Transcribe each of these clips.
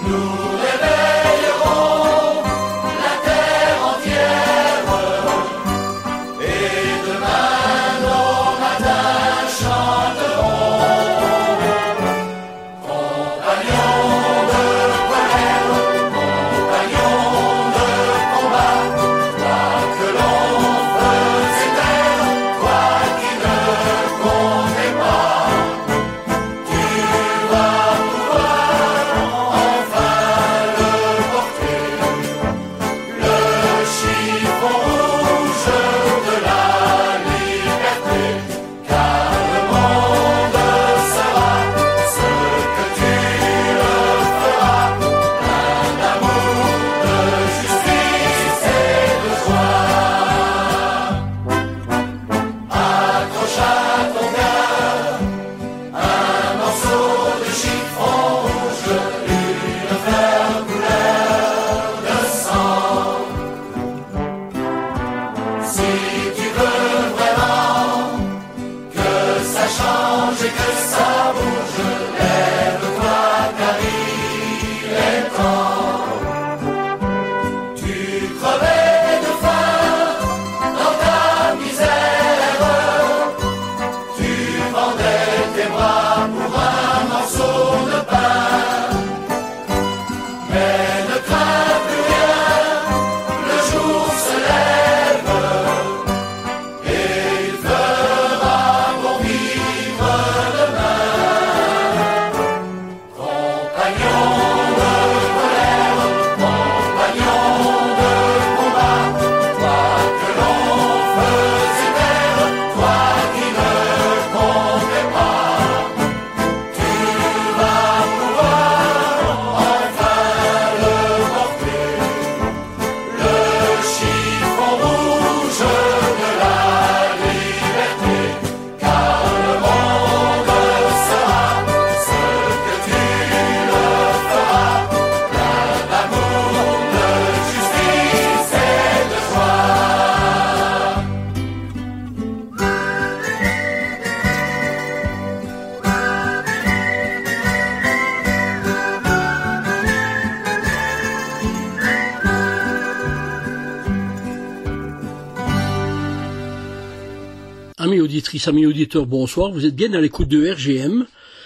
Amis auditrices, amis auditeurs, bonsoir. Vous êtes bien à l'écoute de RGM,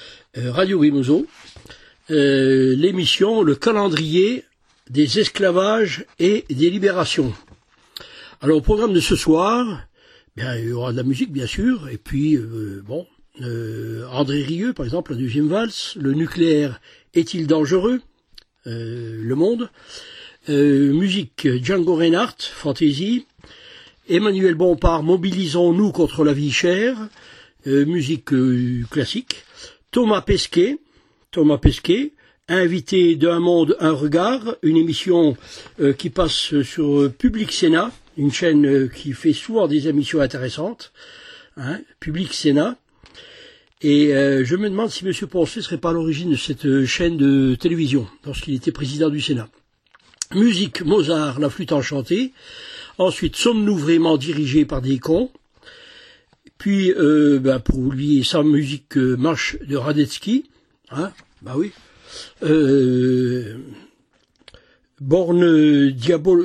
Radio Wimoso, l'émission Le calendrier des esclavages et des libérations. Alors, au programme de ce soir, bien, il y aura de la musique, bien sûr, et puis, André Rieu, par exemple, la deuxième valse, le nucléaire est-il dangereux, Le Monde, musique Django Reinhardt, Fantaisie, Emmanuel Bompard, Mobilisons-nous contre la vie chère, musique classique, Thomas Pesquet, invité d'Un monde, un regard, une émission qui passe sur Public Sénat, une chaîne qui fait souvent des émissions intéressantes, Public Sénat. Et je me demande si M. Poncet serait pas à l'origine de cette chaîne de télévision, lorsqu'il était président du Sénat. Musique, Mozart, la flûte enchantée. Ensuite, Sommes-nous vraiment dirigés par des cons? Puis, pour oublier sa musique, Marche de Radetzky, oui. Borne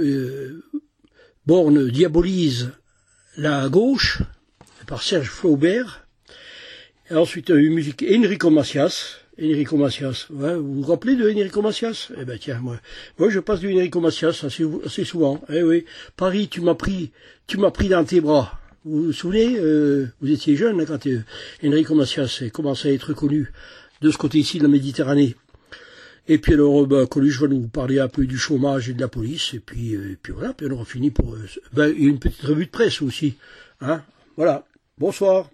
diabolise la gauche, par Serge Flaubert. Et ensuite, une musique Enrico Macias, vous vous rappelez de Enrico Macias? Eh ben tiens, moi je passe du Enrico Macias assez souvent. Eh oui, Paris, tu m'as pris dans tes bras. Vous vous souvenez, vous étiez jeune quand Enrico Macias commençait à être connu de ce côté-ci de la Méditerranée. Et puis alors, Coluche va nous parler un peu du chômage et de la police, et puis voilà, puis on aura fini pour une petite revue de presse aussi. Voilà. Bonsoir.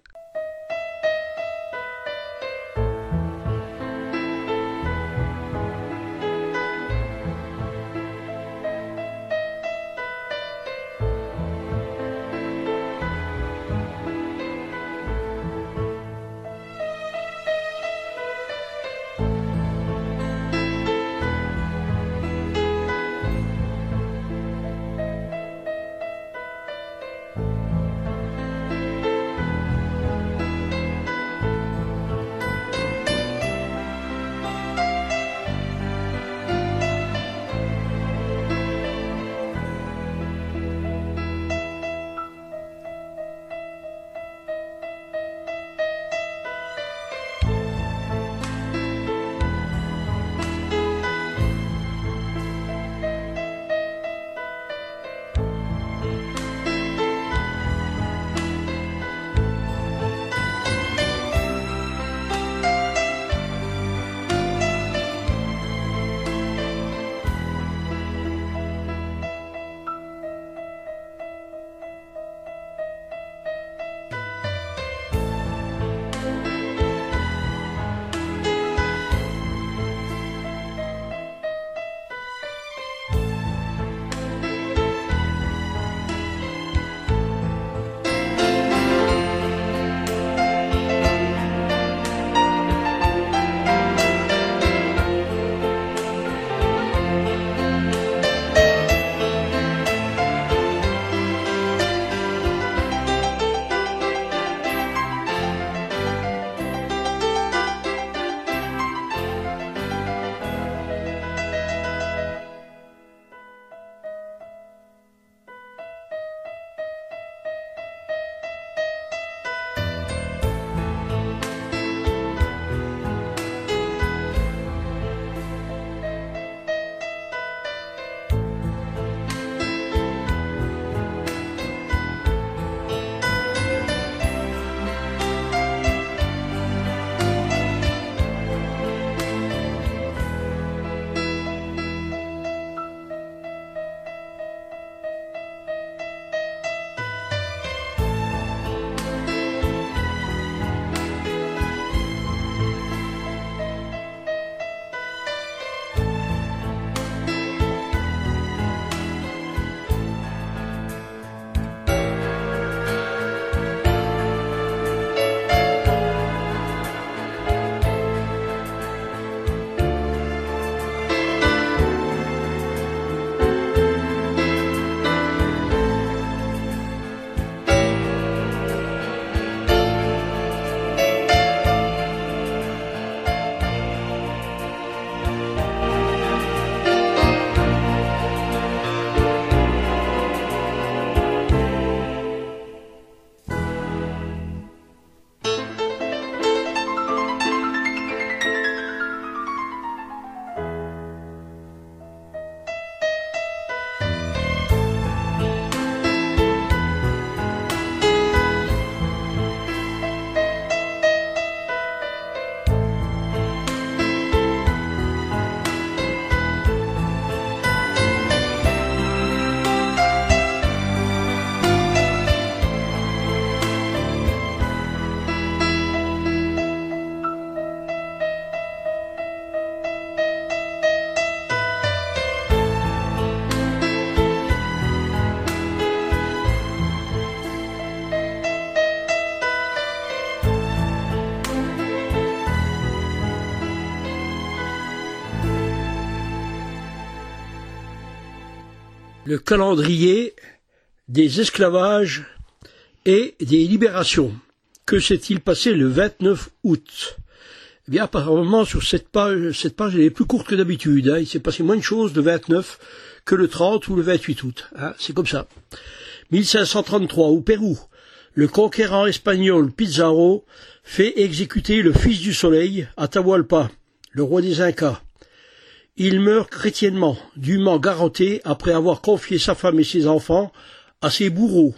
Le calendrier des esclavages et des libérations. Que s'est-il passé le 29 août? Eh bien, apparemment, sur cette page elle est plus courte que d'habitude. Hein. Il s'est passé moins de choses le 29 que le 30 ou le 28 août. Hein. C'est comme ça. 1533, au Pérou, le conquérant espagnol Pizarro fait exécuter le fils du soleil, Atahualpa, le roi des Incas. Il meurt chrétiennement, dûment garanté après avoir confié sa femme et ses enfants à ses bourreaux.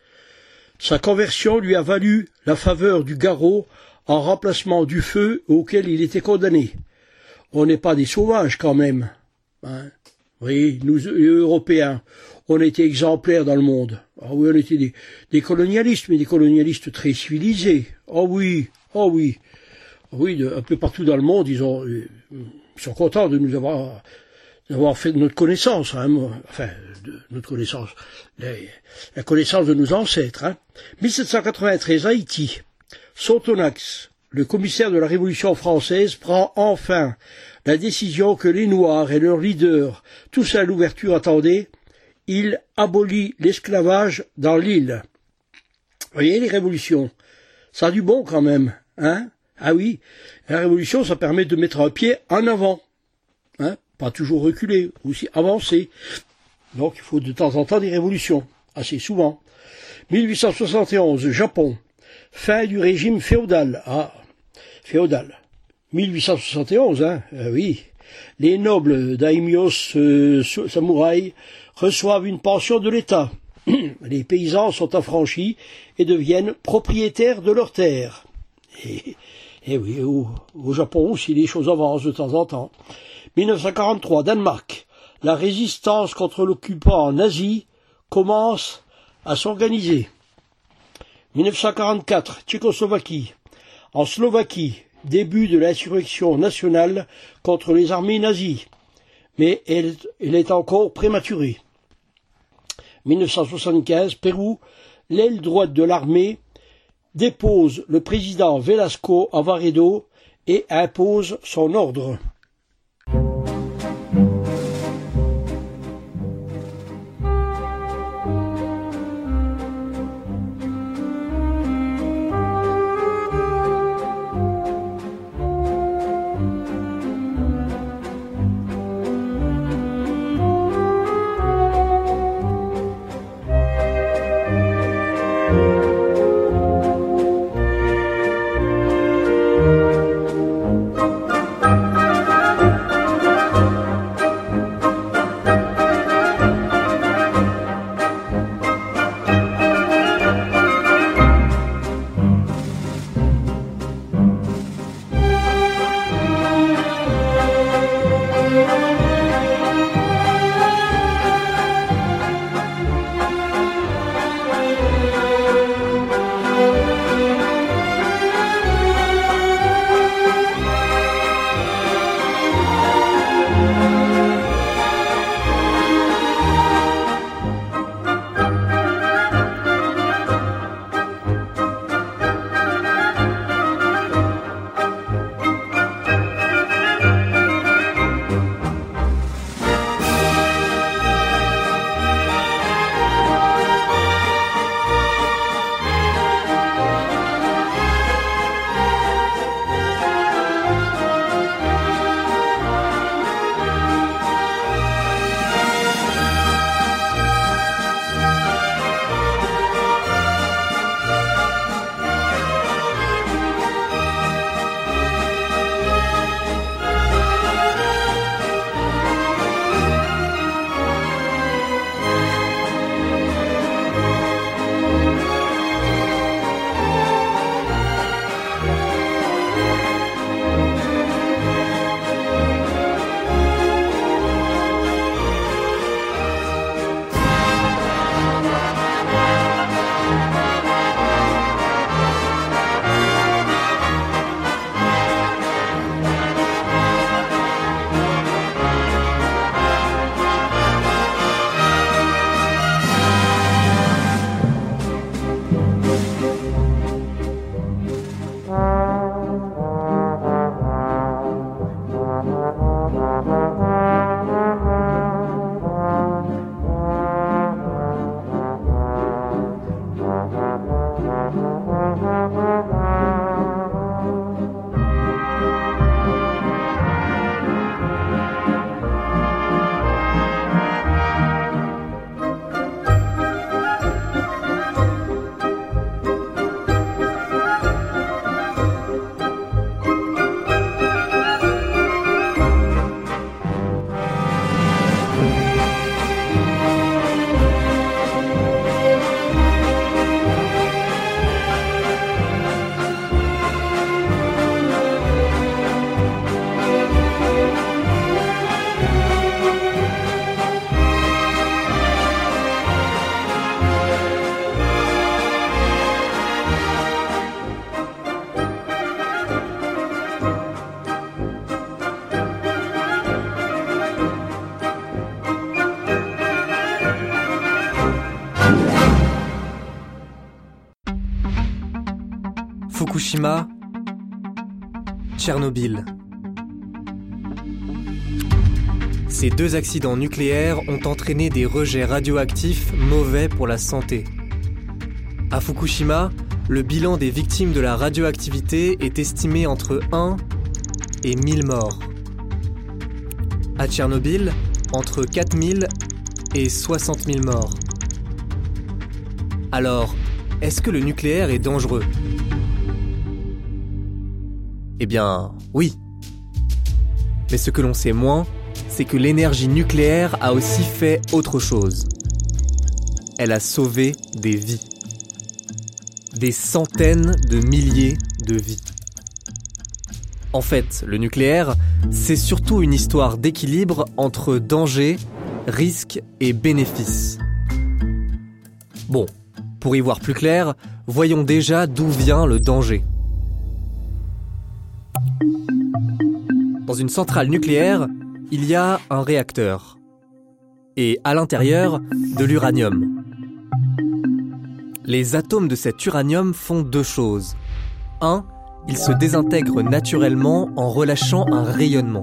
Sa conversion lui a valu la faveur du garrot en remplacement du feu auquel il était condamné. On n'est pas des sauvages quand même. Hein. Oui, nous Européens, on était exemplaires dans le monde. Ah oui, on était des colonialistes, mais des colonialistes très civilisés. Oh oui, oh oui. Oui, un peu partout dans le monde, ils sont contents de nous d'avoir fait notre connaissance, hein, enfin, de notre connaissance, la connaissance de nos ancêtres. Hein. 1793, Haïti. Sotonax, le commissaire de la Révolution française, prend enfin la décision que les Noirs et leurs leaders, tous à l'ouverture, attendaient. Il abolit l'esclavage dans l'île. Vous voyez, les révolutions, ça a du bon quand même, hein. Ah oui, la révolution, ça permet de mettre un pied en avant, hein, pas toujours reculer, aussi avancer. Donc il faut de temps en temps des révolutions, assez souvent. 1871, Japon, fin du régime féodal. Ah, féodal. 1871, hein, oui. Les nobles daimyos samouraïs reçoivent une pension de l'État. Les paysans sont affranchis et deviennent propriétaires de leurs terres. Et oui, au Japon aussi, les choses avancent de temps en temps. 1943, Danemark. La résistance contre l'occupant nazi commence à s'organiser. 1944, Tchécoslovaquie. En Slovaquie, début de l'insurrection nationale contre les armées nazies. Mais elle est encore prématurée. 1975, Pérou, l'aile droite de l'armée dépose le président Velasco Alvarado et impose son ordre. Fukushima, Tchernobyl. Ces 2 accidents nucléaires ont entraîné des rejets radioactifs mauvais pour la santé. À Fukushima, le bilan des victimes de la radioactivité est estimé entre 1 et 1000 morts. À Tchernobyl, entre 4000 et 60 000 morts. Alors, est-ce que le nucléaire est dangereux ? Eh bien, oui. Mais ce que l'on sait moins, c'est que l'énergie nucléaire a aussi fait autre chose. Elle a sauvé des vies. Des centaines de milliers de vies. En fait, le nucléaire, c'est surtout une histoire d'équilibre entre danger, risque et bénéfice. Bon, pour y voir plus clair, voyons déjà d'où vient le danger. Dans une centrale nucléaire, il y a un réacteur. Et à l'intérieur, de l'uranium. Les atomes de cet uranium font 2 choses. 1, ils se désintègrent naturellement en relâchant un rayonnement.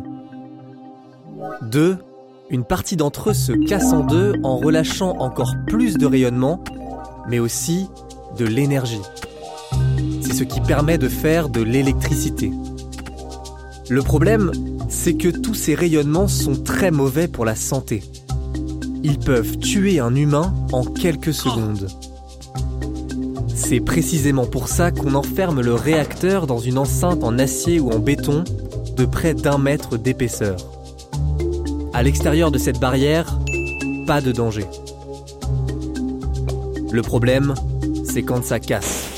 2, une partie d'entre eux se casse en 2 en relâchant encore plus de rayonnement, mais aussi de l'énergie. C'est ce qui permet de faire de l'électricité. Le problème, c'est que tous ces rayonnements sont très mauvais pour la santé. Ils peuvent tuer un humain en quelques secondes. C'est précisément pour ça qu'on enferme le réacteur dans une enceinte en acier ou en béton de près d'1 mètre d'épaisseur. À l'extérieur de cette barrière, pas de danger. Le problème, c'est quand ça casse.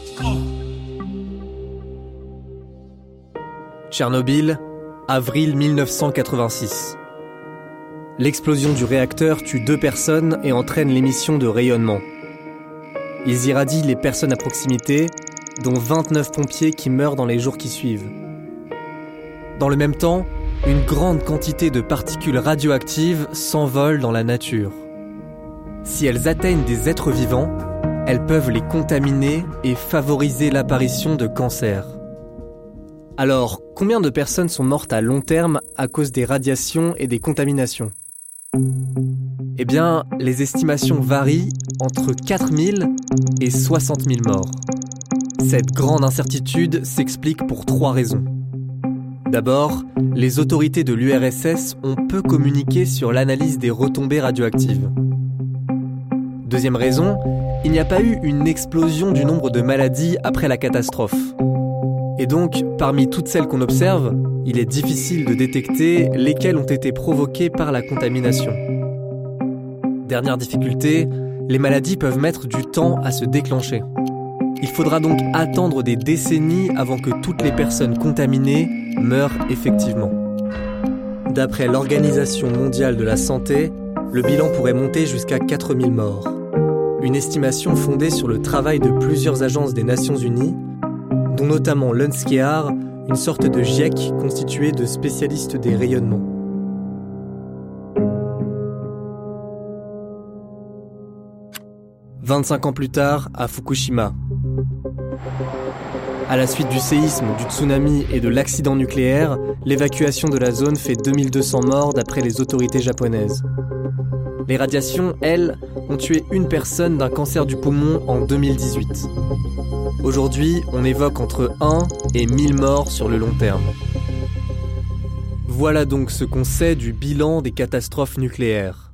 Tchernobyl, avril 1986. L'explosion du réacteur tue 2 personnes et entraîne l'émission de rayonnement. Ils irradient les personnes à proximité, dont 29 pompiers qui meurent dans les jours qui suivent. Dans le même temps, une grande quantité de particules radioactives s'envolent dans la nature. Si elles atteignent des êtres vivants, elles peuvent les contaminer et favoriser l'apparition de cancers. Alors, combien de personnes sont mortes à long terme à cause des radiations et des contaminations ? Eh bien, les estimations varient entre 4000 et 60 000 morts. Cette grande incertitude s'explique pour 3 raisons. D'abord, les autorités de l'URSS ont peu communiqué sur l'analyse des retombées radioactives. Deuxième raison, il n'y a pas eu une explosion du nombre de maladies après la catastrophe. Et donc, parmi toutes celles qu'on observe, il est difficile de détecter lesquelles ont été provoquées par la contamination. Dernière difficulté, les maladies peuvent mettre du temps à se déclencher. Il faudra donc attendre des décennies avant que toutes les personnes contaminées meurent effectivement. D'après l'Organisation mondiale de la santé, le bilan pourrait monter jusqu'à 4000 morts. Une estimation fondée sur le travail de plusieurs agences des Nations Unies, dont notamment l'UNSCEAR, une sorte de GIEC constitué de spécialistes des rayonnements. « 25 ans plus tard, à Fukushima. À la suite du séisme, du tsunami et de l'accident nucléaire, l'évacuation de la zone fait 2200 morts d'après les autorités japonaises. Les radiations, elles, ont tué 1 personne d'un cancer du poumon en 2018. Aujourd'hui, on évoque entre 1 et 1000 morts sur le long terme. Voilà donc ce qu'on sait du bilan des catastrophes nucléaires.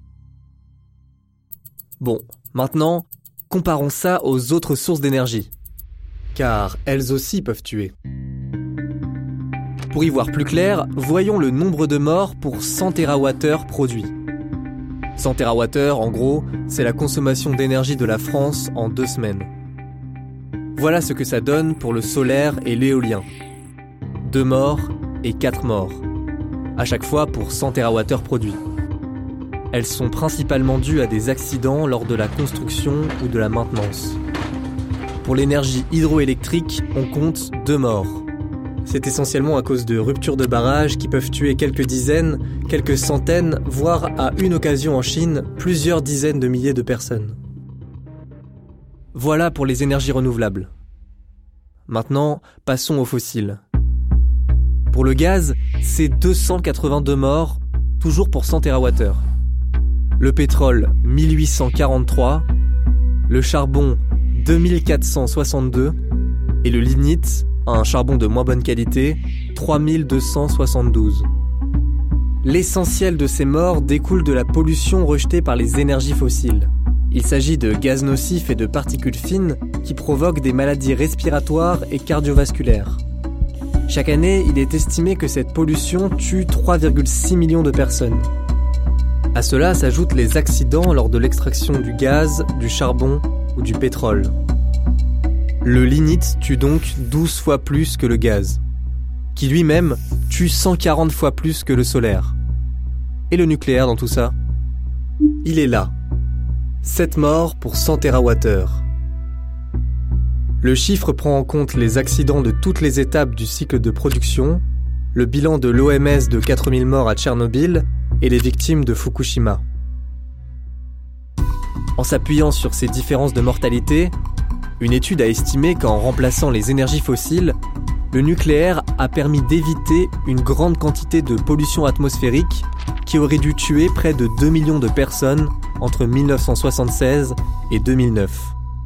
Bon, maintenant, comparons ça aux autres sources d'énergie. Car elles aussi peuvent tuer. Pour y voir plus clair, voyons le nombre de morts pour 100 TWh produits. 100 TWh, en gros, c'est la consommation d'énergie de la France en 2 semaines. Voilà ce que ça donne pour le solaire et l'éolien. 2 morts et 4 morts. À chaque fois pour 100 TWh produits. Elles sont principalement dues à des accidents lors de la construction ou de la maintenance. Pour l'énergie hydroélectrique, on compte 2 morts. C'est essentiellement à cause de ruptures de barrages qui peuvent tuer quelques dizaines, quelques centaines, voire à une occasion en Chine, plusieurs dizaines de milliers de personnes. Voilà pour les énergies renouvelables. Maintenant, passons aux fossiles. Pour le gaz, c'est 282 morts, toujours pour 100 TWh. Le pétrole, 1843. Le charbon, 2462. Et le lignite, un charbon de moins bonne qualité, 3272. L'essentiel de ces morts découle de la pollution rejetée par les énergies fossiles. Il s'agit de gaz nocifs et de particules fines qui provoquent des maladies respiratoires et cardiovasculaires. Chaque année, il est estimé que cette pollution tue 3,6 millions de personnes. À cela s'ajoutent les accidents lors de l'extraction du gaz, du charbon ou du pétrole. Le lignite tue donc 12 fois plus que le gaz, qui lui-même tue 140 fois plus que le solaire. Et le nucléaire dans tout ça ? Il est là. 7 morts pour 100 TWh. Le chiffre prend en compte les accidents de toutes les étapes du cycle de production, le bilan de l'OMS de 4000 morts à Tchernobyl et les victimes de Fukushima. En s'appuyant sur ces différences de mortalité, une étude a estimé qu'en remplaçant les énergies fossiles, le nucléaire a permis d'éviter une grande quantité de pollution atmosphérique qui aurait dû tuer près de 2 millions de personnes entre 1976 et 2009.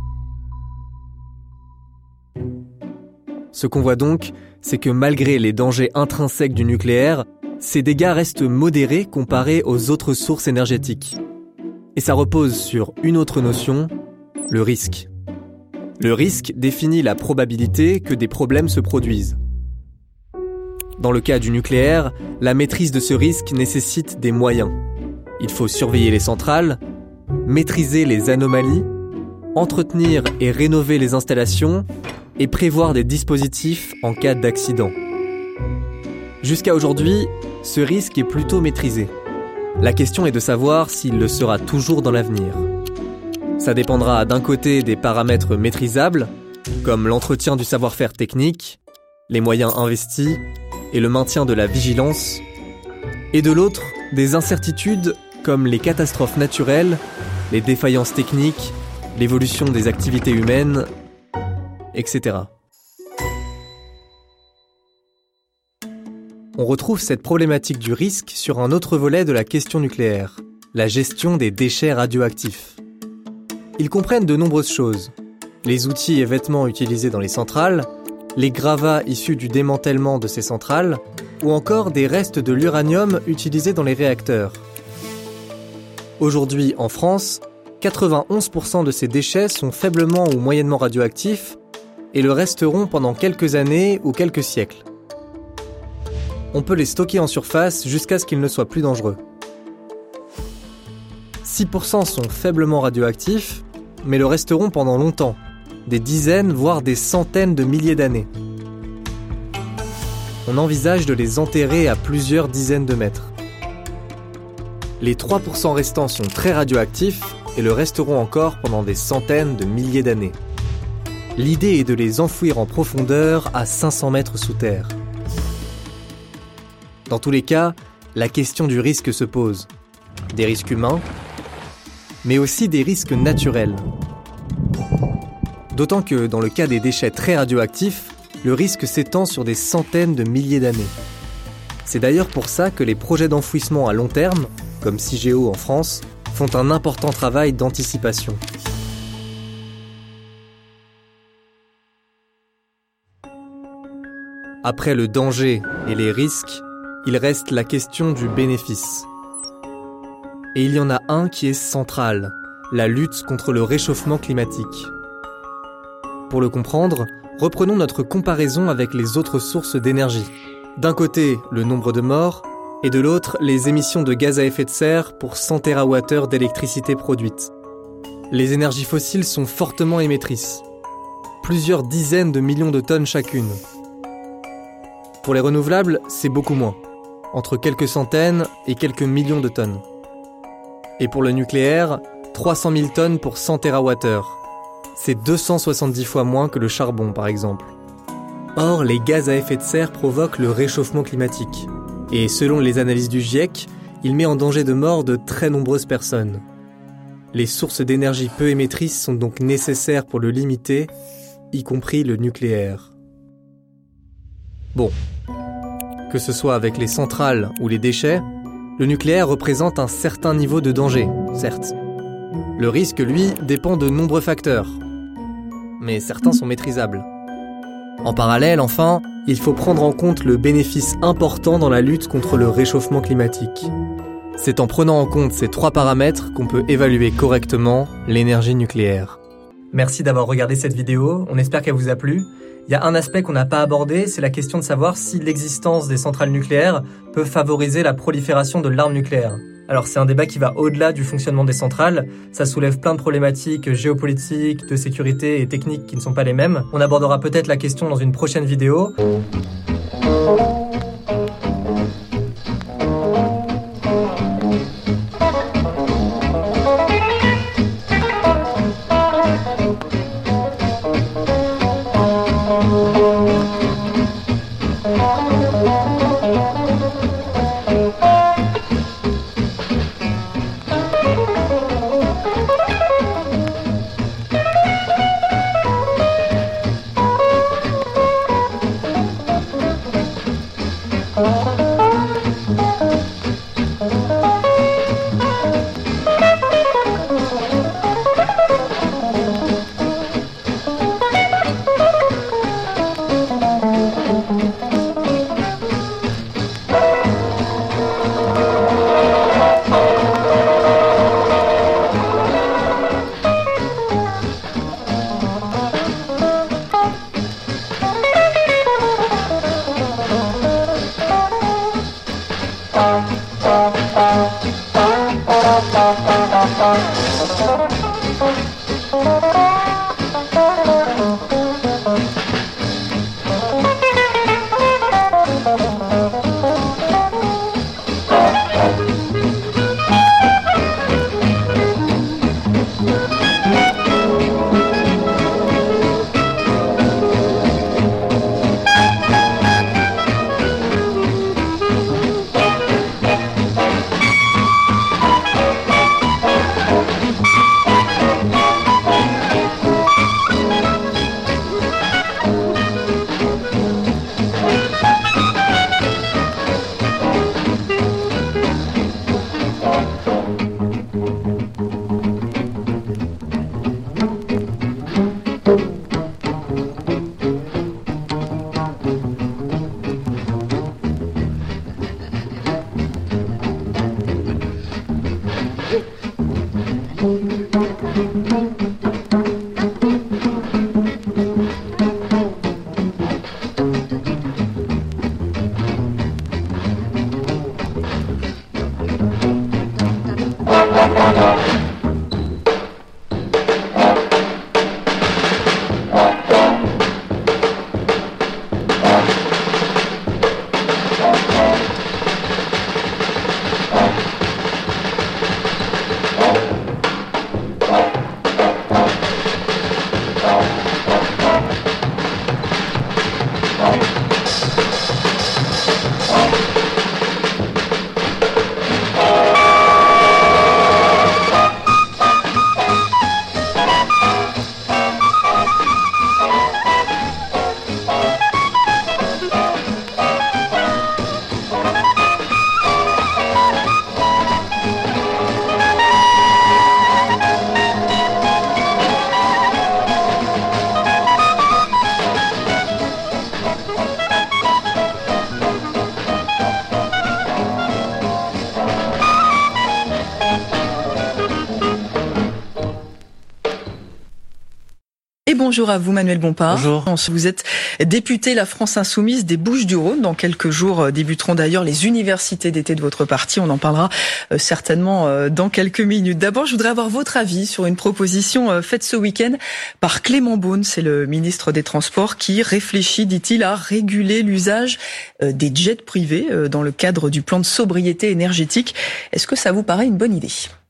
Ce qu'on voit donc, c'est que malgré les dangers intrinsèques du nucléaire, ces dégâts restent modérés comparés aux autres sources énergétiques. Et ça repose sur une autre notion, le risque. Le risque définit la probabilité que des problèmes se produisent. Dans le cas du nucléaire, la maîtrise de ce risque nécessite des moyens. Il faut surveiller les centrales, maîtriser les anomalies, entretenir et rénover les installations et prévoir des dispositifs en cas d'accident. Jusqu'à aujourd'hui, ce risque est plutôt maîtrisé. La question est de savoir s'il le sera toujours dans l'avenir. Ça dépendra d'un côté des paramètres maîtrisables, comme l'entretien du savoir-faire technique, les moyens investis et le maintien de la vigilance, et de l'autre, des incertitudes comme les catastrophes naturelles, les défaillances techniques, l'évolution des activités humaines, etc. On retrouve cette problématique du risque sur un autre volet de la question nucléaire, la gestion des déchets radioactifs. Ils comprennent de nombreuses choses. Les outils et vêtements utilisés dans les centrales, les gravats issus du démantèlement de ces centrales, ou encore des restes de l'uranium utilisés dans les réacteurs. Aujourd'hui, en France, 91% de ces déchets sont faiblement ou moyennement radioactifs et le resteront pendant quelques années ou quelques siècles. On peut les stocker en surface jusqu'à ce qu'ils ne soient plus dangereux. 6% sont faiblement radioactifs, mais le resteront pendant longtemps, des dizaines voire des centaines de milliers d'années. On envisage de les enterrer à plusieurs dizaines de mètres. Les 3% restants sont très radioactifs et le resteront encore pendant des centaines de milliers d'années. L'idée est de les enfouir en profondeur à 500 mètres sous terre. Dans tous les cas, la question du risque se pose. Des risques humains, mais aussi des risques naturels. D'autant que, dans le cas des déchets très radioactifs, le risque s'étend sur des centaines de milliers d'années. C'est d'ailleurs pour ça que les projets d'enfouissement à long terme, comme Cigéo en France, font un important travail d'anticipation. Après le danger et les risques, il reste la question du bénéfice. Et il y en a un qui est central, la lutte contre le réchauffement climatique. Pour le comprendre, reprenons notre comparaison avec les autres sources d'énergie. D'un côté, le nombre de morts, et de l'autre, les émissions de gaz à effet de serre pour 100 TWh d'électricité produite. Les énergies fossiles sont fortement émettrices. Plusieurs dizaines de millions de tonnes chacune. Pour les renouvelables, c'est beaucoup moins. Entre quelques centaines et quelques millions de tonnes. Et pour le nucléaire, 300 000 tonnes pour 100 TWh. C'est 270 fois moins que le charbon, par exemple. Or, les gaz à effet de serre provoquent le réchauffement climatique. Et selon les analyses du GIEC, il met en danger de mort de très nombreuses personnes. Les sources d'énergie peu émettrices sont donc nécessaires pour le limiter y compris le nucléaire. Bon, que ce soit avec les centrales ou les déchets, le nucléaire représente un certain niveau de danger, certes. Le risque, lui, dépend de nombreux facteurs, mais certains sont maîtrisables. En parallèle, enfin, il faut prendre en compte le bénéfice important dans la lutte contre le réchauffement climatique. C'est en prenant en compte ces 3 paramètres qu'on peut évaluer correctement l'énergie nucléaire. Merci d'avoir regardé cette vidéo, on espère qu'elle vous a plu. Il y a un aspect qu'on n'a pas abordé, c'est la question de savoir si l'existence des centrales nucléaires peut favoriser la prolifération de l'arme nucléaire. Alors c'est un débat qui va au-delà du fonctionnement des centrales, ça soulève plein de problématiques géopolitiques, de sécurité et techniques qui ne sont pas les mêmes. On abordera peut-être la question dans une prochaine vidéo. Bonjour à vous Manuel Bompard. Bonjour. Vous êtes député La France Insoumise des Bouches-du-Rhône. Dans quelques jours débuteront d'ailleurs les universités d'été de votre parti. On en parlera certainement dans quelques minutes. D'abord, je voudrais avoir votre avis sur une proposition faite ce week-end par Clément Beaune, c'est le ministre des Transports, qui réfléchit, dit-il, à réguler l'usage des jets privés dans le cadre du plan de sobriété énergétique. Est-ce que ça vous paraît une bonne idée ?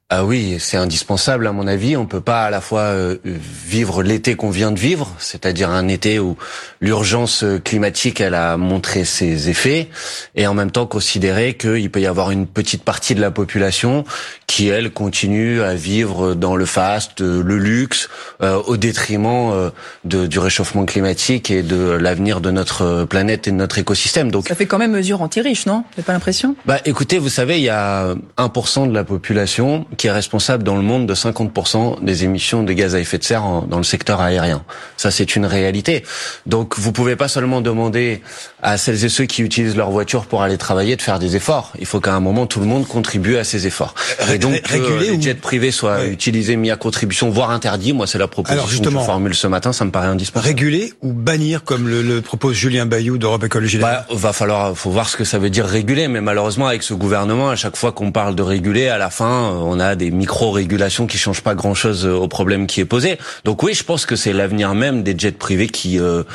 Ah oui, c'est indispensable à mon avis. On peut pas à la fois vivre l'été qu'on vient de vivre, c'est-à-dire un été où l'urgence climatique elle a montré ses effets, et en même temps considérer qu'il peut y avoir une petite partie de la population qui elle continue à vivre dans le faste, le luxe, au détriment du réchauffement climatique et de l'avenir de notre planète et de notre écosystème. Donc ça fait quand même mesure anti-riche, non? Vous n'avez pas l'impression? Écoutez, vous savez, il y a 1% de la population qui est responsable dans le monde de 50% des émissions de gaz à effet de serre dans le secteur aérien. Ça, c'est une réalité. Donc, vous pouvez pas seulement demander à celles et ceux qui utilisent leur voiture pour aller travailler de faire des efforts. Il faut qu'à un moment, tout le monde contribue à ces efforts. Et donc, les jets privés soient utilisés, mis à contribution, voire interdits. Moi, c'est la proposition que je formule ce matin. Ça me paraît indispensable. Réguler ou bannir, comme le propose Julien Bayou d'Europe Écologie Les Verts. Faut voir ce que ça veut dire réguler. Mais malheureusement, avec ce gouvernement, à chaque fois qu'on parle de réguler, à la fin, on a des micro-régulations qui changent pas grand-chose au problème qui est posé. Donc oui, je pense que c'est l'avenir même des jets privés qui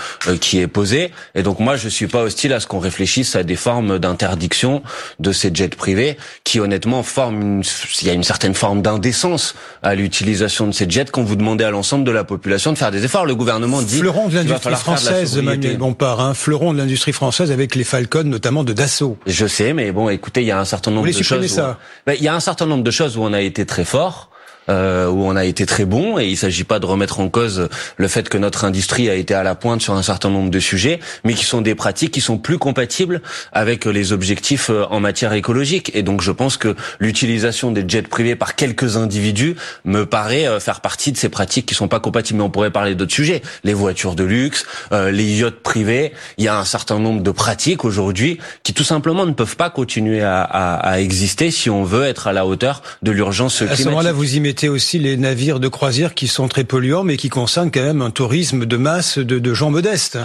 est posé. Et donc moi, je suis pas hostile à ce qu'on réfléchisse à des formes d'interdiction de ces jets privés qui, honnêtement, il y a une certaine forme d'indécence à l'utilisation de ces jets quand vous demandez à l'ensemble de la population de faire des efforts. Le gouvernement dit... Fleuron de l'industrie française, Manuel Bompard, fleuron de l'industrie française avec les Falcon, notamment de Dassault. Je sais, mais bon, écoutez, il y a un certain nombre de choses... Il y a un certain nombre de choses où on a été très fort, où on a été très bon, et il s'agit pas de remettre en cause le fait que notre industrie a été à la pointe sur un certain nombre de sujets, mais qui sont des pratiques qui sont plus compatibles avec les objectifs en matière écologique. Et donc je pense que l'utilisation des jets privés par quelques individus me paraît faire partie de ces pratiques qui sont pas compatibles. Mais on pourrait parler d'autres sujets, les voitures de luxe, les yachts privés. Il y a un certain nombre de pratiques aujourd'hui qui tout simplement ne peuvent pas continuer à exister si on veut être à la hauteur de l'urgence climatique. À ce moment-là, vous y mettez aussi les navires de croisière qui sont très polluants, mais qui concernent quand même un tourisme de masse de gens modestes.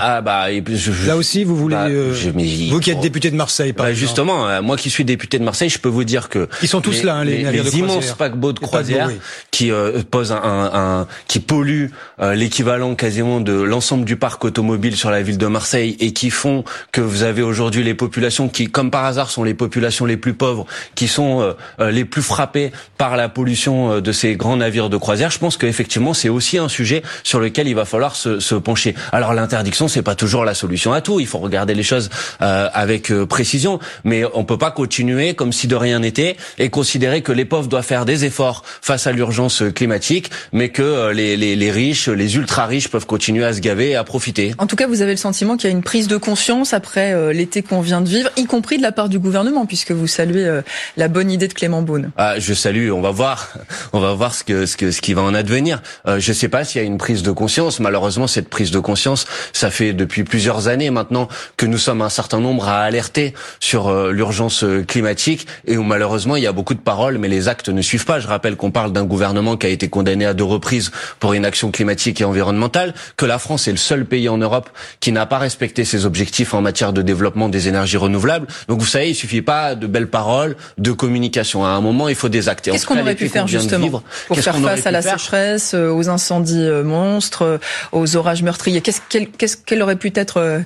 Là aussi, vous voulez... vous qui êtes député de Marseille, par exemple. Justement, moi qui suis député de Marseille, je peux vous dire que... Ils sont tous là, les navires de croisière. Les immenses paquebots de croisière qui posent qui polluent l'équivalent quasiment de l'ensemble du parc automobile sur la ville de Marseille, et qui font que vous avez aujourd'hui les populations qui, comme par hasard, sont les populations les plus pauvres, qui sont les plus frappées par la pollution de ces grands navires de croisière. Je pense qu'effectivement, c'est aussi un sujet sur lequel il va falloir se pencher. Alors l'interdiction, c'est pas toujours la solution à tout. Il faut regarder les choses avec précision, mais on peut pas continuer comme si de rien n'était et considérer que les pauvres doivent faire des efforts face à l'urgence climatique, mais que les riches, les ultra riches peuvent continuer à se gaver et à profiter. En tout cas, vous avez le sentiment qu'il y a une prise de conscience après l'été qu'on vient de vivre, y compris de la part du gouvernement, puisque vous saluez la bonne idée de Clément Beaune. Je salue. On va voir ce qui va en advenir. Je sais pas s'il y a une prise de conscience. Malheureusement, cette prise de conscience, ça fait depuis plusieurs années maintenant que nous sommes un certain nombre à alerter sur l'urgence climatique, et où malheureusement il y a beaucoup de paroles, mais les actes ne suivent pas. Je rappelle qu'on parle d'un gouvernement qui a été condamné à 2 reprises pour inaction climatique et environnementale, que la France est le seul pays en Europe qui n'a pas respecté ses objectifs en matière de développement des énergies renouvelables. Donc vous savez, il suffit pas de belles paroles, de communication. À un moment, il faut des actes. Qu'est-ce qu'on aurait pu faire justement pour faire face à la sécheresse, aux incendies monstres, aux orages meurtriers? Quelles auraient pu être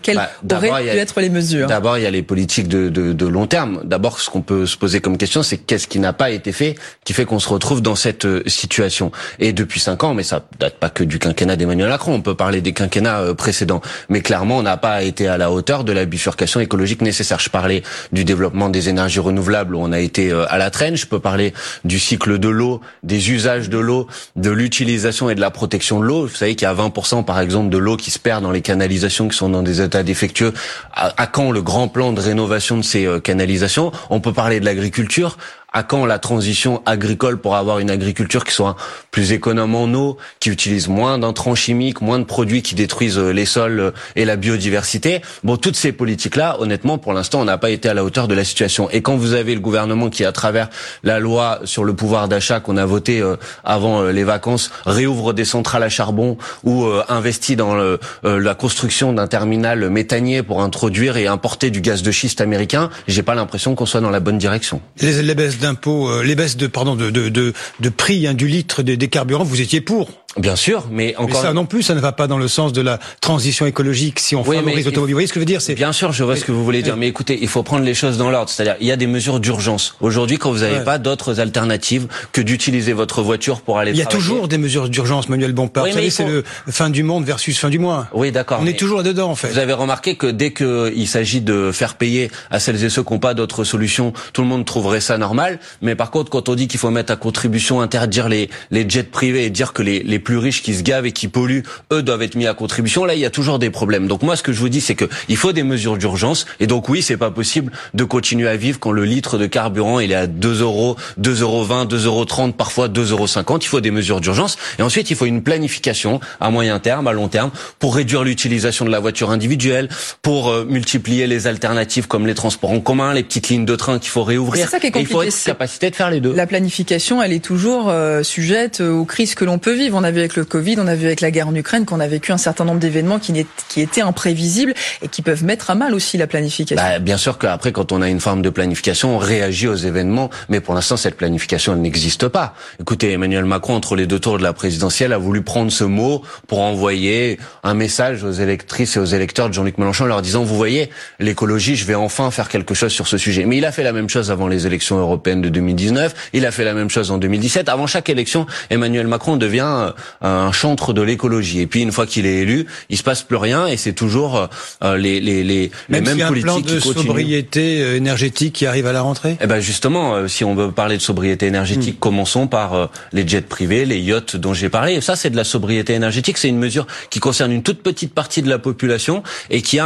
les mesures? D'abord, il y a les politiques de long terme. D'abord, ce qu'on peut se poser comme question, c'est qu'est-ce qui n'a pas été fait, qui fait qu'on se retrouve dans cette situation. Et depuis 5 ans, mais ça date pas que du quinquennat d'Emmanuel Macron, on peut parler des quinquennats précédents. Mais clairement, on n'a pas été à la hauteur de la bifurcation écologique nécessaire. Je parlais du développement des énergies renouvelables où on a été à la traîne. Je peux parler du cycle de l'eau, des usages de l'eau, de l'utilisation et de la protection de l'eau. Vous savez qu'il y a 20% par exemple de l'eau qui se perd dans les canalisations qui sont dans des états défectueux. À quand le grand plan de rénovation de ces canalisations? On peut parler de l'agriculture. À quand la transition agricole pour avoir une agriculture qui soit plus économe en eau, qui utilise moins d'intrants chimiques, moins de produits qui détruisent les sols et la biodiversité? Bon, toutes ces politiques-là, honnêtement, pour l'instant, on n'a pas été à la hauteur de la situation. Et quand vous avez le gouvernement qui, à travers la loi sur le pouvoir d'achat qu'on a votée avant les vacances, réouvre des centrales à charbon ou investit dans la construction d'un terminal méthanier pour introduire et importer du gaz de schiste américain, j'ai pas l'impression qu'on soit dans la bonne direction. Les baisses d'impôts, les baisses de prix du litre des carburants, vous étiez pour? Bien sûr, mais encore. Mais ça non plus, ça ne va pas dans le sens de la transition écologique si on favorise l'automobile. Vous voyez ce que je veux dire, c'est. Bien sûr, je vois ce que vous voulez dire, mais écoutez, il faut prendre les choses dans l'ordre. C'est-à-dire, il y a des mesures d'urgence. Aujourd'hui, quand vous n'avez pas d'autres alternatives que d'utiliser votre voiture pour aller travailler. Il y a toujours des mesures d'urgence, Manuel Bompard. Vous savez, c'est le fin du monde versus fin du mois. Oui, d'accord. On est toujours là-dedans, en fait. Vous avez remarqué que dès qu'il s'agit de faire payer à celles et ceux qui n'ont pas d'autres solutions, tout le monde trouverait ça normal. Mais par contre, quand on dit qu'il faut mettre à contribution, interdire les jets privés et dire que les plus riches qui se gavent et qui polluent, eux doivent être mis à contribution, là il y a toujours des problèmes. Donc moi ce que je vous dis c'est que il faut des mesures d'urgence et donc oui, c'est pas possible de continuer à vivre quand le litre de carburant il est à 2 €, 2,20 €, 2,30 €, parfois 2,50 €. Il faut des mesures d'urgence et ensuite il faut une planification à moyen terme, à long terme pour réduire l'utilisation de la voiture individuelle, pour multiplier les alternatives comme les transports en commun, les petites lignes de train qu'il faut réouvrir. C'est ça qui est compliqué. Et il faut être capacité de faire les deux. La planification, elle est toujours sujette aux crises que l'on peut vivre. On a vu avec le Covid, on a vu avec la guerre en Ukraine qu'on a vécu un certain nombre d'événements qui étaient imprévisibles et qui peuvent mettre à mal aussi la planification. Bien sûr qu'après, quand on a une forme de planification, on réagit aux événements, mais pour l'instant, cette planification, elle n'existe pas. Écoutez, Emmanuel Macron, entre les deux tours de la présidentielle, a voulu prendre ce mot pour envoyer un message aux électrices et aux électeurs de Jean-Luc Mélenchon, leur disant, vous voyez, l'écologie, je vais enfin faire quelque chose sur ce sujet. Mais il a fait la même chose avant les élections européennes de 2019, il a fait la même chose en 2017. Avant chaque élection, Emmanuel Macron devient un chantre de l'écologie. Et puis une fois qu'il est élu, il se passe plus rien et c'est toujours les mêmes politiques qui continuent. Même s'il y a un plan de sobriété énergétique qui arrive à la rentrée. Eh ben justement, si on veut parler de sobriété énergétique, commençons par les jets privés, les yachts dont j'ai parlé. Et ça, c'est de la sobriété énergétique. C'est une mesure qui concerne une toute petite partie de la population et qui a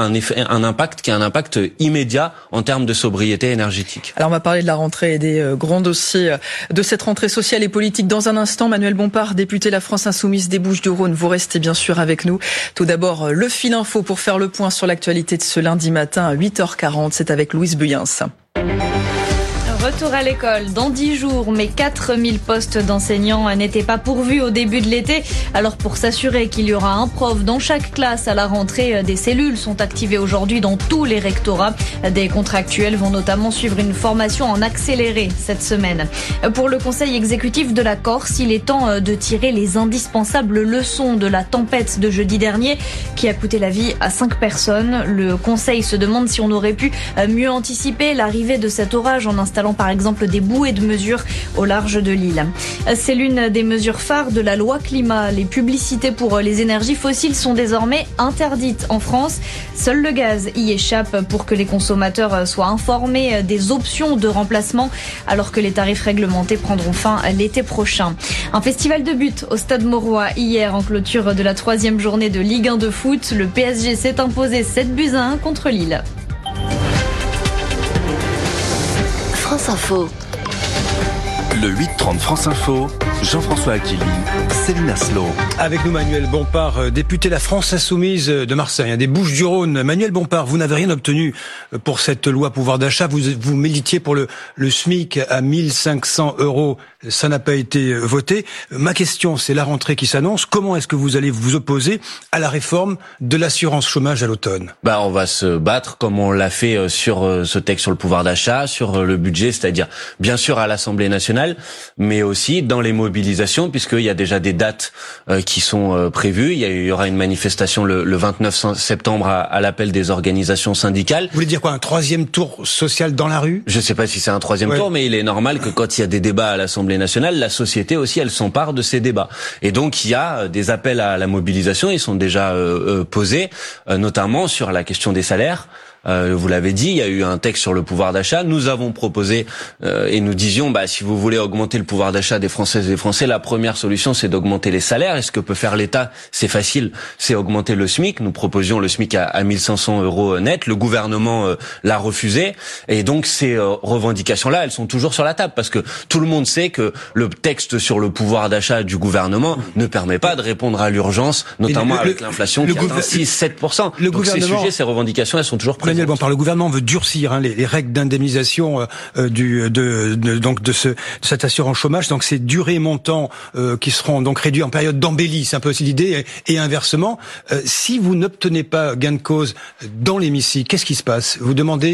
un impact immédiat en termes de sobriété énergétique. Alors on va parler de la rentrée et des grands dossiers de cette rentrée sociale et politique dans un instant. Manuel Bompard, député La France Insoumise des Bouches-du-Rhône, vous restez bien sûr avec nous. Tout d'abord, le fil info pour faire le point sur l'actualité de ce lundi matin à 8h40. C'est avec Louise Buyens. Retour à l'école dans 10 jours, mais 4000 postes d'enseignants n'étaient pas pourvus au début de l'été. Alors pour s'assurer qu'il y aura un prof dans chaque classe à la rentrée, des cellules sont activées aujourd'hui dans tous les rectorats. Des contractuels vont notamment suivre une formation en accéléré cette semaine. Pour le conseil exécutif de la Corse, il est temps de tirer les indispensables leçons de la tempête de jeudi dernier qui a coûté la vie à 5 personnes. Le conseil se demande si on aurait pu mieux anticiper l'arrivée de cet orage en installant par exemple des bouées de mesure au large de l'île. C'est l'une des mesures phares de la loi climat. Les publicités pour les énergies fossiles sont désormais interdites en France. Seul le gaz y échappe pour que les consommateurs soient informés des options de remplacement alors que les tarifs réglementés prendront fin l'été prochain. Un festival de buts au Stade Mauroy hier en clôture de la 3e journée de Ligue 1 de foot. Le PSG s'est imposé 7-1 contre Lille. France Info. Le 8-30 France Info, Jean-François Aquilini, Céline Aslo. Avec nous Manuel Bompard, député La France Insoumise de Marseille, des Bouches-du-Rhône. Manuel Bompard, vous n'avez rien obtenu pour cette loi pouvoir d'achat. Vous militiez pour le SMIC à 1500 €. Ça n'a pas été voté. Ma question, c'est la rentrée qui s'annonce. Comment est-ce que vous allez vous opposer à la réforme de l'assurance chômage à l'automne ? On va se battre comme on l'a fait sur ce texte sur le pouvoir d'achat, sur le budget, c'est-à-dire bien sûr à l'Assemblée nationale, mais aussi dans les mobilisations, puisqu'il y a déjà des dates qui sont prévues. Il y aura une manifestation le 29 septembre à l'appel des organisations syndicales. Vous voulez dire quoi, un 3e tour social dans la rue ? Je ne sais pas si c'est un 3e tour, mais il est normal que quand il y a des débats à l'Assemblée nationale, la société aussi, elle s'empare de ces débats. Et donc, il y a des appels à la mobilisation, ils sont déjà posés, notamment sur la question des salaires. Vous l'avez dit, il y a eu un texte sur le pouvoir d'achat. Nous avons proposé et nous disions, si vous voulez augmenter le pouvoir d'achat des Françaises et des Français, la première solution, c'est d'augmenter les salaires. Et ce que peut faire l'État, c'est facile, c'est augmenter le SMIC. Nous proposions le SMIC à 1500 € net. Le gouvernement l'a refusé. Et donc, ces revendications-là, elles sont toujours sur la table parce que tout le monde sait que le texte sur le pouvoir d'achat du gouvernement ne permet pas de répondre à l'urgence, notamment avec l'inflation qui atteint 6-7%. Donc, ces sujets, ces revendications, elles sont toujours présentes. Le gouvernement veut durcir les règles d'indemnisation de cette assurance chômage. Donc ces durées montants qui seront donc réduits en période d'embellie, c'est un peu aussi l'idée, et inversement. Si vous n'obtenez pas gain de cause dans l'hémicycle, qu'est-ce qui se passe ? Vous demandez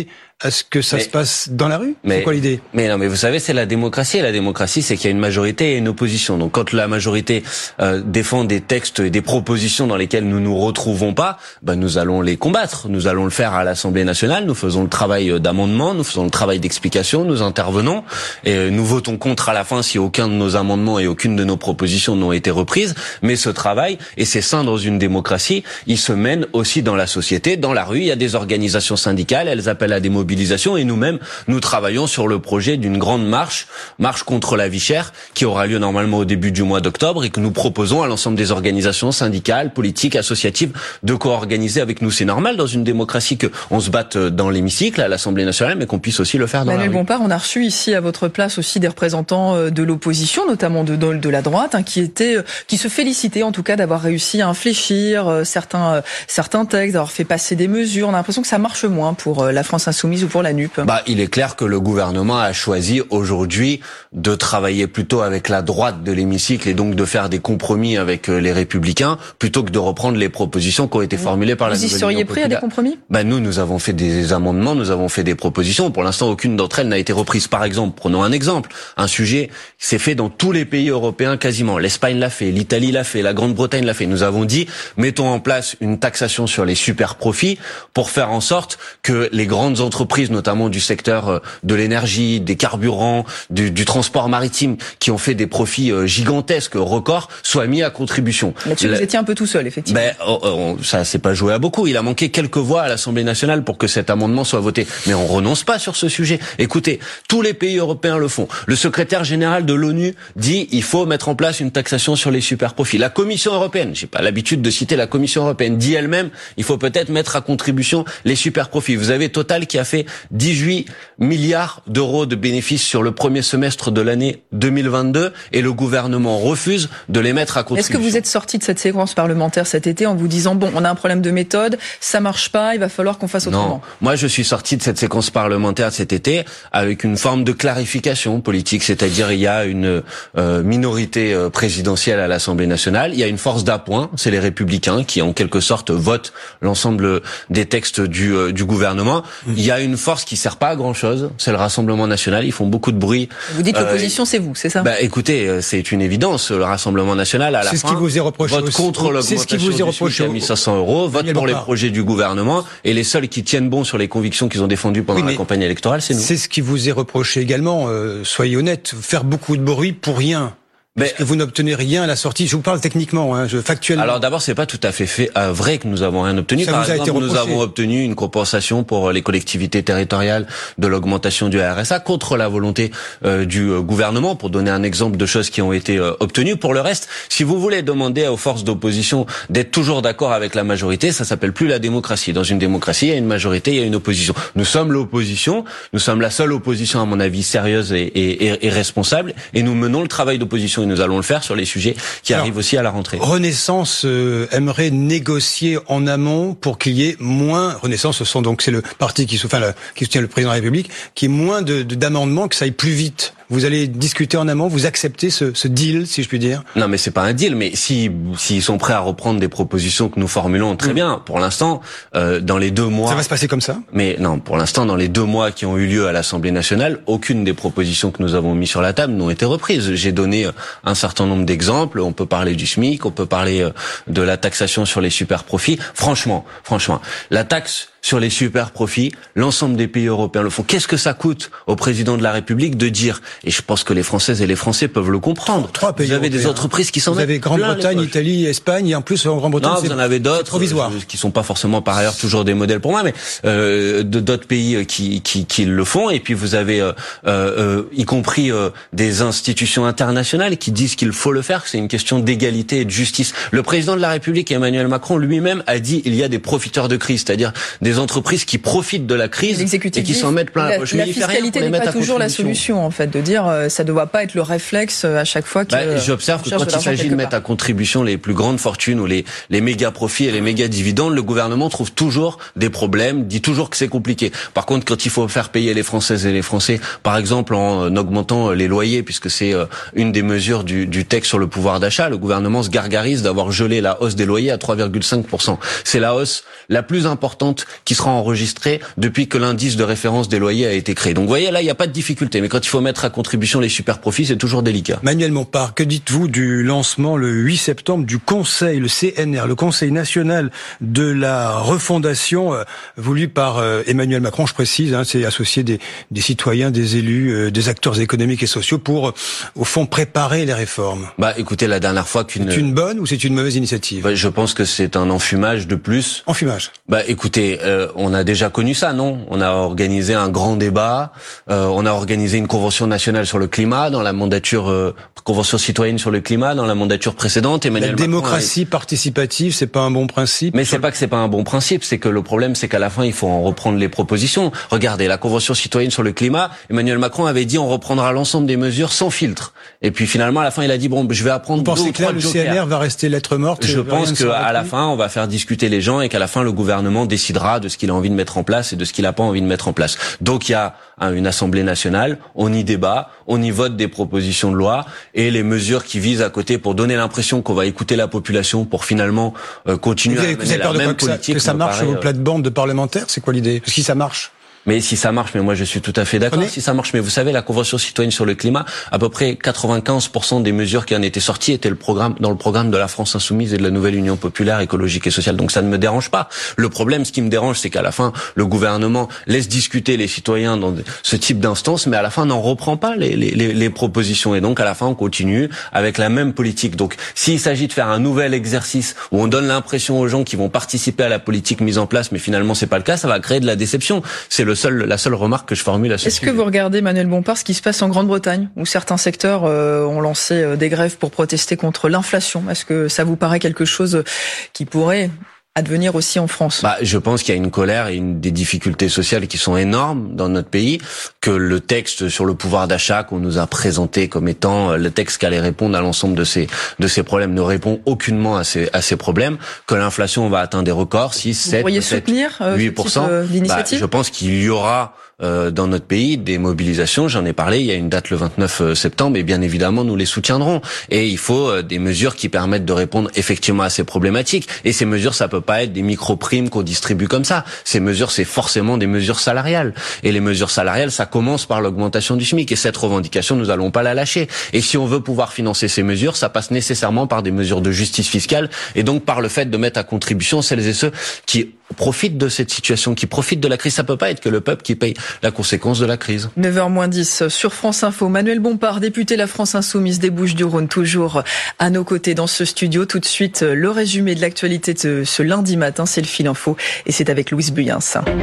à ce que ça se passe dans la rue? C'est quoi l'idée? Mais non, mais vous savez, c'est la démocratie. Et la démocratie, c'est qu'il y a une majorité et une opposition. Donc quand la majorité défend des textes et des propositions dans lesquelles nous nous retrouvons pas, nous allons les combattre. Nous allons le faire à l'Assemblée nationale. Nous faisons le travail d'amendement, nous faisons le travail d'explication, nous intervenons et nous votons contre à la fin si aucun de nos amendements et aucune de nos propositions n'ont été reprises. Mais ce travail, et c'est sain dans une démocratie, il se mène aussi dans la société, dans la rue. Il y a des organisations syndicales, elles appellent à des mobilisations et nous-mêmes, nous travaillons sur le projet d'une grande marche contre la vie chère qui aura lieu normalement au début du mois d'octobre et que nous proposons à l'ensemble des organisations syndicales, politiques, associatives de co-organiser avec nous. C'est normal dans une démocratie qu'on se batte dans l'hémicycle, à l'Assemblée nationale, mais qu'on puisse aussi le faire dans Manuel la rue. Bompard, on a reçu ici à votre place aussi des représentants de l'opposition, notamment de la droite, qui se félicitaient en tout cas d'avoir réussi à infléchir certains textes, d'avoir fait passer des mesures. On a l'impression que ça marche moins pour la France Insoumise ou pour la NUP. Il est clair que le gouvernement a choisi aujourd'hui de travailler plutôt avec la droite de l'hémicycle et donc de faire des compromis avec les Républicains plutôt que de reprendre les propositions qui ont été formulées par la Nouvelle Union Vous y seriez prêt à des compromis? Nous avons fait des amendements, nous avons fait des propositions. Pour l'instant, aucune d'entre elles n'a été reprise. Par exemple, prenons un exemple. Un sujet s'est fait dans tous les pays européens quasiment. L'Espagne l'a fait, l'Italie l'a fait, la Grande-Bretagne l'a fait. Nous avons dit, mettons en place une taxation sur les super profits pour faire en sorte que les grandes entreprises, notamment du secteur de l'énergie, des carburants, du transport maritime, qui ont fait des profits gigantesques, records, soient mis à contribution. Là-dessus, vous étiez un peu tout seul, effectivement. Ça s'est pas joué à beaucoup. Il a manqué quelques voix à l'Assemblée nationale pour que cet amendement soit voté. Mais on renonce pas sur ce sujet. Écoutez, tous les pays européens le font. Le secrétaire général de l'ONU dit il faut mettre en place une taxation sur les super profits. La Commission européenne, j'ai pas l'habitude de citer la Commission européenne, dit elle-même il faut peut-être mettre à contribution les super profits. Vous avez Total qui a fait 18 milliards d'euros de bénéfices sur le premier semestre de l'année 2022 et le gouvernement refuse de les mettre à contribution. Est-ce que vous êtes sorti de cette séquence parlementaire cet été en vous disant on a un problème de méthode, ça marche pas, il va falloir qu'on fasse autrement? Non, moi je suis sorti de cette séquence parlementaire cet été avec une forme de clarification politique, c'est-à-dire il y a une minorité présidentielle à l'Assemblée nationale, il y a une force d'appoint, c'est les Républicains qui en quelque sorte votent l'ensemble des textes du gouvernement. Il y a une force qui sert pas à grand-chose, c'est le Rassemblement national, ils font beaucoup de bruit. Vous dites l'opposition, c'est vous, c'est ça? Écoutez, c'est une évidence, le Rassemblement national à la fin vote contre l'augmentation du SMIC à 1 500 €, vote pour les projets du gouvernement, et les seuls qui tiennent bon sur les convictions qu'ils ont défendues pendant la campagne électorale, c'est nous. C'est ce qui vous est reproché également, soyez honnête, faire beaucoup de bruit pour rien. Parce que vous n'obtenez rien à la sortie. Je vous parle techniquement, factuellement. Alors d'abord, c'est pas tout à fait vrai que nous avons rien obtenu. Par exemple, nous avons obtenu une compensation pour les collectivités territoriales de l'augmentation du RSA contre la volonté du gouvernement, pour donner un exemple de choses qui ont été obtenues. Pour le reste, si vous voulez demander aux forces d'opposition d'être toujours d'accord avec la majorité, ça s'appelle plus la démocratie. Dans une démocratie, il y a une majorité, il y a une opposition. Nous sommes l'opposition, nous sommes la seule opposition à mon avis sérieuse et responsable, et nous menons le travail d'opposition. Et nous allons le faire sur les sujets qui arrivent aussi à la rentrée. Renaissance aimerait négocier en amont pour qu'il y ait moins. Renaissance, c'est le parti qui soutient le président de la République, qui ait moins d'amendements, que ça aille plus vite. Vous allez discuter en amont, vous acceptez ce deal, si je puis dire? Non, mais c'est pas un deal, mais s'ils sont prêts à reprendre des propositions que nous formulons, très bien. Pour l'instant, dans les 2 mois... Ça va se passer comme ça? Mais non, pour l'instant, dans les 2 mois qui ont eu lieu à l'Assemblée nationale, aucune des propositions que nous avons mises sur la table n'ont été reprises. J'ai donné un certain nombre d'exemples. On peut parler du SMIC, on peut parler de la taxation sur les super profits. Franchement, la taxe sur les super profits, l'ensemble des pays européens le font. Qu'est-ce que ça coûte au président de la République de dire, et je pense que les Françaises et les Français peuvent le comprendre, 3 pays vous avez européens. Des entreprises qui s'en mettent. Vous avez Grande-Bretagne, Italie, Espagne, et en plus en Grande-Bretagne, vous en avez d'autres qui sont pas forcément par ailleurs toujours des modèles pour moi, mais d'autres pays qui le font. Et puis vous avez y compris des institutions internationales qui disent qu'il faut le faire, que c'est une question d'égalité et de justice. Le président de la République, Emmanuel Macron, lui-même a dit il y a des profiteurs de crise, c'est-à-dire des entreprises qui profitent de la crise et qui s'en mettent plein la poche. La fiscalité n'est pas toujours la solution, en fait, de dire ça ne doit pas être le réflexe à chaque fois que... J'observe que quand il s'agit de mettre à contribution les plus grandes fortunes ou les méga profits et les méga dividendes, le gouvernement trouve toujours des problèmes, dit toujours que c'est compliqué. Par contre, quand il faut faire payer les Françaises et les Français, par exemple en augmentant les loyers, puisque c'est une des mesures du texte sur le pouvoir d'achat, le gouvernement se gargarise d'avoir gelé la hausse des loyers à 3,5%. C'est la hausse la plus importante qui sera enregistré depuis que l'indice de référence des loyers a été créé. Donc vous voyez, là, il n'y a pas de difficulté. Mais quand il faut mettre à contribution les super profits, c'est toujours délicat. Manuel Bompard, que dites-vous du lancement le 8 septembre du Conseil, le CNR, le Conseil national de la refondation, voulu par Emmanuel Macron, je précise, c'est associé des citoyens, des élus, des acteurs économiques et sociaux pour, au fond, préparer les réformes. Écoutez, la dernière fois C'est une bonne ou c'est une mauvaise initiative? Je pense que c'est un enfumage de plus. Enfumage. Écoutez, on a déjà connu ça, non? On a organisé un grand débat, on a organisé une convention nationale sur le climat dans la mandature, convention citoyenne sur le climat dans la mandature précédente. Emmanuel La démocratie participative, c'est pas un bon principe? Mais c'est pas que c'est pas un bon principe, c'est que le problème, c'est qu'à la fin, il faut en reprendre les propositions. Regardez, la convention citoyenne sur le climat, Emmanuel Macron avait dit on reprendra l'ensemble des mesures sans filtre. Et puis finalement, à la fin, il a dit bon, je vais apprendre. Vous pensez que là, le CNR va rester lettre morte? Je pense qu'à la fin, on va faire discuter les gens et qu'à la fin, le gouvernement décidera de ce qu'il a envie de mettre en place et de ce qu'il n'a pas envie de mettre en place. Donc il y a une Assemblée nationale, on y débat, on y vote des propositions de loi et les mesures qui visent à côté pour donner l'impression qu'on va écouter la population pour finalement continuer à mener la même politique. Que ça marche sur vos plates-bandes de parlementaires? C'est quoi l'idée? Si ça marche. Mais si ça marche, mais moi je suis tout à fait d'accord. Si ça marche, mais vous savez, la Convention citoyenne sur le climat, à peu près 95% des mesures qui en étaient sorties étaient dans le programme de la France Insoumise et de la Nouvelle Union Populaire Écologique et Sociale. Donc ça ne me dérange pas. Le problème, ce qui me dérange, c'est qu'à la fin, le gouvernement laisse discuter les citoyens dans ce type d'instance, mais à la fin n'en reprend pas les propositions. Et donc à la fin, on continue avec la même politique. Donc s'il s'agit de faire un nouvel exercice où on donne l'impression aux gens qui vont participer à la politique mise en place, mais finalement c'est pas le cas, ça va créer de la déception. C'est la seule remarque que je formule à ce sujet. Est-ce que vous regardez, Manuel Bompard, ce qui se passe en Grande-Bretagne, où certains secteurs ont lancé des grèves pour protester contre l'inflation? Est-ce que ça vous paraît quelque chose qui pourrait advenir aussi en France? Je pense qu'il y a une colère et des difficultés sociales qui sont énormes dans notre pays, que le texte sur le pouvoir d'achat qu'on nous a présenté comme étant le texte qui allait répondre à l'ensemble de ces problèmes ne répond aucunement à ces problèmes, que l'inflation va atteindre des records, 6, 7, vous pourriez soutenir 8%. L'initiative? Je pense qu'il y aura dans notre pays des mobilisations, j'en ai parlé, il y a une date le 29 septembre et bien évidemment nous les soutiendrons. Et il faut des mesures qui permettent de répondre effectivement à ces problématiques. Et ces mesures, ça peut pas être des micro-primes qu'on distribue comme ça. Ces mesures, c'est forcément des mesures salariales. Et les mesures salariales, ça commence par l'augmentation du SMIC. Et cette revendication, nous allons pas la lâcher. Et si on veut pouvoir financer ces mesures, ça passe nécessairement par des mesures de justice fiscale et donc par le fait de mettre à contribution celles et ceux qui profitent de cette situation, qui profitent de la crise. Ça peut pas être que le peuple qui paye la conséquence de la crise. 9h-10 sur France Info. Manuel Bompard, député La France Insoumise des Bouches-du-Rhône, toujours à nos côtés dans ce studio. Tout de suite, le résumé de l'actualité de ce lundi matin, c'est le fil info et c'est avec Louise Buyens.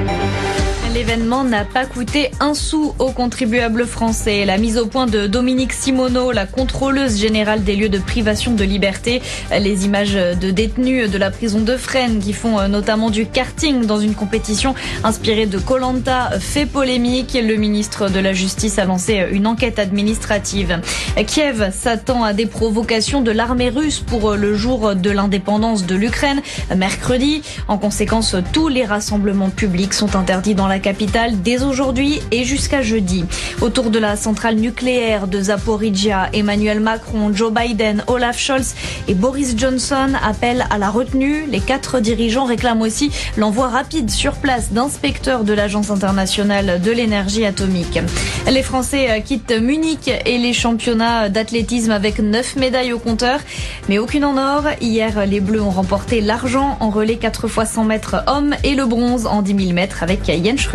L'événement n'a pas coûté un sou aux contribuables français. La mise au point de Dominique Simoneau, la contrôleuse générale des lieux de privation de liberté. Les images de détenus de la prison de Fresnes qui font notamment du karting dans une compétition inspirée de Koh-Lanta fait polémique. Le ministre de la Justice a lancé une enquête administrative. Kiev s'attend à des provocations de l'armée russe pour le jour de l'indépendance de l'Ukraine, mercredi. En conséquence, tous les rassemblements publics sont interdits dans la capitale dès aujourd'hui et jusqu'à jeudi. Autour de la centrale nucléaire de Zaporizhia, Emmanuel Macron, Joe Biden, Olaf Scholz et Boris Johnson appellent à la retenue. Les 4 dirigeants réclament aussi l'envoi rapide sur place d'inspecteurs de l'Agence internationale de l'énergie atomique. Les Français quittent Munich et les championnats d'athlétisme avec 9 médailles au compteur, mais aucune en or. Hier, les Bleus ont remporté l'argent en relais 4 x 100 mètres hommes et le bronze en 10 000 mètres avec Jens Schrub.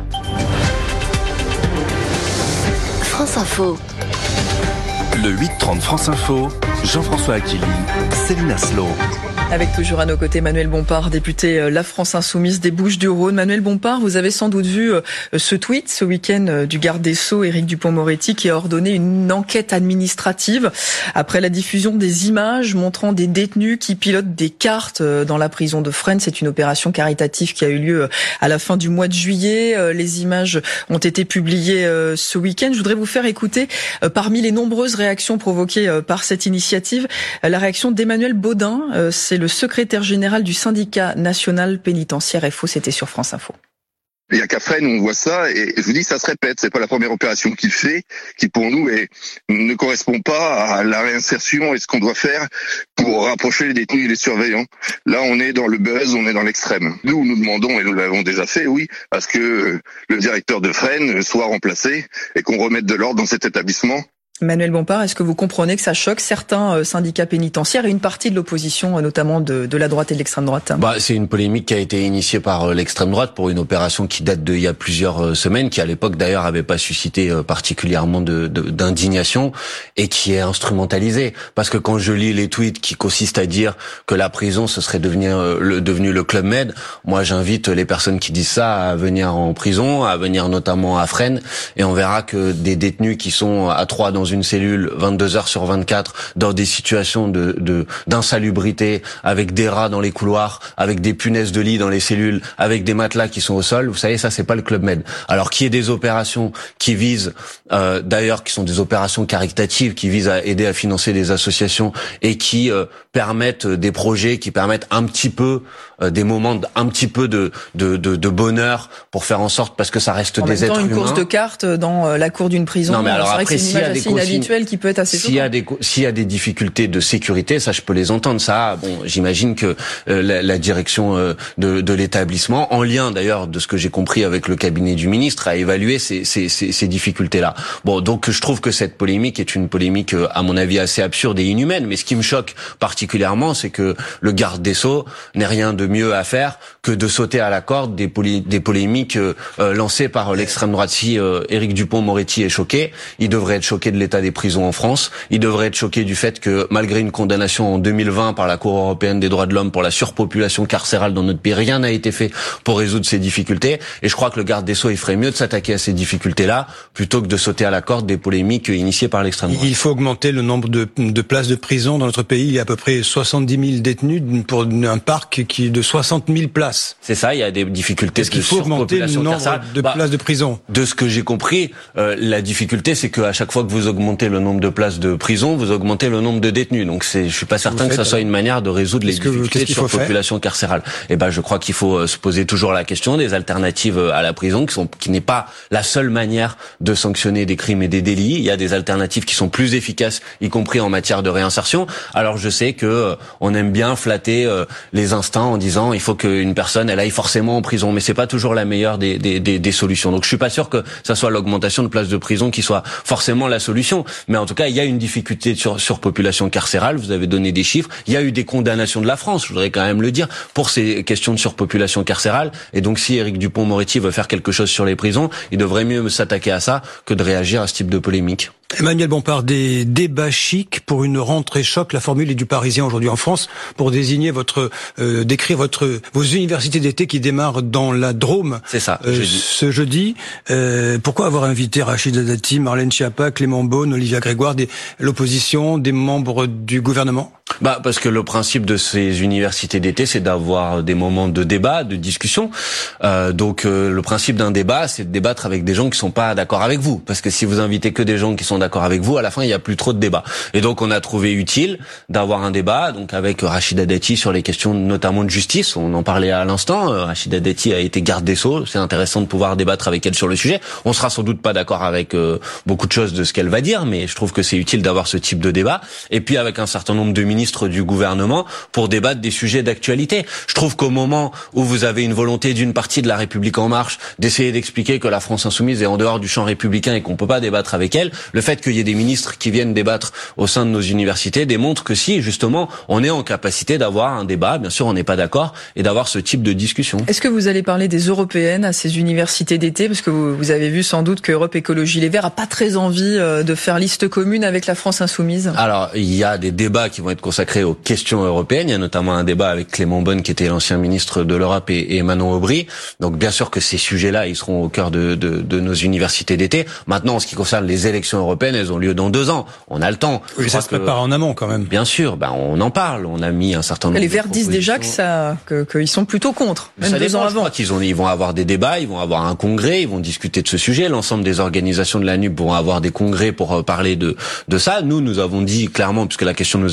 France Info. Le 8-30 France Info, Jean-François Aquilini, Céline Aslo. Avec toujours à nos côtés Manuel Bompard, député La France Insoumise des Bouches-du-Rhône. Manuel Bompard, vous avez sans doute vu ce tweet ce week-end du garde des Sceaux, Éric Dupond-Moretti, qui a ordonné une enquête administrative après la diffusion des images montrant des détenus qui pilotent des karts dans la prison de Fresnes. C'est une opération caritative qui a eu lieu à la fin du mois de juillet. Les images ont été publiées ce week-end. Je voudrais vous faire écouter, parmi les nombreuses réactions provoquées par cette initiative, la réaction d'Emmanuel Baudin. C'est le secrétaire général du syndicat national pénitentiaire FO, c'était sur France Info. Il y a qu'à Fresnes, on voit ça, et je vous dis, ça se répète. C'est pas la première opération qu'il fait, qui pour nous ne correspond pas à la réinsertion et ce qu'on doit faire pour rapprocher les détenus et les surveillants. Là, on est dans le buzz, on est dans l'extrême. Nous demandons, et nous l'avons déjà fait, oui, à ce que le directeur de Fresnes soit remplacé et qu'on remette de l'ordre dans cet établissement. Manuel Bompard, est-ce que vous comprenez que ça choque certains syndicats pénitentiaires et une partie de l'opposition, notamment de la droite et de l'extrême droite? C'est une polémique qui a été initiée par l'extrême droite pour une opération qui date d'il y a plusieurs semaines, qui à l'époque d'ailleurs avait pas suscité particulièrement d'indignation et qui est instrumentalisée. Parce que quand je lis les tweets qui consistent à dire que la prison ce serait devenu le Club Med, moi j'invite les personnes qui disent ça à venir en prison, à venir notamment à Fresnes, et on verra que des détenus qui sont à 3 dans une cellule 22 heures sur 24 dans des situations d'insalubrité, avec des rats dans les couloirs, avec des punaises de lit dans les cellules, avec des matelas qui sont au sol, vous savez, ça c'est pas le Club Med. Alors qu'il y ait des opérations qui visent d'ailleurs qui sont des opérations caritatives, qui visent à aider à financer des associations et qui permettent des projets qui permettent un petit peu des moments un petit peu de bonheur pour faire en sorte, parce que ça reste des êtres humains. En même temps, une course de cartes dans la cour d'une prison. Non mais alors après, s'il y a des inhabituel qui peut être assez s'il y a des difficultés de sécurité, ça je peux les entendre. Ça, bon, j'imagine que la direction de l'établissement, en lien d'ailleurs de ce que j'ai compris avec le cabinet du ministre, a évalué ces difficultés-là. Bon, donc je trouve que cette polémique est une polémique à mon avis assez absurde et inhumaine. Mais ce qui me choque particulièrement, c'est que le garde des Sceaux n'ait rien de mieux à faire que de sauter à la corde des polémiques lancées par l'extrême droite. Si Éric Dupond-Moretti est choqué, il devrait être choqué de l'état des prisons en France. Il devrait être choqué du fait que, malgré une condamnation en 2020 par la Cour européenne des droits de l'homme pour la surpopulation carcérale dans notre pays, rien n'a été fait pour résoudre ces difficultés. Et je crois que le garde des Sceaux, il ferait mieux de s'attaquer à ces difficultés-là plutôt que de sauter à la corde des polémiques initiées par l'extrême droite. Il faut augmenter le nombre de places de prison dans notre pays. Il y a à peu près 70 000 détenus pour un parc qui est de 60 000 places. C'est ça, il y a des difficultés de surpopulation carcérale. Est-ce qu'il faut augmenter le nombre de places de prison? De ce que j'ai compris, la difficulté, c'est qu'à chaque fois que vous augmentez le nombre de places de prison, vous augmentez le nombre de détenus. Donc je suis pas certain que ça soit une manière de résoudre les difficultés de surpopulation carcérale. Je crois qu'il faut se poser toujours la question des alternatives à la prison, qui n'est pas la seule manière de sanctionner des crimes et des délits. Il y a des alternatives qui sont plus efficaces, y compris en matière de réinsertion. Alors je sais que on aime bien flatter les instincts en disant il faut qu'une personne elle aille forcément en prison, mais c'est pas toujours la meilleure des solutions. Donc je suis pas sûr que ça soit l'augmentation de places de prison qui soit forcément la solution. Mais en tout cas, il y a une difficulté de surpopulation carcérale. Vous avez donné des chiffres. Il y a eu des condamnations de la France, je voudrais quand même le dire, pour ces questions de surpopulation carcérale. Et donc, si Éric Dupond-Moretti veut faire quelque chose sur les prisons, il devrait mieux s'attaquer à ça que de réagir à ce type de polémique. Emmanuel Bompard, des débats chics pour une rentrée choc. La formule est du Parisien aujourd'hui en France pour désigner décrire vos universités d'été qui démarrent dans la Drôme. C'est ça. Ce jeudi. Pourquoi avoir invité Rachida Dati, Marlène Schiappa, Clément Beaune, Olivia Grégoire, l'opposition, des membres du gouvernement? Parce que le principe de ces universités d'été, c'est d'avoir des moments de débat, de discussion. Donc le principe d'un débat, c'est de débattre avec des gens qui sont pas d'accord avec vous. Parce que si vous invitez que des gens qui sont d'accord avec vous, à la fin, il y a plus trop de débat. Et donc on a trouvé utile d'avoir un débat, donc avec Rachida Dati sur les questions notamment de justice. On en parlait à l'instant. Rachida Dati a été garde des Sceaux. C'est intéressant de pouvoir débattre avec elle sur le sujet. On sera sans doute pas d'accord avec beaucoup de choses de ce qu'elle va dire, mais je trouve que c'est utile d'avoir ce type de débat. Et puis avec un certain nombre de ministres du gouvernement pour débattre des sujets d'actualité. Je trouve qu'au moment où vous avez une volonté d'une partie de la République en marche d'essayer d'expliquer que la France insoumise est en dehors du champ républicain et qu'on peut pas débattre avec elle, le fait qu'il y ait des ministres qui viennent débattre au sein de nos universités démontre que si, justement, on est en capacité d'avoir un débat, bien sûr on n'est pas d'accord, et d'avoir ce type de discussion. Est-ce que vous allez parler des européennes à ces universités d'été? Parce que vous avez vu sans doute que Europe Écologie Les Verts a pas très envie de faire liste commune avec la France insoumise. Alors, il y a des débats qui vont être consacrés aux questions européennes. Il y a notamment un débat avec Clément Beaune, qui était l'ancien ministre de l'Europe, et Manon Aubry. Donc, bien sûr que ces sujets-là, ils seront au cœur de nos universités d'été. Maintenant, en ce qui concerne les élections européennes, elles ont lieu dans 2 ans. On a le temps. Oui, ça se prépare en amont, quand même. Bien sûr. On en parle. On a mis un certain nombre Les Verts disent déjà qu'ils sont plutôt contre. Même ça 2 ans avant. Ils vont avoir des débats, ils vont avoir un congrès, ils vont discuter de ce sujet. L'ensemble des organisations de la NUP vont avoir des congrès pour parler de ça. Nous avons dit clairement, puisque la question nous a été posée,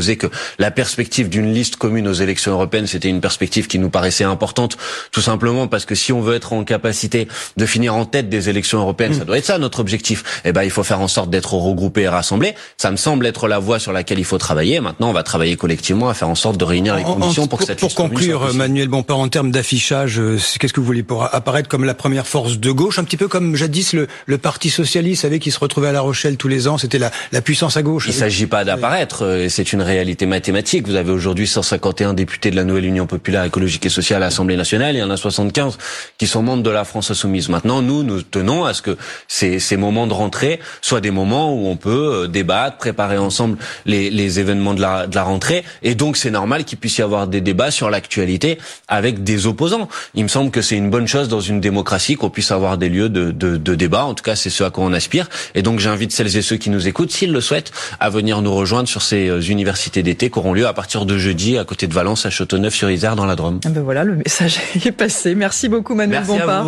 supposé que la perspective d'une liste commune aux élections européennes, c'était une perspective qui nous paraissait importante, tout simplement parce que si on veut être en capacité de finir en tête des élections européennes, ça doit être ça notre objectif. Eh ben, il faut faire en sorte d'être regroupés et rassemblés. Ça me semble être la voie sur laquelle il faut travailler. Maintenant, on va travailler collectivement à faire en sorte de réunir les conditions pour que cette liste commune soit possible. Pour conclure, Manuel Bompard, en termes d'affichage, qu'est-ce que vous voulez pour apparaître comme la première force de gauche, un petit peu comme jadis le Parti socialiste, vous savez, qui se retrouvait à La Rochelle tous les ans, c'était la puissance à gauche. Il ne s'agit pas d'apparaître, c'est une réalité mathématique. Vous avez aujourd'hui 151 députés de la nouvelle Union populaire écologique et sociale à l'Assemblée nationale, il y en a 75 qui sont membres de la France insoumise. Maintenant, nous tenons à ce que ces moments de rentrée soient des moments où on peut débattre, préparer ensemble les événements de la rentrée, et donc c'est normal qu'il puisse y avoir des débats sur l'actualité avec des opposants. Il me semble que c'est une bonne chose dans une démocratie qu'on puisse avoir des lieux de débat. En tout cas, c'est ce à quoi on aspire. Et donc, j'invite celles et ceux qui nous écoutent, s'ils le souhaitent, à venir nous rejoindre sur ces universités d'été qui auront lieu à partir de jeudi à côté de Valence, à Châteauneuf-sur-Isère, dans la Drôme. Ben voilà, le message est passé. Merci beaucoup, Manuel Bompard.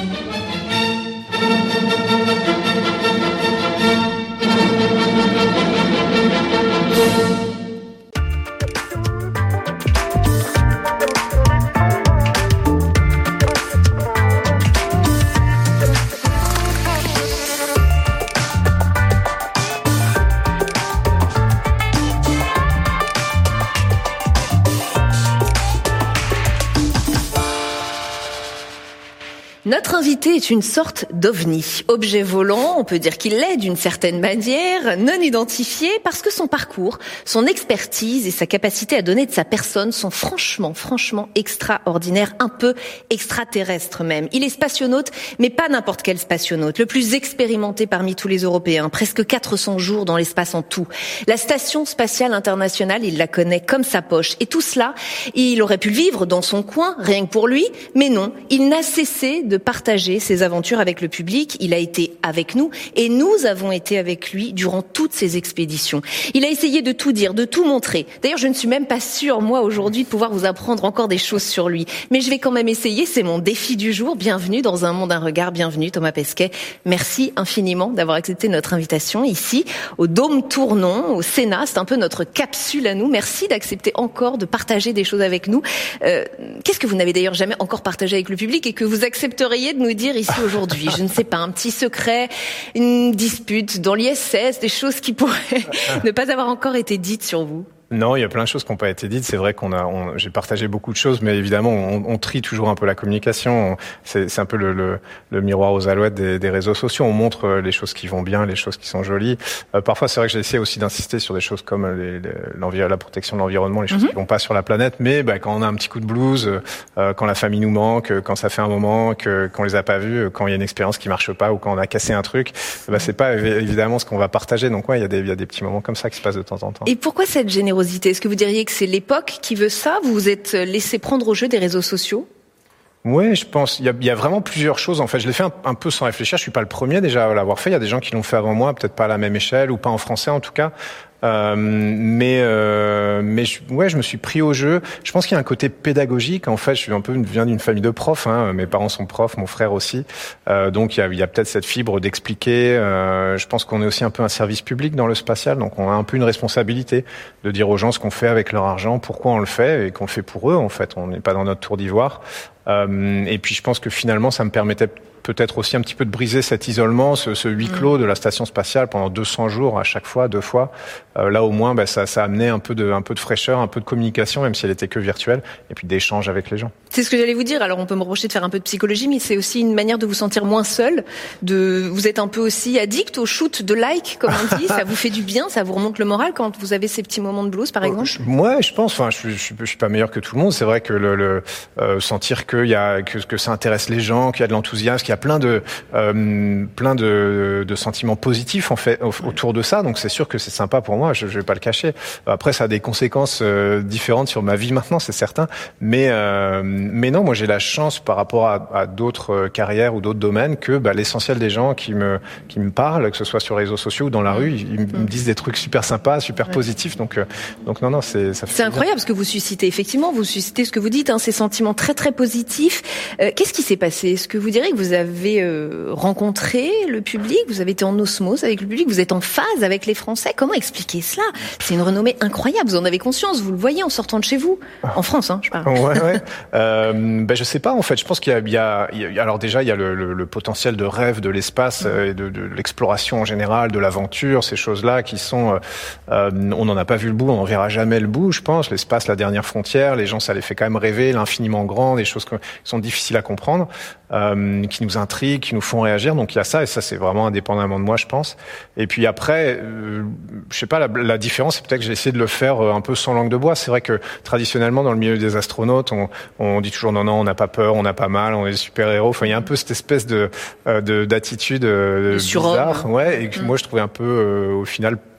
Notre invité est une sorte d'ovni, objet volant, on peut dire qu'il l'est d'une certaine manière, non identifié, parce que son parcours, son expertise et sa capacité à donner de sa personne sont franchement extraordinaires, un peu extraterrestres même. Il est spationaute, mais pas n'importe quel spationaute, le plus expérimenté parmi tous les Européens, presque 400 jours dans l'espace en tout. La Station Spatiale Internationale, il la connaît comme sa poche, et tout cela, il aurait pu le vivre dans son coin, rien que pour lui, mais non, il n'a cessé de partager ses aventures avec le public. Il a été avec nous et nous avons été avec lui durant toutes ces expéditions. Il a essayé de tout dire, de tout montrer. D'ailleurs, je ne suis même pas sûre, moi, aujourd'hui, de pouvoir vous apprendre encore des choses sur lui. Mais je vais quand même essayer, c'est mon défi du jour. Bienvenue dans Un monde, un regard. Bienvenue, Thomas Pesquet. Merci infiniment d'avoir accepté notre invitation ici, au Dôme Tournon, au Sénat. C'est un peu notre capsule à nous. Merci d'accepter encore de partager des choses avec nous. Qu'est-ce que vous n'avez d'ailleurs jamais encore partagé avec le public et que vous accepteriez de nous dire ici aujourd'hui? Je ne sais pas, un petit secret, une dispute dans l'ISS, des choses qui pourraient ne pas avoir encore été dites sur vous. Non, il y a plein de choses qui n'ont pas été dites. C'est vrai j'ai partagé beaucoup de choses, mais évidemment, on trie toujours un peu la communication. C'est un peu le miroir aux alouettes des réseaux sociaux. On montre les choses qui vont bien, les choses qui sont jolies. Parfois, c'est vrai que j'ai essayé aussi d'insister sur des choses comme la protection de l'environnement, les choses qui vont pas sur la planète. Mais quand on a un petit coup de blues, quand la famille nous manque, quand ça fait un moment qu'on les a pas vus, quand il y a une expérience qui marche pas ou quand on a cassé un truc, c'est pas évidemment ce qu'on va partager. Donc il y a des petits moments comme ça qui se passent de temps en temps. Et pourquoi cette générosité? Est-ce que vous diriez que c'est l'époque qui veut ça? Vous vous êtes laissé prendre au jeu des réseaux sociaux? Oui, je pense. Il y a vraiment plusieurs choses. En fait, je l'ai fait un peu sans réfléchir. Je suis pas le premier déjà à l'avoir fait. Il y a des gens qui l'ont fait avant moi, peut-être pas à la même échelle ou pas en français en tout cas. Mais je me suis pris au jeu. Je pense qu'il y a un côté pédagogique. En fait, je viens d'une famille de profs. Mes parents sont profs, mon frère aussi. Donc il y a peut-être cette fibre d'expliquer. Je pense qu'on est aussi un peu un service public dans le spatial. Donc on a un peu une responsabilité de dire aux gens ce qu'on fait avec leur argent, pourquoi on le fait et qu'on le fait pour eux. En fait, on n'est pas dans notre tour d'ivoire. Et puis je pense que finalement, ça me permettait peut-être aussi un petit peu de briser cet isolement, ce huis clos de la station spatiale pendant 200 jours à chaque fois, 2 fois. Là au moins, ça amenait un peu de fraîcheur, un peu de communication, même si elle était que virtuelle, et puis d'échanges avec les gens. C'est ce que j'allais vous dire. Alors on peut me reprocher de faire un peu de psychologie, mais c'est aussi une manière de vous sentir moins seul. Vous êtes un peu aussi addict au shoot de like, comme on dit. Ça vous fait du bien, ça vous remonte le moral quand vous avez ces petits moments de blues, par exemple. Ouais, je pense. Enfin, je suis pas meilleur que tout le monde. C'est vrai que sentir que ça intéresse les gens, qu'il y a de l'enthousiasme, qu'il y a plein de sentiments positifs en fait autour de ça. Donc c'est sûr que c'est sympa pour moi. Je vais pas le cacher. Après, ça a des conséquences différentes sur ma vie maintenant, c'est certain. Mais non, moi j'ai la chance par rapport à d'autres carrières ou d'autres domaines que l'essentiel des gens qui me parlent, que ce soit sur les réseaux sociaux ou dans la rue, ils me disent des trucs super sympas, super positifs. Donc non, ça fait. C'est incroyable ce que vous suscitez. Effectivement, vous suscitez ce que vous dites, ces sentiments très très positifs. Qu'est-ce qui s'est passé? Est-ce que vous direz que vous avez rencontré le public, vous avez été en osmose avec le public, vous êtes en phase avec les Français? Comment expliquer cela? C'est une renommée incroyable. Vous en avez conscience, vous le voyez en sortant de chez vous, en France, je parle. Ouais. Je sais pas en fait. Je pense qu'il y a alors déjà il y a le potentiel de rêve de l'espace et de l'exploration en général, de l'aventure, ces choses-là qui sont. On n'en a pas vu le bout, on n'en verra jamais le bout. Je pense l'espace, la dernière frontière. Les gens, ça les fait quand même rêver, l'infiniment grand, des choses qui sont difficiles à comprendre, qui nous intriguent, qui nous font réagir. Donc il y a ça, et ça c'est vraiment indépendamment de moi, je pense. Et puis après, je sais pas, la différence, c'est peut-être que j'ai essayé de le faire un peu sans langue de bois. C'est vrai que traditionnellement dans le milieu des astronautes, on dit toujours non, on n'a pas peur, on n'a pas mal, on est des super-héros. Enfin, il y a un peu cette espèce d'attitude bizarre, et que moi je trouvais un peu au final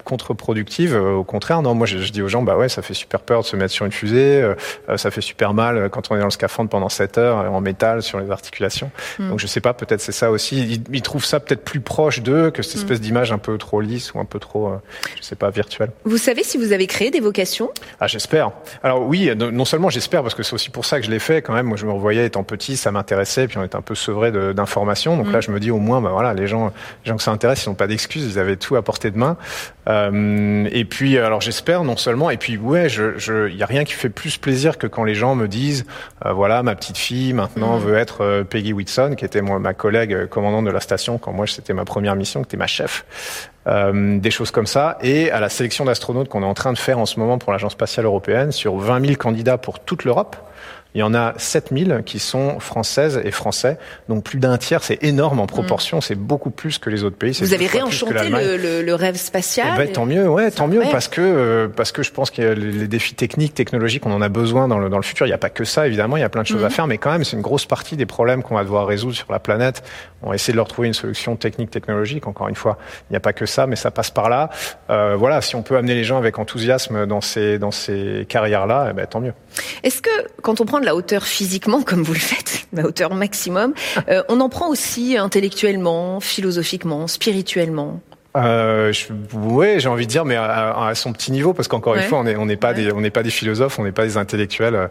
contre-productive. Au contraire, non, moi je dis aux gens, bah ouais, ça fait super peur de se mettre sur une fusée, ça fait super mal quand on est dans le scaphandre pendant 7 heures en métal sur les articulations. Donc je sais pas, peut-être c'est ça aussi. Ils trouvent ça peut-être plus proche d'eux que cette espèce d'image un peu trop lisse ou un peu trop, je sais pas, virtuelle. Vous savez si vous avez créé des vocations ? Ah, j'espère. Alors oui, non seulement j'espère, parce que c'est aussi pour ça que je l'ai fait quand même. Moi, je me revoyais étant petit, ça m'intéressait, puis on était un peu sevré d'informations. Donc là, je me dis au moins, bah voilà, les gens que ça intéresse, ils n'ont pas d'excuses, ils avaient tout à portée de main. Et puis, alors j'espère non seulement, et puis ouais, y a rien qui fait plus plaisir que quand les gens me disent, voilà, ma petite fille maintenant veut être Peggy Whitson, qui était ma collègue commandante de la station quand moi c'était ma première mission, qui était ma chef. Des choses comme ça. Et à la sélection d'astronautes qu'on est en train de faire en ce moment pour l'Agence spatiale européenne, sur 20 000 candidats pour toute l'Europe, il y en a 7 000 qui sont françaises et français. Donc plus d'un tiers, c'est énorme en proportion, c'est beaucoup plus que les autres pays. Vous avez réenchanté le rêve spatial. Eh ben, tant mieux, ouais, tant mieux, parce que je pense que les défis techniques, technologiques, on en a besoin dans le futur. Il n'y a pas que ça, évidemment, il y a plein de choses à faire, mais quand même, c'est une grosse partie des problèmes qu'on va devoir résoudre sur la planète. On va essayer de leur trouver une solution technique, technologique. Encore une fois, il n'y a pas que ça, mais ça passe par là. Voilà, si on peut amener les gens avec enthousiasme dans ces carrières-là, eh ben, tant mieux. Est-ce que, quand on prend de la hauteur physiquement, comme vous le faites, la hauteur maximum, on en prend aussi intellectuellement, philosophiquement, spirituellement? Ouais, j'ai envie de dire, mais à son petit niveau, parce qu'encore une fois, on n'est pas des philosophes, on n'est pas des intellectuels.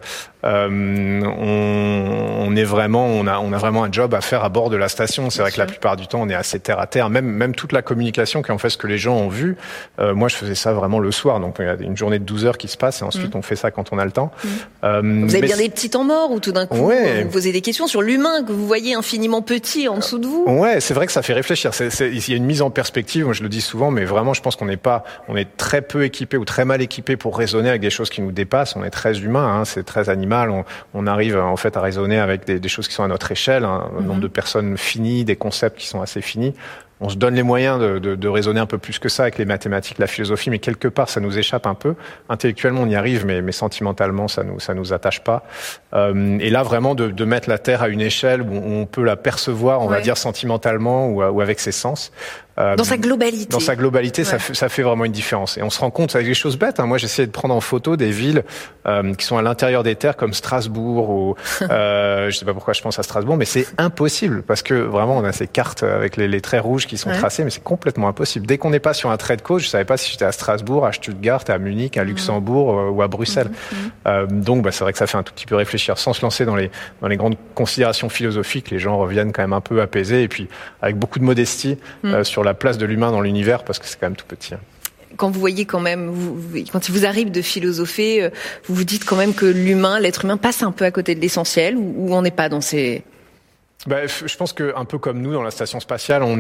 On a vraiment un job à faire à bord de la station. C'est vrai que la plupart du temps, on est assez terre à terre. Même toute la communication qui est en fait ce que les gens ont vu. Moi, je faisais ça vraiment le soir. Donc, il y a une journée de 12 heures qui se passe et ensuite on fait ça quand on a le temps. Vous avez bien des petits temps morts où tout d'un coup, vous vous posez des questions sur l'humain que vous voyez infiniment petit en dessous de vous. Ouais, c'est vrai que ça fait réfléchir. Il y a une mise en perspective. Moi, je le dis souvent, mais vraiment, je pense qu'on est très peu équipé ou très mal équipé pour raisonner avec des choses qui nous dépassent. On est très humain, c'est très animal. On arrive en fait à raisonner avec des choses qui sont à notre échelle, un nombre de personnes finies, des concepts qui sont assez finis. On se donne les moyens de raisonner un peu plus que ça avec les mathématiques, la philosophie, mais quelque part ça nous échappe un peu. Intellectuellement on y arrive, mais sentimentalement ça nous attache pas. Et là vraiment de mettre la Terre à une échelle où on peut la percevoir, on va dire sentimentalement ou avec ses sens. Dans sa globalité. Dans sa globalité, ça fait vraiment une différence. Et on se rend compte avec des choses bêtes. Moi, j'essayais de prendre en photo des villes qui sont à l'intérieur des terres, comme Strasbourg ou je sais pas pourquoi je pense à Strasbourg, mais c'est impossible parce que vraiment on a ces cartes avec les traits rouges qui sont tracés, mais c'est complètement impossible. Dès qu'on n'est pas sur un trait de côte, je savais pas si j'étais à Strasbourg, à Stuttgart, à Munich, à Luxembourg ou à Bruxelles. Donc, c'est vrai que ça fait un tout petit peu réfléchir, sans se lancer dans les grandes considérations philosophiques. Les gens reviennent quand même un peu apaisés et puis avec beaucoup de modestie sur la place de l'humain dans l'univers, parce que c'est quand même tout petit. Quand vous voyez quand même, quand il vous arrive de philosopher, vous vous dites quand même que l'être humain passe un peu à côté de l'essentiel, ou on n'est pas dans ces... Je pense que un peu comme nous dans la station spatiale, on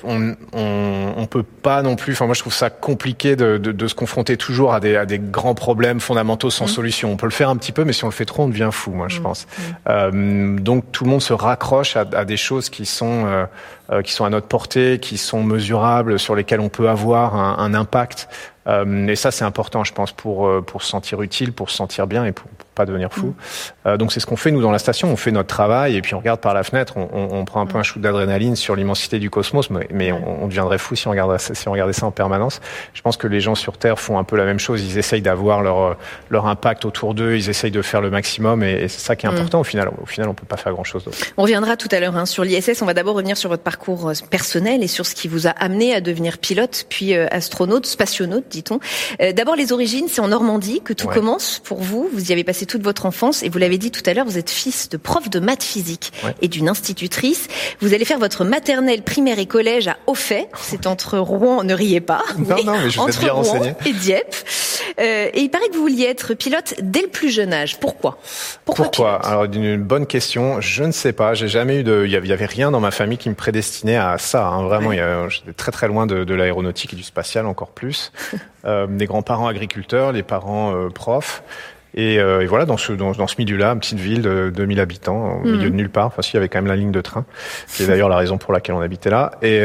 peut pas non plus. Enfin, moi, je trouve ça compliqué de se confronter toujours à des grands problèmes fondamentaux sans solution. On peut le faire un petit peu, mais si on le fait trop, on devient fou. Moi, je pense. Donc, tout le monde se raccroche à des choses qui sont à notre portée, qui sont mesurables, sur lesquelles on peut avoir un impact. Et ça, c'est important, je pense, pour se sentir utile, pour se sentir bien et pour pas devenir fou. Donc c'est ce qu'on fait nous dans la station, on fait notre travail et puis on regarde par la fenêtre, on prend un peu un shoot d'adrénaline sur l'immensité du cosmos, mais on deviendrait fou si on regardait ça en permanence. Je pense que les gens sur Terre font un peu la même chose, ils essayent d'avoir leur impact autour d'eux, ils essayent de faire le maximum et c'est ça qui est important au final. Au final, on peut pas faire grand-chose d'autre. On reviendra tout à l'heure sur l'ISS, on va d'abord revenir sur votre parcours personnel et sur ce qui vous a amené à devenir pilote puis astronaute, spationaute dit-on. D'abord les origines, c'est en Normandie que tout commence pour vous. Vous y avez passé toute votre enfance et vous l'avez dit tout à l'heure, vous êtes fils de prof de maths physique et d'une institutrice. Vous allez faire votre maternelle, primaire et collège à Auffay. C'est entre Rouen, ne riez pas. Non, mais je vais être bien renseigné. Et Dieppe. Et il paraît que vous vouliez être pilote dès le plus jeune âge. Pourquoi Alors, une bonne question. Je ne sais pas. J'ai jamais il y avait rien dans ma famille qui me prédestinait à ça. Vraiment, j'étais très très loin de l'aéronautique et du spatial encore plus. Des grands-parents agriculteurs, les parents profs. Et voilà, dans ce milieu-là, une petite ville de 2000 habitants, au milieu de nulle part. Enfin, il y avait quand même la ligne de train. C'est d'ailleurs la raison pour laquelle on habitait là. Et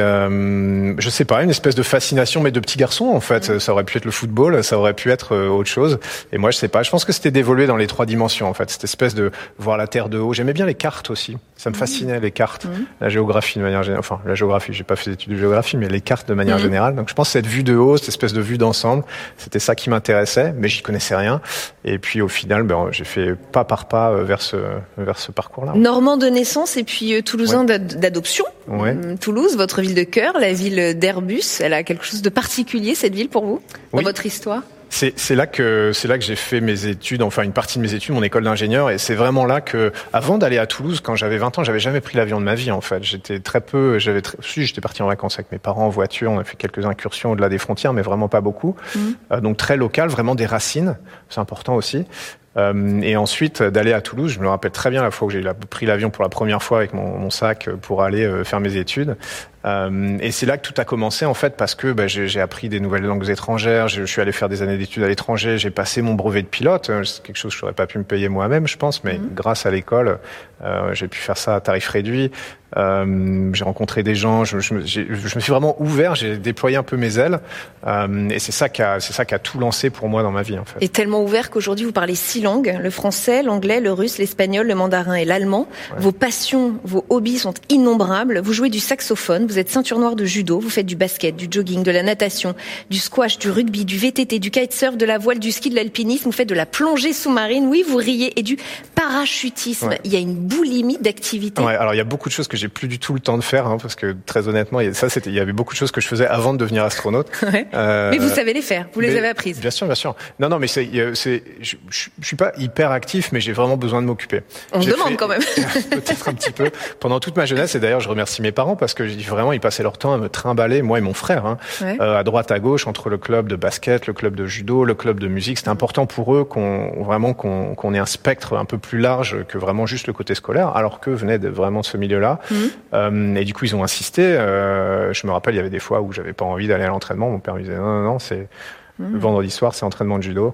je sais pas, une espèce de fascination, mais de petit garçon en fait. Ça aurait pu être le football, ça aurait pu être autre chose. Et moi, je sais pas. Je pense que c'était d'évoluer dans les 3 dimensions en fait. Cette espèce de voir la terre de haut. J'aimais bien les cartes aussi. Ça me fascinait les cartes, la géographie de manière générale. Enfin, la géographie. J'ai pas fait d'études de géographie, mais les cartes de manière générale. Donc, je pense que cette vue de haut, cette espèce de vue d'ensemble, c'était ça qui m'intéressait. Mais j'y connaissais rien. Et puis au final, j'ai fait pas par pas vers ce parcours-là. Normand de naissance et puis toulousain d'adoption. Ouais. Toulouse, votre ville de cœur, la ville d'Airbus, elle a quelque chose de particulier cette ville pour vous dans votre histoire? C'est là que j'ai fait mes études, enfin une partie de mes études, mon école d'ingénieur, et c'est vraiment là que, avant d'aller à Toulouse, quand j'avais 20 ans, j'avais jamais pris l'avion de ma vie en fait. J'étais parti en vacances avec mes parents en voiture, on a fait quelques incursions au-delà des frontières, mais vraiment pas beaucoup. Donc très local, vraiment des racines, c'est important aussi. Et ensuite d'aller à Toulouse, je me rappelle très bien la fois où j'ai pris l'avion pour la première fois avec mon sac pour aller faire mes études. Et c'est là que tout a commencé en fait, parce que j'ai appris des nouvelles langues étrangères, je suis allé faire des années d'études à l'étranger, j'ai passé mon brevet de pilote, c'est quelque chose que j'aurais pas pu me payer moi-même je pense, mais grâce à l'école j'ai pu faire ça à tarif réduit. J'ai rencontré des gens, je me suis vraiment ouvert, j'ai déployé un peu mes ailes, et c'est ça qui a tout lancé pour moi dans ma vie en fait. Et tellement ouvert qu'aujourd'hui vous parlez 6 langues, le français, l'anglais, le russe, l'espagnol, le mandarin et l'allemand. Vos passions, vos hobbies sont innombrables. Vous jouez du saxophone, vous êtes ceinture noire de judo, vous faites du basket, du jogging, de la natation, du squash, du rugby, du VTT, du kitesurf, de la voile, du ski, de l'alpinisme, vous faites de la plongée sous-marine, oui vous riez, et du parachutisme. Il y a une boulimie d'activités. Alors il y a beaucoup de choses que j'ai plus du tout le temps de faire, parce que très honnêtement, il y avait beaucoup de choses que je faisais avant de devenir astronaute. Mais vous savez les faire, vous les avez apprises. Bien sûr. Non, mais je suis pas hyper actif, mais j'ai vraiment besoin de m'occuper. On se demande quand même. Peut-être un petit peu. Pendant toute ma jeunesse, et d'ailleurs je remercie mes parents parce que vraiment ils passaient leur temps à me trimballer, moi et mon frère, à droite à gauche, entre le club de basket, le club de judo, le club de musique. C'était important pour eux qu'on ait un spectre un peu plus large que vraiment juste le côté scolaire, alors qu'eux venaient vraiment de ce milieu-là. Et du coup ils ont insisté. Je me rappelle, il y avait des fois où j'avais pas envie d'aller à l'entraînement. Mon père me disait non, c'est le vendredi soir, c'est entraînement de judo.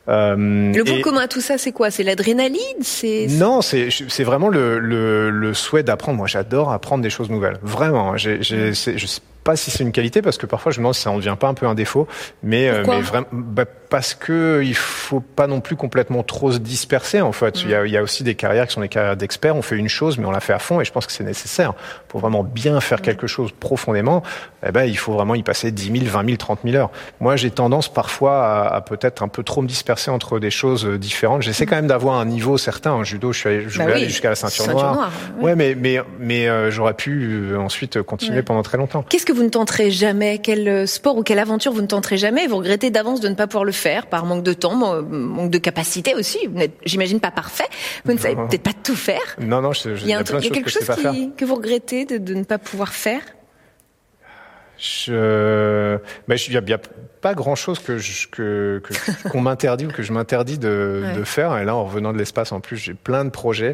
Le point commun à tout ça, c'est quoi? C'est l'adrénaline? Non, c'est vraiment le souhait d'apprendre. Moi, j'adore apprendre des choses nouvelles. Vraiment. Je sais pas si c'est une qualité, parce que parfois je me demande si ça en devient pas un peu un défaut. Mais vraiment, parce que il faut pas non plus complètement trop se disperser en fait. Il y a aussi des carrières qui sont des carrières d'experts. On fait une chose, mais on la fait à fond, et je pense que c'est nécessaire pour vraiment bien faire quelque chose profondément. Il faut vraiment y passer 10 000, 20 000, 30 000 heures. Moi, j'ai tendance parfois à peut-être un peu trop me disperser entre des choses différentes. J'essaie quand même d'avoir un niveau certain. En judo, je voulais aller jusqu'à la ceinture noire. Mais j'aurais pu ensuite continuer pendant très longtemps. Qu'est-ce que vous ne tenterez jamais? Quel sport ou quelle aventure vous ne tenterez jamais? Vous regrettez d'avance de ne pas pouvoir le faire par manque de temps, manque de capacité aussi. Vous n'êtes, j'imagine, pas parfait. Vous ne savez peut-être pas tout faire. Non, il y a quelque chose que vous regrettez de ne pas pouvoir faire? Il y a pas grand-chose qu'on m'interdit ou que je m'interdis de faire. Et là, en revenant de l'espace, en plus, j'ai plein de projets.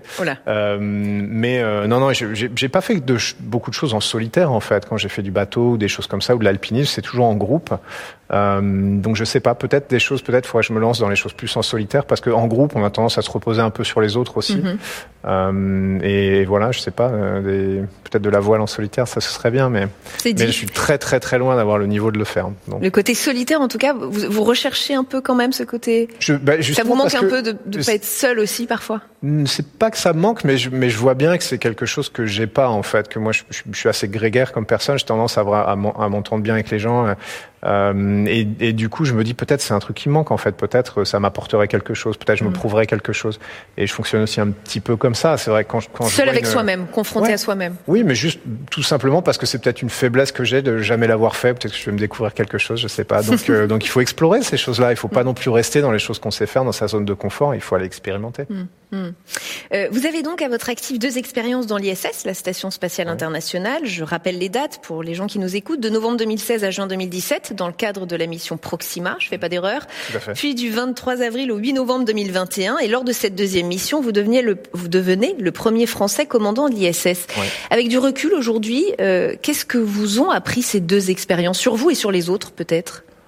Non, j'ai pas fait beaucoup de choses en solitaire, en fait. Quand j'ai fait du bateau ou des choses comme ça, ou de l'alpinisme, c'est toujours en groupe. Donc je sais pas, peut-être faudrait que je me lance dans les choses plus en solitaire, parce qu'en groupe, on a tendance à se reposer un peu sur les autres aussi. Et voilà, je sais pas, peut-être de la voile en solitaire, ça ce serait bien, mais je suis très très très loin d'avoir le niveau de le faire. Donc. Le côté solitaire, en tout cas, vous recherchez un peu quand même ce côté. Ça vous manque un peu de pas être seul aussi parfois? C'est pas que ça me manque, mais je vois bien que c'est quelque chose que j'ai pas en fait. Que moi, je suis assez grégaire comme personne. J'ai tendance à m'entendre bien avec les gens. Et du coup, je me dis peut-être c'est un truc qui me manque en fait. Peut-être ça m'apporterait quelque chose. Peut-être je me prouverais quelque chose. Et je fonctionne aussi un petit peu comme ça. C'est vrai quand seul avec soi-même, confronté à soi-même. Oui, mais juste tout simplement parce que c'est peut-être une faiblesse que j'ai de jamais l'avoir fait. Peut-être que je vais me découvrir quelque chose, je sais pas. Donc il faut explorer ces choses-là. Il faut pas non plus rester dans les choses qu'on sait faire, dans sa zone de confort. Il faut aller expérimenter. Vous avez donc à votre actif 2 expériences dans l'ISS, la Station Spatiale Internationale. Je rappelle les dates pour les gens qui nous écoutent. De novembre 2016 à juin 2017, dans le cadre de la mission Proxima, je fais pas d'erreur. Puis du 23 avril au 8 novembre 2021. Et lors de cette 2e mission, vous devenez le premier Français commandant de l'ISS. Avec du recul aujourd'hui, qu'est-ce que vous ont appris ces 2 expériences sur vous et sur les autres peut-être?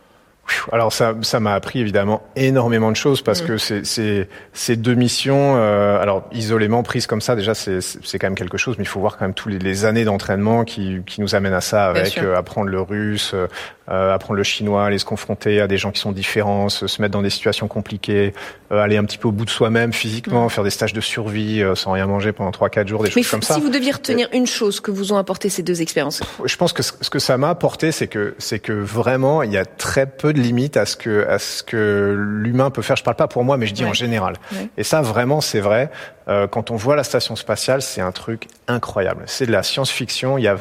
Alors ça m'a appris évidemment énormément de choses parce que ces 2 missions, alors isolément prises comme ça, déjà c'est quand même quelque chose, mais il faut voir quand même tous les années d'entraînement qui nous amènent à ça, avec apprendre le russe, apprendre le chinois, aller se confronter à des gens qui sont différents, se mettre dans des situations compliquées, aller un petit peu au bout de soi-même physiquement, faire des stages de survie sans rien manger pendant 3-4 jours, des choses comme ça. Si vous deviez retenir une chose que vous ont apporté ces 2 expériences, je pense que ce que ça m'a apporté, c'est que vraiment il y a très peu de limites à ce que l'humain peut faire. Je parle pas pour moi, mais je dis en général. Et ça, vraiment, c'est vrai. Quand on voit la station spatiale, c'est un truc incroyable. C'est de la science-fiction. Il y a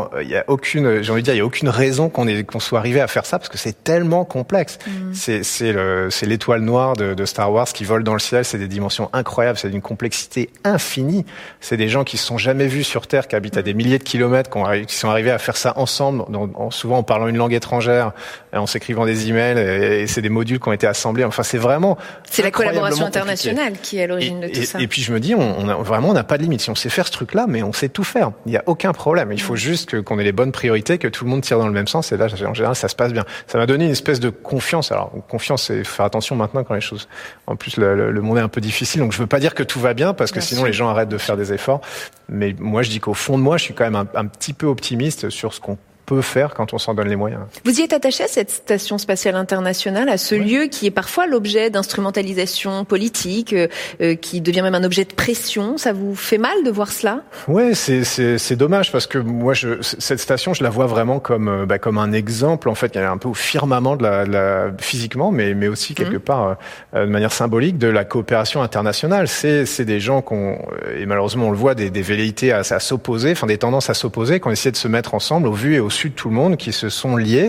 aucune raison qu'on soit arrivé à faire ça parce que c'est tellement complexe. C'est l'étoile noire de Star Wars qui vole dans le ciel. C'est des dimensions incroyables. C'est d'une complexité infinie. C'est des gens qui se sont jamais vus sur Terre, qui habitent à des milliers de kilomètres, qui sont arrivés à faire ça ensemble, souvent en parlant une langue étrangère, en s'écrivant des emails, et c'est des modules qui ont été assemblés. Enfin, c'est vraiment... C'est la collaboration internationale qui est à l'origine de tout ça. Et puis je me dis, on n'a pas de limite. Si on sait faire ce truc-là, mais on sait tout faire. Il n'y a aucun problème. Il faut juste qu'on ait les bonnes priorités, que tout le monde tire dans le même sens. Et là, en général, ça se passe bien. Ça m'a donné une espèce de confiance. Alors, confiance, c'est faire attention maintenant quand les choses... En plus, le monde est un peu difficile. Donc, je veux pas dire que tout va bien, parce que sinon, les gens arrêtent de faire des efforts. Mais moi, je dis qu'au fond de moi, je suis quand même un petit peu optimiste sur ce qu'on peut faire quand on s'en donne les moyens. Vous y êtes attaché à cette station spatiale internationale, à ce lieu qui est parfois l'objet d'instrumentalisation politique, qui devient même un objet de pression. Ça vous fait mal de voir cela ? Ouais, c'est dommage parce que moi, cette station, je la vois vraiment comme un exemple. En fait, il y a un peu au firmament physiquement, mais aussi quelque part de manière symbolique de la coopération internationale. C'est des gens et malheureusement on le voit, des velléités à s'opposer, enfin des tendances à s'opposer, qui ont essayé de se mettre ensemble au vu et au su de tout le monde, qui se sont liés,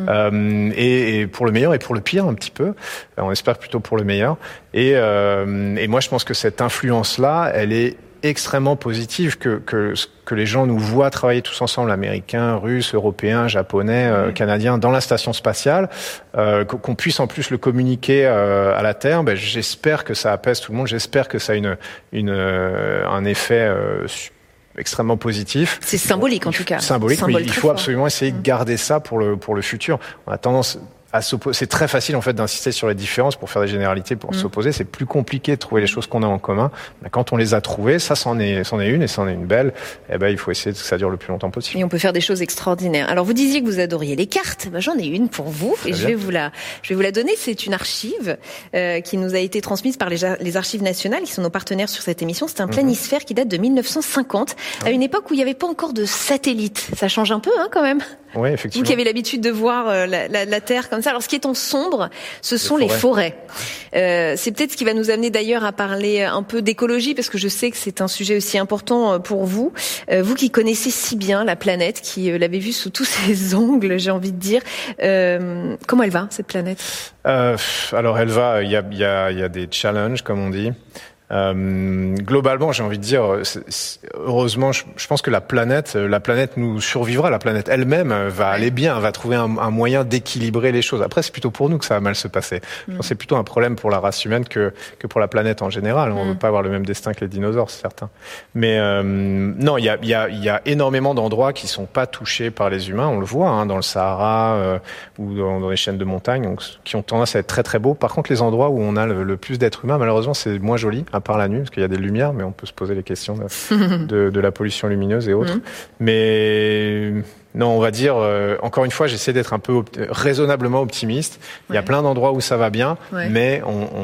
et pour le meilleur et pour le pire un petit peu. On espère plutôt pour le meilleur. Et moi, je pense que cette influence-là, elle est extrêmement positive, que les gens nous voient travailler tous ensemble, Américains, Russes, Européens, Japonais, Canadiens, dans la station spatiale, qu'on puisse en plus le communiquer à la Terre. J'espère que ça apaise tout le monde. J'espère que ça a un effet extrêmement positif. C'est symbolique en tout cas. Symbolique, oui. Il faut absolument essayer de garder ça pour le futur. On a tendance à s'opposer. C'est très facile en fait d'insister sur les différences pour faire des généralités, pour s'opposer. C'est plus compliqué de trouver les choses qu'on a en commun. Mais quand on les a trouvées, ça c'en est une, et c'en est une belle. Il faut essayer que ça dure le plus longtemps possible. Et on peut faire des choses extraordinaires. Alors vous disiez que vous adoriez les cartes. J'en ai une pour vous, et je vais vous la donner. C'est une archive qui nous a été transmise par les Archives nationales, qui sont nos partenaires sur cette émission. C'est un planisphère qui date de 1950, à une époque où il n'y avait pas encore de satellite. Ça change un peu, quand même. Oui, effectivement. Vous qui avez l'habitude de voir la Terre comme ça. Alors, ce qui est en sombre, ce sont les forêts. C'est peut-être ce qui va nous amener d'ailleurs à parler un peu d'écologie, parce que je sais que c'est un sujet aussi important pour vous. Vous qui connaissez si bien la planète, qui l'avez vue sous tous ses angles, j'ai envie de dire. Comment elle va, cette planète ? Alors, elle va. Il y a des challenges, comme on dit. Globalement, j'ai envie de dire, heureusement, je pense que la planète nous survivra. La planète elle-même va aller bien, va trouver un moyen d'équilibrer les choses. Après, c'est plutôt pour nous que ça va mal se passer. Je pense que c'est plutôt un problème pour la race humaine que pour la planète en général. On ne veut pas avoir le même destin que les dinosaures, c'est certain. Mais non, il y a énormément d'endroits qui sont pas touchés par les humains. On le voit dans le Sahara ou dans les chaînes de montagnes, donc, qui ont tendance à être très très beaux. Par contre, les endroits où on a le plus d'êtres humains, malheureusement, c'est moins joli. À part la nuit, parce qu'il y a des lumières, mais on peut se poser les questions de la pollution lumineuse et autres. Mais non, on va dire, encore une fois, j'essaie d'être un peu raisonnablement optimiste. Il y a plein d'endroits où ça va bien, mais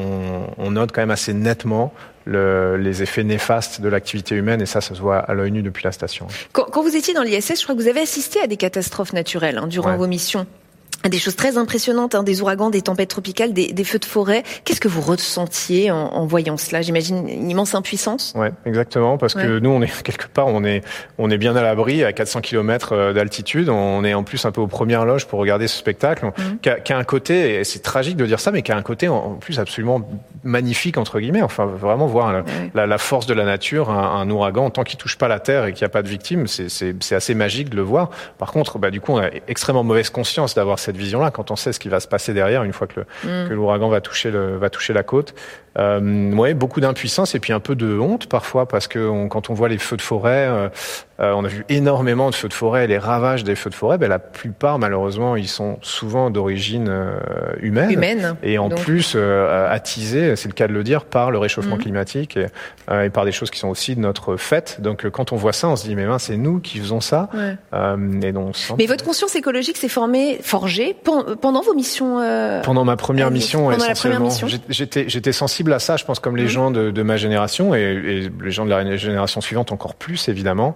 on note quand même assez nettement les effets néfastes de l'activité humaine, et ça se voit à l'œil nu depuis la station. Quand vous étiez dans l'ISS, je crois que vous avez assisté à des catastrophes naturelles durant vos missions. Des choses très impressionnantes, des ouragans, des tempêtes tropicales, des feux de forêt. Qu'est-ce que vous ressentiez en voyant cela ? J'imagine une immense impuissance. Ouais, exactement, parce que nous, on est quelque part, on est bien à l'abri, à 400 km d'altitude. On est en plus un peu aux premières loges pour regarder ce spectacle, qui a un côté, et c'est tragique de dire ça, mais qui a un côté en plus absolument magnifique, entre guillemets. Enfin, vraiment voir la force de la nature, un ouragan, tant qu'il touche pas la terre et qu'il n'y a pas de victimes, c'est assez magique de le voir. Par contre, du coup, on a extrêmement mauvaise conscience d'avoir cette vision-là, quand on sait ce qui va se passer derrière une fois que l'ouragan va toucher la côte. Beaucoup d'impuissance et puis un peu de honte parfois parce que quand on voit les feux de forêt, on a vu énormément de feux de forêt, les ravages des feux de forêt. La plupart malheureusement ils sont souvent d'origine humaine et en plus attisés, c'est le cas de le dire, par le réchauffement climatique et par des choses qui sont aussi de notre fait. Donc quand on voit ça, on se dit mais c'est nous qui faisons ça. Et donc, mais votre conscience écologique s'est forgée pendant vos missions. Pendant ma première mission, pendant la première mission. J'étais sensible à ça, je pense, comme les gens de ma génération et les gens de la génération suivante encore plus, évidemment.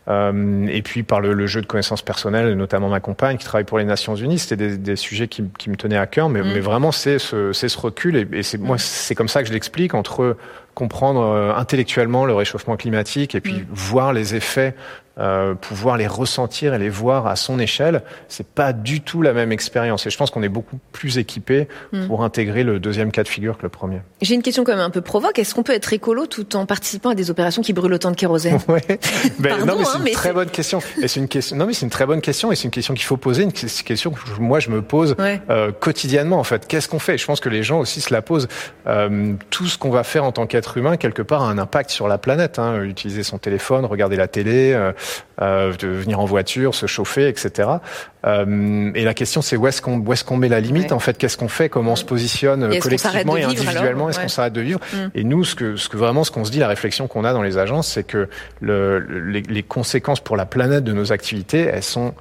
Et puis par le jeu de connaissances personnelles, notamment ma compagne qui travaille pour les Nations Unies, c'était des sujets qui me tenaient à cœur, mais vraiment c'est ce recul et c'est comme ça que je l'explique, entre comprendre intellectuellement le réchauffement climatique et puis voir les effets, pouvoir les ressentir et les voir à son échelle, c'est pas du tout la même expérience. Et je pense qu'on est beaucoup plus équipé pour intégrer le deuxième cas de figure que le premier. J'ai une question quand même un peu provoque. Est-ce qu'on peut être écolo tout en participant à des opérations qui brûlent autant de kérosène? Non, mais c'est une très bonne question. Et c'est une question. Non, mais c'est une très bonne question et c'est une question qu'il faut poser. Une question que moi je me pose quotidiennement. En fait, qu'est-ce qu'on fait? Je pense que les gens aussi se la posent. Tout ce qu'on va faire en tant qu'être humain, quelque part, a un impact sur la planète. Utiliser son téléphone, regarder la télé. De venir en voiture, se chauffer, etc. Et la question, c'est où est-ce qu'on met la limite en fait? Qu'est-ce qu'on fait? Comment on se positionne collectivement et individuellement? Est-ce qu'on s'arrête de vivre? Et nous, ce qu'on se dit, la réflexion qu'on a dans les agences, c'est que les conséquences pour la planète de nos activités, elles sont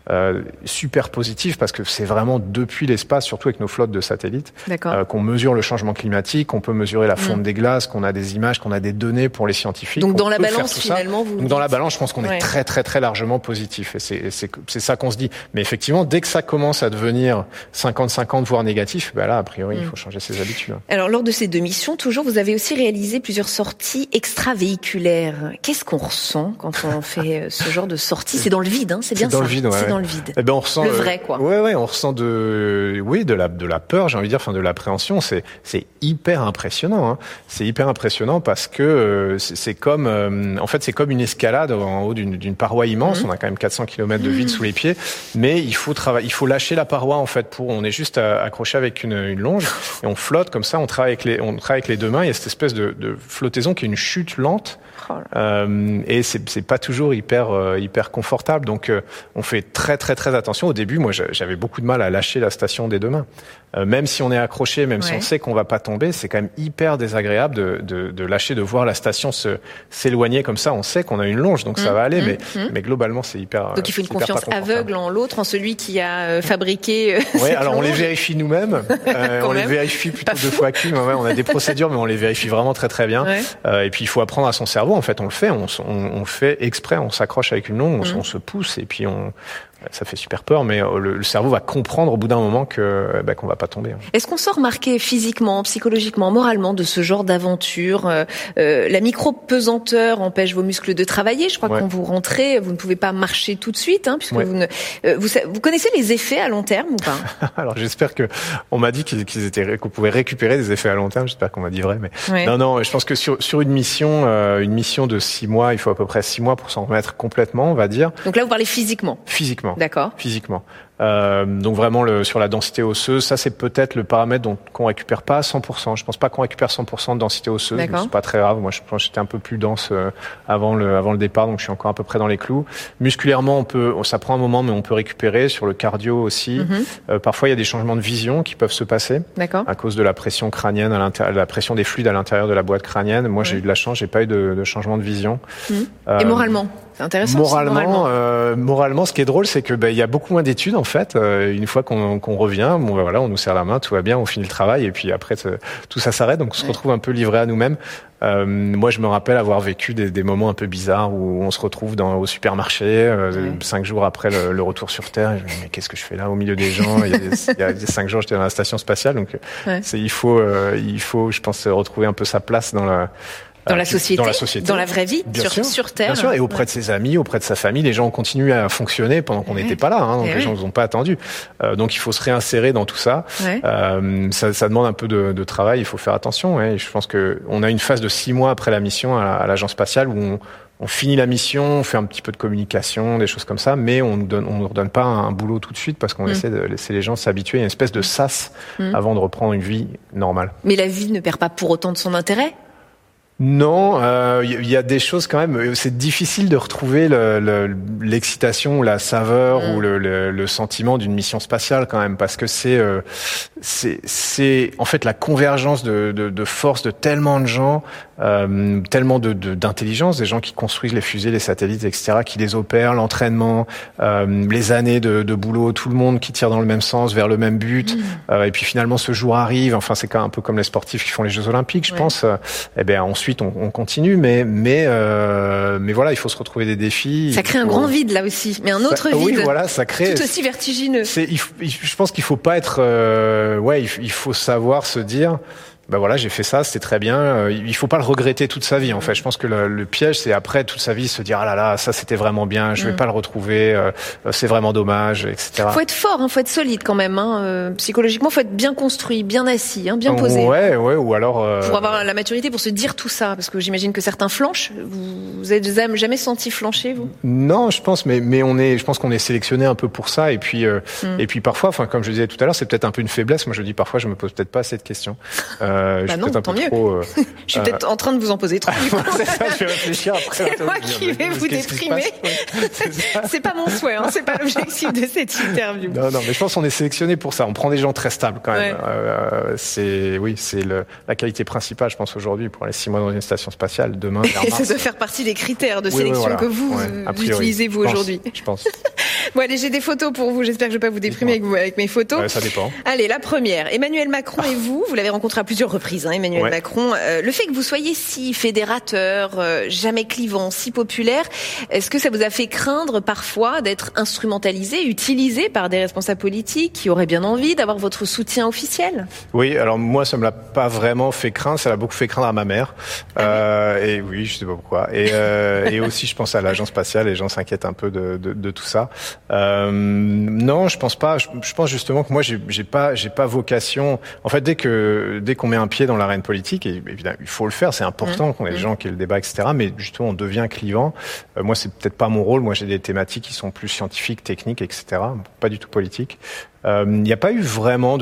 super positif parce que c'est vraiment depuis l'espace, surtout avec nos flottes de satellites, qu'on mesure le changement climatique, qu'on peut mesurer la fonte des glaces, qu'on a des images, qu'on a des données pour les scientifiques. Donc dans la balance finalement, donc dans la balance, je pense qu'on est très très très largement positif et c'est ça qu'on se dit. Mais effectivement, dès que ça commence à devenir 50-50 voire négatif, là a priori il faut changer ses habitudes. Alors lors de ces 2 missions, toujours vous avez aussi réalisé plusieurs sorties extravéhiculaires. Qu'est-ce qu'on ressent quand on fait ce genre de sortie? C'est dans le vide, c'est bien ça. Dans le vide, dans le vide. On ressent le vrai, quoi. On ressent de la peur, j'ai envie de dire, de l'appréhension. C'est hyper impressionnant. C'est hyper impressionnant parce que c'est comme une escalade en haut d'une paroi immense. On a quand même 400 km de vide sous les pieds, mais il faut lâcher la paroi en fait. On est juste accroché avec une longe et on flotte comme ça. On travaille avec les 2 mains. Il y a cette espèce de flottaison qui est une chute lente. Et c'est pas toujours hyper confortable. Donc on fait très très très attention. Au début, moi j'avais beaucoup de mal à lâcher la station des 2 mains. Même si on est accroché, même si on sait qu'on va pas tomber, c'est quand même hyper désagréable de lâcher, de voir la station s'éloigner comme ça. On sait qu'on a une longe, donc ça va aller, mais globalement c'est hyper. Donc il faut une confiance aveugle en l'autre, en celui qui a fabriqué. Alors on les vérifie nous-mêmes. On les vérifie plutôt 2 fois qu'une. On a des procédures, mais on les vérifie vraiment très très bien. Et puis il faut apprendre à son cerveau. En fait, on le fait exprès. On s'accroche avec une longe, on se pousse et puis ça fait super peur, mais le cerveau va comprendre au bout d'un moment qu'on va pas tomber. Est-ce qu'on sort marqué physiquement, psychologiquement, moralement de ce genre d'aventure? La micro-pesanteur empêche vos muscles de travailler. Je crois que quand vous rentrez, vous ne pouvez pas marcher tout de suite, puisque vous connaissez les effets à long terme ou pas? Alors j'espère on m'a dit qu'on pouvait récupérer des effets à long terme. J'espère qu'on m'a dit vrai, mais non. Je pense que sur une mission de 6 mois, il faut à peu près 6 mois pour s'en remettre complètement, on va dire. Donc là, vous parlez physiquement. D'accord. Physiquement. Donc vraiment sur la densité osseuse, ça c'est peut-être le paramètre qu'on récupère pas à 100%. Je pense pas qu'on récupère 100% de densité osseuse. C'est pas très grave. Moi je pense que j'étais un peu plus dense avant le départ, donc je suis encore à peu près dans les clous. Musculairement, ça prend un moment, mais on peut récupérer. Sur le cardio aussi. Parfois il y a des changements de vision qui peuvent se passer à cause de la pression crânienne la pression des fluides à l'intérieur de la boîte crânienne. Moi j'ai eu de la chance, j'ai pas eu de changement de vision. Et moralement? C'est intéressant. Moralement, ce qui est drôle, c'est que il y a beaucoup moins d'études en fait. Une fois qu'on revient, on nous serre la main, tout va bien, on finit le travail et puis après tout ça s'arrête. Donc on se retrouve un peu livré à nous-mêmes. Moi, je me rappelle avoir vécu des moments un peu bizarres où on se retrouve au supermarché 5 jours après le retour sur Terre. Et je me dis, mais qu'est-ce que je fais là au milieu des gens? Il y a 5 jours, j'étais dans la station spatiale. Donc il faut, je pense, retrouver un peu sa place dans la société, dans la vraie vie, sur Terre. Bien sûr, et auprès de ses amis, auprès de sa famille, les gens ont continué à fonctionner pendant qu'on n'était pas là, donc les gens ne nous ont pas attendus. Donc il faut se réinsérer dans tout ça. Ça demande un peu de travail, il faut faire attention. Et je pense qu'on a une phase de 6 mois après la mission à l'agence spatiale où on finit la mission, on fait un petit peu de communication, des choses comme ça, mais on ne redonne pas un boulot tout de suite parce qu'on essaie de laisser les gens s'habituer. Il y a une espèce de sas avant de reprendre une vie normale. Mais la vie ne perd pas pour autant de son intérêt ? Non, il y a des choses quand même. C'est difficile de retrouver l'excitation, la saveur ou le sentiment d'une mission spatiale quand même, parce que c'est en fait la convergence de forces de tellement de gens, tellement d'intelligence, des gens qui construisent les fusées, les satellites, etc., qui les opèrent, l'entraînement, les années de boulot, tout le monde qui tire dans le même sens, vers le même but, et puis finalement ce jour arrive. Enfin, c'est un peu comme les sportifs qui font les Jeux Olympiques, je pense. Ensuite on continue, mais voilà, il faut se retrouver des défis. Ça crée un grand vide là aussi, mais un autre vide. Oui, voilà, ça crée tout aussi vertigineux. Je pense qu'il faut pas être, il faut savoir se dire. Ben voilà, j'ai fait ça, c'était très bien. Il faut pas le regretter toute sa vie, en fait. Je pense que le piège, c'est après toute sa vie se dire ah là là, ça c'était vraiment bien, je vais pas le retrouver, c'est vraiment dommage, etc. Faut être fort, faut être solide quand même. Psychologiquement, faut être bien construit, bien assis, bien posé. Ouais, ou alors. Pour avoir la maturité pour se dire tout ça, parce que j'imagine que certains flanchent. Vous êtes jamais senti flancher, vous ? Non, je pense, mais je pense qu'on est sélectionné un peu pour ça, et puis parfois, comme je disais tout à l'heure, c'est peut-être un peu une faiblesse. Moi, je dis parfois, je me pose peut-être pas assez de questions. Non, tant mieux. Je suis peut-être en train de vous en poser trop. C'est ça, je vais réfléchir après. C'est moi qui vais vous déprimer. C'est pas mon souhait, c'est pas l'objectif de cette interview. Non, mais je pense qu'on est sélectionné pour ça. On prend des gens très stables quand même. C'est la qualité principale, je pense, aujourd'hui pour aller 6 mois dans une station spatiale. Demain, et ça doit faire partie des critères de sélection que vous utilisez vous aujourd'hui. Je pense. Bon, allez, j'ai des photos pour vous. J'espère que je vais pas vous déprimer avec mes photos. Ouais, ça dépend. Allez, la première. Emmanuel Macron et vous l'avez rencontré à plusieurs reprises, Emmanuel Macron. Le fait que vous soyez si fédérateur, jamais clivant, si populaire, est-ce que ça vous a fait craindre parfois d'être instrumentalisé, utilisé par des responsables politiques qui auraient bien envie d'avoir votre soutien officiel ? Oui, alors moi, ça me l'a pas vraiment fait craindre. Ça l'a beaucoup fait craindre à ma mère. Et oui, je sais pas pourquoi. Et aussi, je pense à l'agence spatiale. Les gens s'inquiètent un peu de tout ça. Non, je pense pas. Je pense justement que moi, j'ai pas vocation. En fait, dès qu'on met un pied dans l'arène politique, et évidemment, il faut le faire, c'est important qu'on ait des gens qui aient le débat, etc. Mais justement, on devient clivant. Moi, c'est peut-être pas mon rôle. Moi, j'ai des thématiques qui sont plus scientifiques, techniques, etc. Pas du tout politiques. Il n'y a pas eu vraiment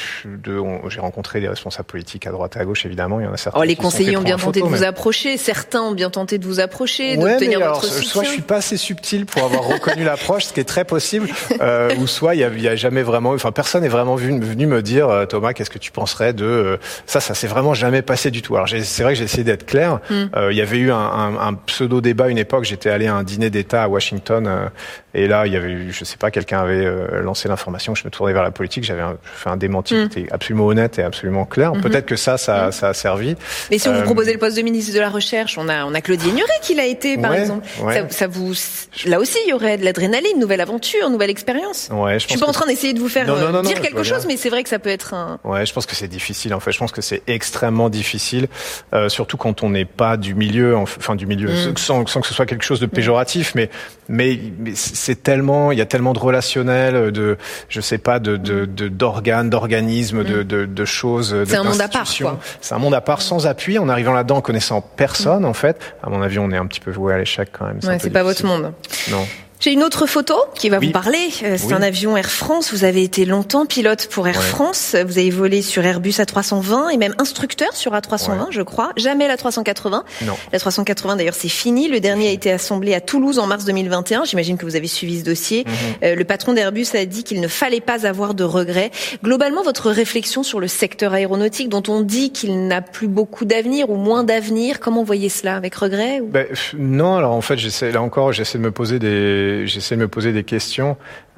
j'ai rencontré des responsables politiques à droite et à gauche, évidemment. Il y en a certains. Les conseillers ont bien tenté de vous approcher. Certains ont bien tenté de vous approcher, d'obtenir votre soutien. Soit je suis pas assez subtil pour avoir reconnu l'approche, ce qui est très possible, ou soit il y a jamais vraiment, personne n'est vraiment venu me dire, Thomas, qu'est-ce que tu penserais de ça s'est vraiment jamais passé du tout. Alors c'est vrai que j'ai essayé d'être clair. Il y avait eu un pseudo débat à une époque. J'étais allé à un dîner d'État à Washington, et là il y avait eu, je sais pas, quelqu'un avait lancé l'information que je me tournais vers la politique. J'avais fait un démenti qui était absolument honnête et absolument clair. Peut-être que ça a servi. Mais si on vous proposait le poste de ministre de la Recherche, on a Claudie Ignoret qui l'a été, par exemple. Ça vous, là aussi, il y aurait de l'adrénaline, nouvelle aventure, nouvelle expérience. Je suis pas en train d'essayer de vous faire dire quelque chose, mais c'est vrai que ça peut être un. Ouais, je pense que c'est difficile. En fait, je pense que c'est extrêmement difficile, surtout quand on n'est pas du milieu, sans que ce soit quelque chose de péjoratif, mais c'est tellement, il y a tellement de relationnel, je sais pas, d'organes, d'organismes, de choses, c'est un monde à part, quoi. C'est un monde à part, sans appui, en arrivant là-dedans, en connaissant personne, en fait. À mon avis, on est un petit peu voué à l'échec, quand même. C'est pas votre monde. Non. J'ai une autre photo qui va vous parler. C'est un avion Air France. Vous avez été longtemps pilote pour Air France. Vous avez volé sur Airbus A320 et même instructeur sur A320, je crois. Jamais la 380. Non. La 380, d'ailleurs, c'est fini. Le dernier a été assemblé à Toulouse en mars 2021. J'imagine que vous avez suivi ce dossier. Le patron d'Airbus a dit qu'il ne fallait pas avoir de regrets. Globalement, votre réflexion sur le secteur aéronautique, dont on dit qu'il n'a plus beaucoup d'avenir ou moins d'avenir, comment voyez cela? Avec regret ou... Non, alors en fait, j'essaie de me poser des questions.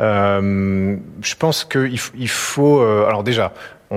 Je pense qu'il faut. Alors déjà,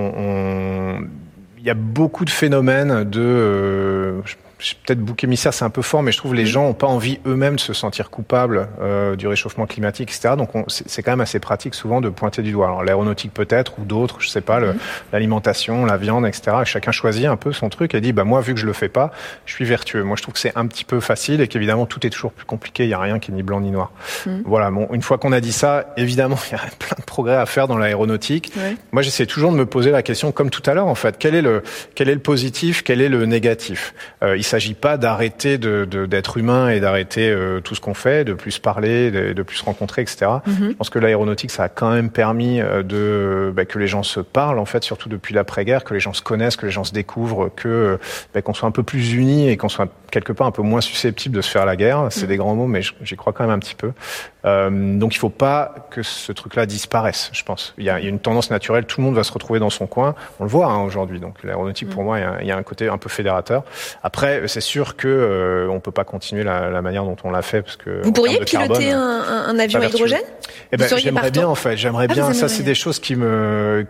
il y a beaucoup de phénomènes de. Peut-être bouc émissaire, c'est un peu fort, mais je trouve que les gens n'ont pas envie eux-mêmes de se sentir coupables du réchauffement climatique, etc. Donc c'est quand même assez pratique souvent de pointer du doigt. Alors l'aéronautique peut-être, ou d'autres, je sais pas, l'alimentation, la viande, etc. Chacun choisit un peu son truc et dit, moi vu que je le fais pas, je suis vertueux. Moi je trouve que c'est un petit peu facile et qu'évidemment tout est toujours plus compliqué, il y a rien qui est ni blanc ni noir. Voilà, une fois qu'on a dit ça, évidemment il y a plein de progrès à faire dans l'aéronautique. Moi j'essaie toujours de me poser la question comme tout à l'heure en fait, quel est le positif, quel est le négatif. Il s'agit pas d'arrêter d'être humain et d'arrêter tout ce qu'on fait, de plus parler, de plus se rencontrer, etc. Je pense que l'aéronautique, ça a quand même permis que les gens se parlent, en fait, surtout depuis l'après-guerre, que les gens se connaissent, que les gens se découvrent, que qu'on soit un peu plus unis et qu'on soit quelque part un peu moins susceptible de se faire la guerre. C'est des grands mots, mais j'y crois quand même un petit peu. Donc il faut pas que ce truc-là disparaisse, je pense. Il y a une tendance naturelle, tout le monde va se retrouver dans son coin. On le voit aujourd'hui. Donc l'aéronautique, pour moi, il y a un côté un peu fédérateur. Après, c'est sûr que on peut pas continuer la manière dont on l'a fait, parce que vous pourriez piloter un avion à hydrogène? J'aimerais bien, en fait. J'aimerais bien. Ça, c'est des choses qui me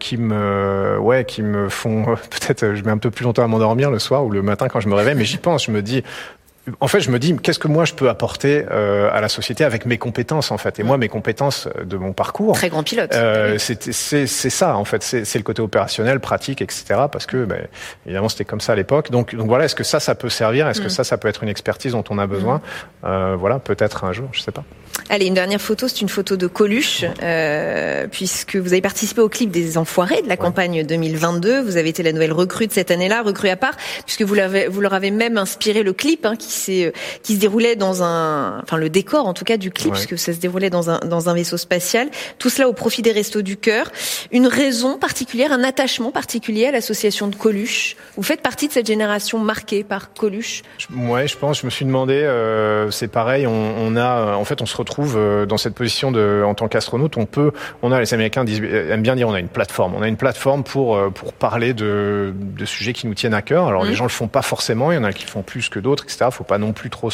font peut-être. Je mets un peu plus longtemps à m'endormir le soir ou le matin quand je me réveille, mais j'y pense. Je me dis, qu'est-ce que moi je peux apporter à la société avec mes compétences, en fait. Et moi, mes compétences de mon parcours, très grand pilote, c'est ça, en fait. C'est le côté opérationnel, pratique, etc. Parce que, évidemment, c'était comme ça à l'époque. Donc voilà, est-ce que ça peut servir? Est-ce que ça peut être une expertise dont on a besoin? Voilà, peut-être un jour, je sais pas. Allez, une dernière photo, c'est une photo de Coluche, puisque vous avez participé au clip des Enfoirés de la campagne 2022. Vous avez été la nouvelle recrue de cette année-là, recrue à part, puisque vous leur avez même inspiré le clip, qui se déroulait le décor en tout cas du clip, puisque ça se déroulait dans un vaisseau spatial. Tout cela au profit des Restos du Cœur. Une raison particulière, un attachement particulier à l'association de Coluche. Vous faites partie de cette génération marquée par Coluche. Ouais, je pense. Je me suis demandé. C'est pareil. En fait, on se retrouve dans cette position en tant qu'astronaute. Les Américains aiment bien dire, on a une plateforme. On a une plateforme pour parler de sujets qui nous tiennent à cœur. Alors les gens le font pas forcément. Il y en a qui le font plus que d'autres, etc. Faut pas non plus trop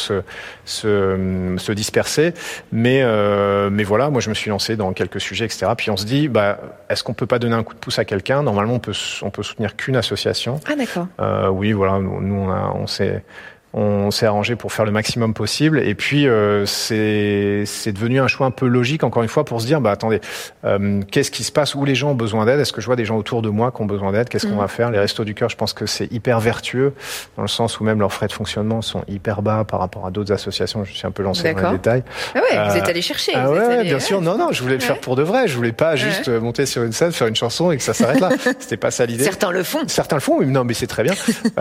se disperser. Mais voilà, moi je me suis lancé dans quelques sujets, etc. Puis on se dit, est-ce qu'on peut pas donner un coup de pouce à quelqu'un? Normalement, on peut soutenir qu'une association. Ah d'accord. Oui, voilà. Nous, on s'est arrangé pour faire le maximum possible, et puis c'est devenu un choix un peu logique, encore une fois, pour se dire attendez, qu'est-ce qui se passe, où les gens ont besoin d'aide, est-ce que je vois des gens autour de moi qui ont besoin d'aide, qu'est-ce qu'on va faire? Les Restos du Cœur, je pense que c'est hyper vertueux, dans le sens où même leurs frais de fonctionnement sont hyper bas par rapport à d'autres associations. Je suis un peu lancé dans les détails. Ah ouais, vous êtes allé chercher. Ah ouais, bien sûr. Non, je voulais le faire pour de vrai. Je voulais pas juste monter sur une scène, faire une chanson et que ça s'arrête là. C'était pas ça l'idée. Certains le font, oui, non, mais c'est très bien.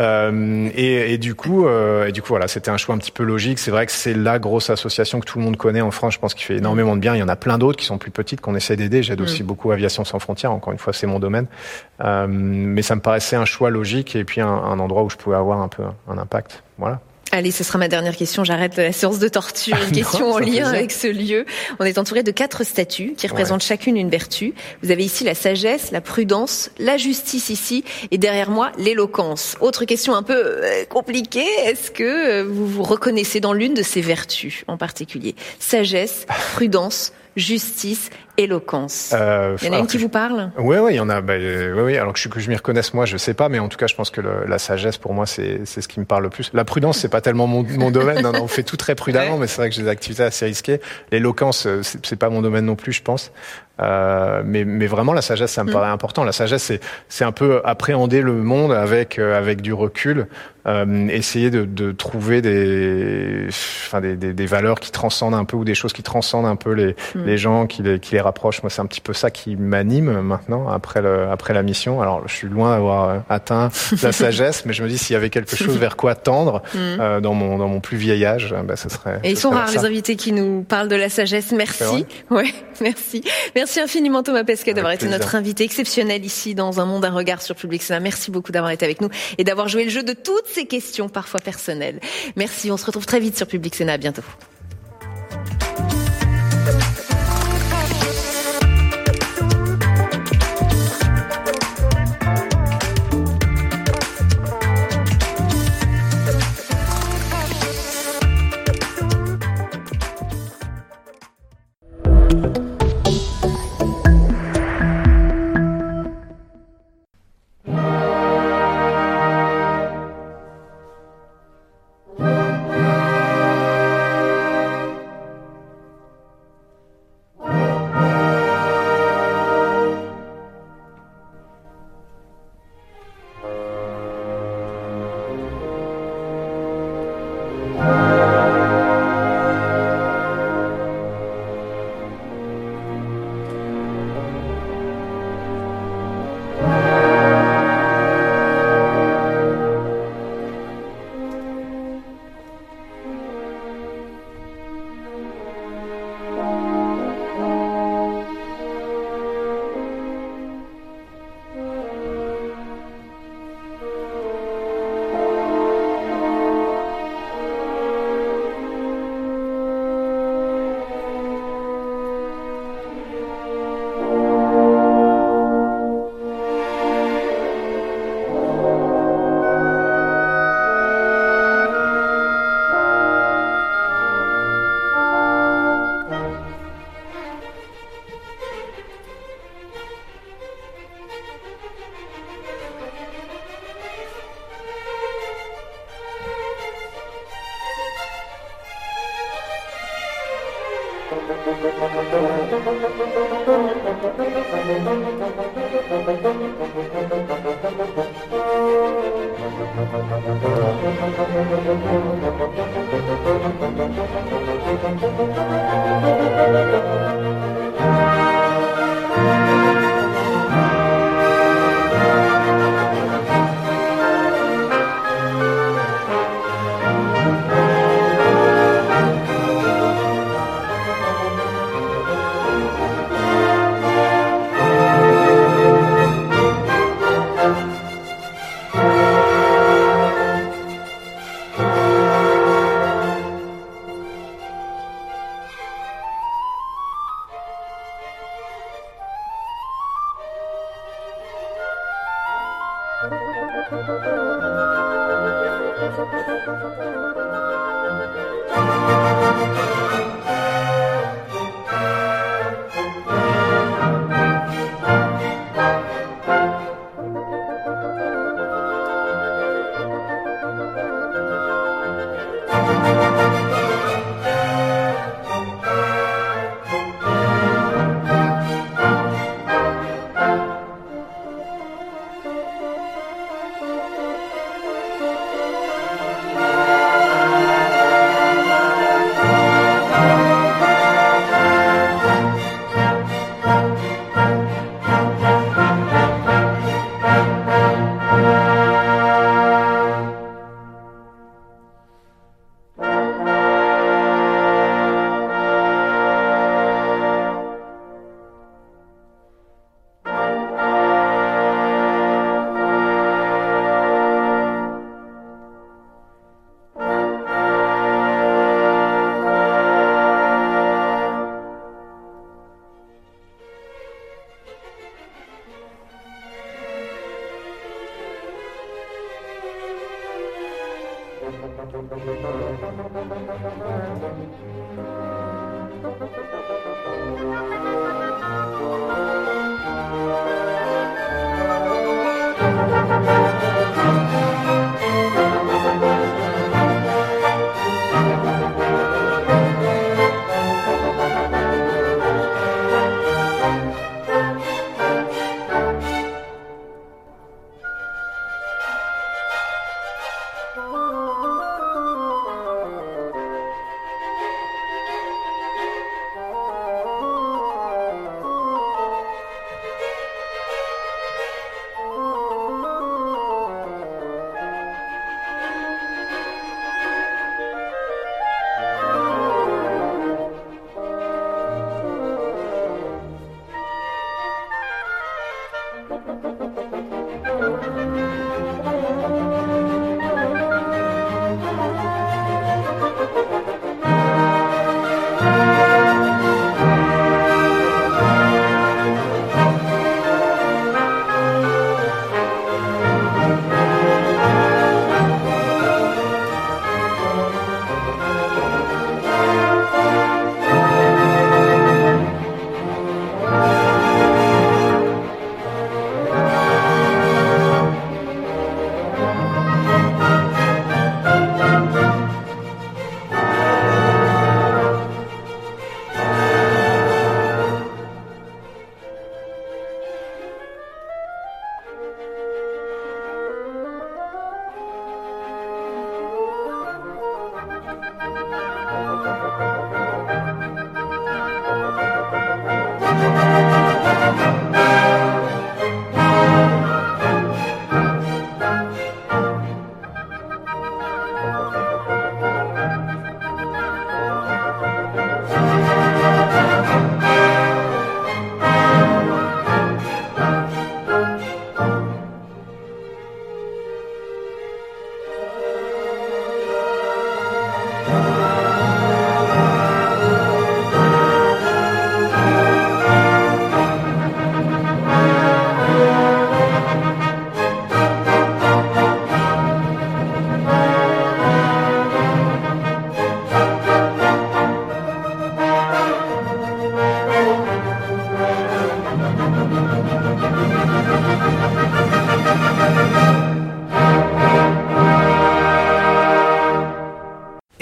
Et du coup, voilà, c'était un choix un petit peu logique. C'est vrai que c'est la grosse association que tout le monde connaît en France. Je pense qu'il fait énormément de bien. Il y en a plein d'autres qui sont plus petites qu'on essaie d'aider. J'aide aussi beaucoup Aviation Sans Frontières. Encore une fois, c'est mon domaine. Mais ça me paraissait un choix logique et puis un endroit où je pouvais avoir un peu un impact. Voilà. Allez, ce sera ma dernière question. J'arrête la séance de torture. Une question en lien avec ce lieu. On est entouré de 4 statues qui représentent chacune une vertu. Vous avez ici la sagesse, la prudence, la justice ici, et derrière moi, l'éloquence. Autre question un peu compliquée. Est-ce que vous vous reconnaissez dans l'une de ces vertus en particulier? Sagesse, prudence, justice, éloquence. Il y en a une qui vous parle? Oui, il y en a. Oui. Alors que je m'y reconnaisse moi, je sais pas, mais en tout cas, je pense que la sagesse, pour moi, c'est ce qui me parle le plus. La prudence, c'est pas tellement mon domaine. Non, on fait tout très prudemment, mais c'est vrai que j'ai des activités assez risquées. L'éloquence, c'est pas mon domaine non plus, je pense. Mais vraiment, la sagesse, ça me paraît important. La sagesse, c'est un peu appréhender le monde avec du recul, essayer de trouver des valeurs qui transcendent un peu, ou des choses qui transcendent un peu les gens, qui les rapprochent. Moi, c'est un petit peu ça qui m'anime maintenant après la mission. Alors, je suis loin d'avoir atteint la sagesse, mais je me dis, s'il y avait quelque chose vers quoi tendre dans mon plus vieil âge, ce serait. Et ils sont rares les invités qui nous parlent de la sagesse. Merci. Ouais, merci. Merci infiniment Thomas Pesquet d'avoir été notre invité exceptionnel ici dans Un Monde, un regard sur Public Sénat. Merci beaucoup d'avoir été avec nous et d'avoir joué le jeu de toutes ces questions parfois personnelles. Merci, on se retrouve très vite sur Public Sénat. À bientôt.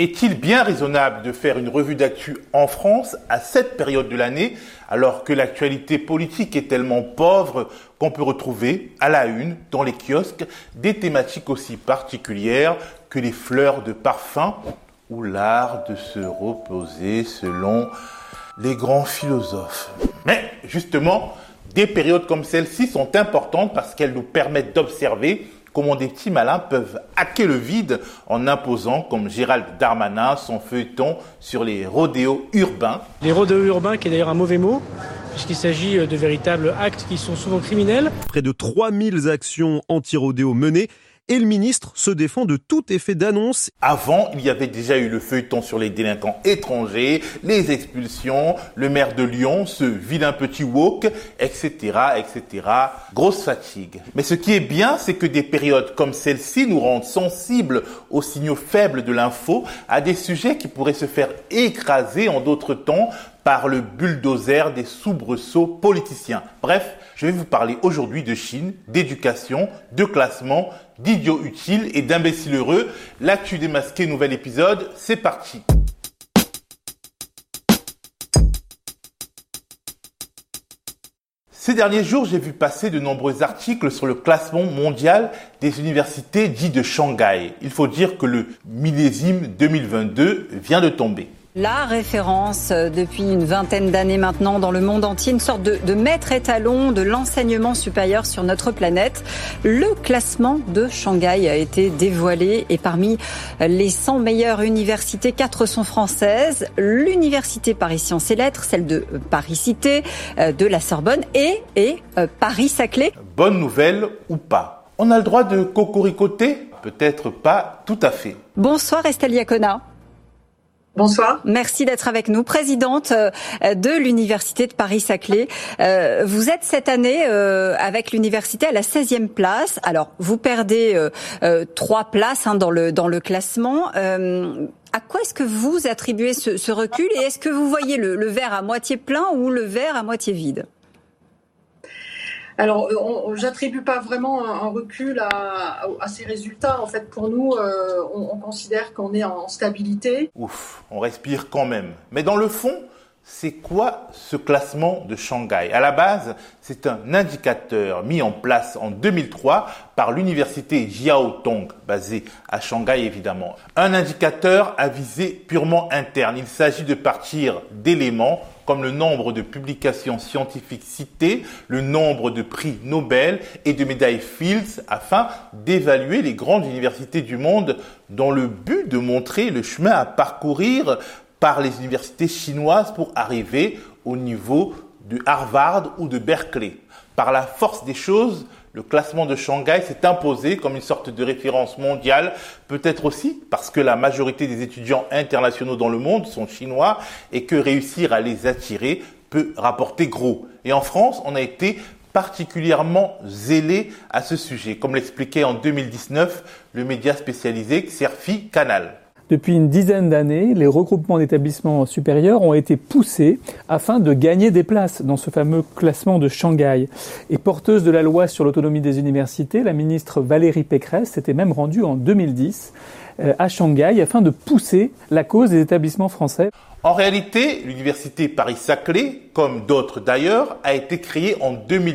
Est-il bien raisonnable de faire une revue d'actu en France à cette période de l'année, alors que l'actualité politique est tellement pauvre qu'on peut retrouver à la une, dans les kiosques, des thématiques aussi particulières que les fleurs de parfum ou l'art de se reposer selon les grands philosophes. Mais justement, des périodes comme celle-ci sont importantes parce qu'elles nous permettent d'observer comment des petits malins peuvent hacker le vide en imposant, comme Gérald Darmanin, son feuilleton sur les rodéos urbains. Les rodéos urbains, qui est d'ailleurs un mauvais mot, puisqu'il s'agit de véritables actes qui sont souvent criminels. Près de 3000 actions anti-rodéo menées. Et le ministre se défend de tout effet d'annonce. Avant, il y avait déjà eu le feuilleton sur les délinquants étrangers, les expulsions, le maire de Lyon, ce vilain petit woke, etc., etc. Grosse fatigue. Mais ce qui est bien, c'est que des périodes comme celle-ci nous rendent sensibles aux signaux faibles de l'info, à des sujets qui pourraient se faire écraser en d'autres temps par le bulldozer des soubresauts politiciens. Bref, je vais vous parler aujourd'hui de Chine, d'éducation, de classement, d'idiots utiles et d'imbéciles heureux. L'actu démasqué, nouvel épisode, c'est parti. Ces derniers jours, j'ai vu passer de nombreux articles sur le classement mondial des universités dites de Shanghai. Il faut dire que le millésime 2022 vient de tomber. La référence depuis une vingtaine d'années maintenant dans le monde entier, une sorte de maître étalon de l'enseignement supérieur sur notre planète. Le classement de Shanghai a été dévoilé et parmi les 100 meilleures universités, 4 sont françaises. L'université Paris Sciences et Lettres, celle de Paris-Cité, de la Sorbonne et Paris-Saclay. Bonne nouvelle ou pas? On a le droit de cocoricoter? Peut-être pas tout à fait. Bonsoir Estelle Iacona. Bonsoir. Merci d'être avec nous, présidente de l'Université de Paris-Saclay. Vous êtes cette année avec l'université à la 16e place. Alors, vous perdez 3 places dans le classement. À quoi est-ce que vous attribuez ce recul et est-ce que vous voyez le verre à moitié plein ou le verre à moitié vide ? Alors, j'attribue pas vraiment un recul à ces résultats. En fait, pour nous, on considère qu'on est en stabilité. Ouf, on respire quand même. Mais dans le fond, c'est quoi ce classement de Shanghai? À la base, c'est un indicateur mis en place en 2003 par l'université Jiaotong, basée à Shanghai évidemment. Un indicateur à visée purement interne. Il s'agit de partir d'éléments comme le nombre de publications scientifiques citées, le nombre de prix Nobel et de médailles Fields afin d'évaluer les grandes universités du monde dans le but de montrer le chemin à parcourir par les universités chinoises pour arriver au niveau de Harvard ou de Berkeley. Par la force des choses, le classement de Shanghai s'est imposé comme une sorte de référence mondiale, peut-être aussi parce que la majorité des étudiants internationaux dans le monde sont chinois et que réussir à les attirer peut rapporter gros. Et en France, on a été particulièrement zélé à ce sujet, comme l'expliquait en 2019 le média spécialisé Xerfi Canal. Depuis une dizaine d'années, les regroupements d'établissements supérieurs ont été poussés afin de gagner des places dans ce fameux classement de Shanghai. Et porteuse de la loi sur l'autonomie des universités, la ministre Valérie Pécresse s'était même rendue en 2010 à Shanghai afin de pousser la cause des établissements français. En réalité, l'université Paris-Saclay, comme d'autres d'ailleurs, a été créée en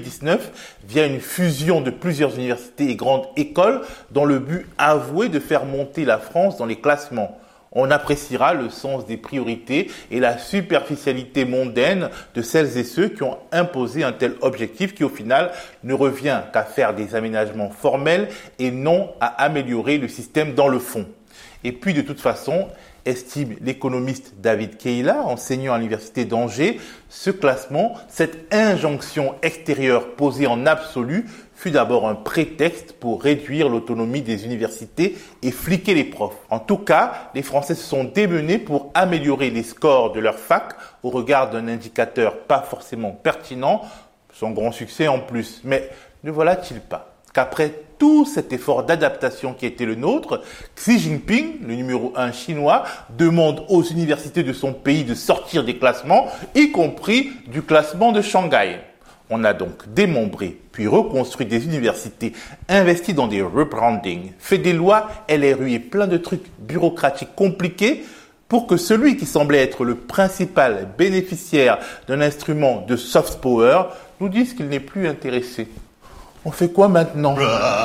2019 via une fusion de plusieurs universités et grandes écoles dans le but avoué de faire monter la France dans les classements. On appréciera le sens des priorités et la superficialité mondaine de celles et ceux qui ont imposé un tel objectif qui au final ne revient qu'à faire des aménagements formels et non à améliorer le système dans le fond. Et puis de toute façon, estime l'économiste David Keila, enseignant à l'université d'Angers, ce classement, cette injonction extérieure posée en absolu, fut d'abord un prétexte pour réduire l'autonomie des universités et fliquer les profs. En tout cas, les Français se sont démenés pour améliorer les scores de leur fac au regard d'un indicateur pas forcément pertinent, son grand succès en plus. Mais ne voilà-t-il pas qu'après tout cet effort d'adaptation qui a été le nôtre, Xi Jinping, le numéro 1 chinois, demande aux universités de son pays de sortir des classements, y compris du classement de Shanghai. On a donc démembré, puis reconstruit des universités, investi dans des rebrandings, fait des lois, LRU et plein de trucs bureaucratiques compliqués pour que celui qui semblait être le principal bénéficiaire d'un instrument de soft power nous dise qu'il n'est plus intéressé. On fait quoi maintenant ?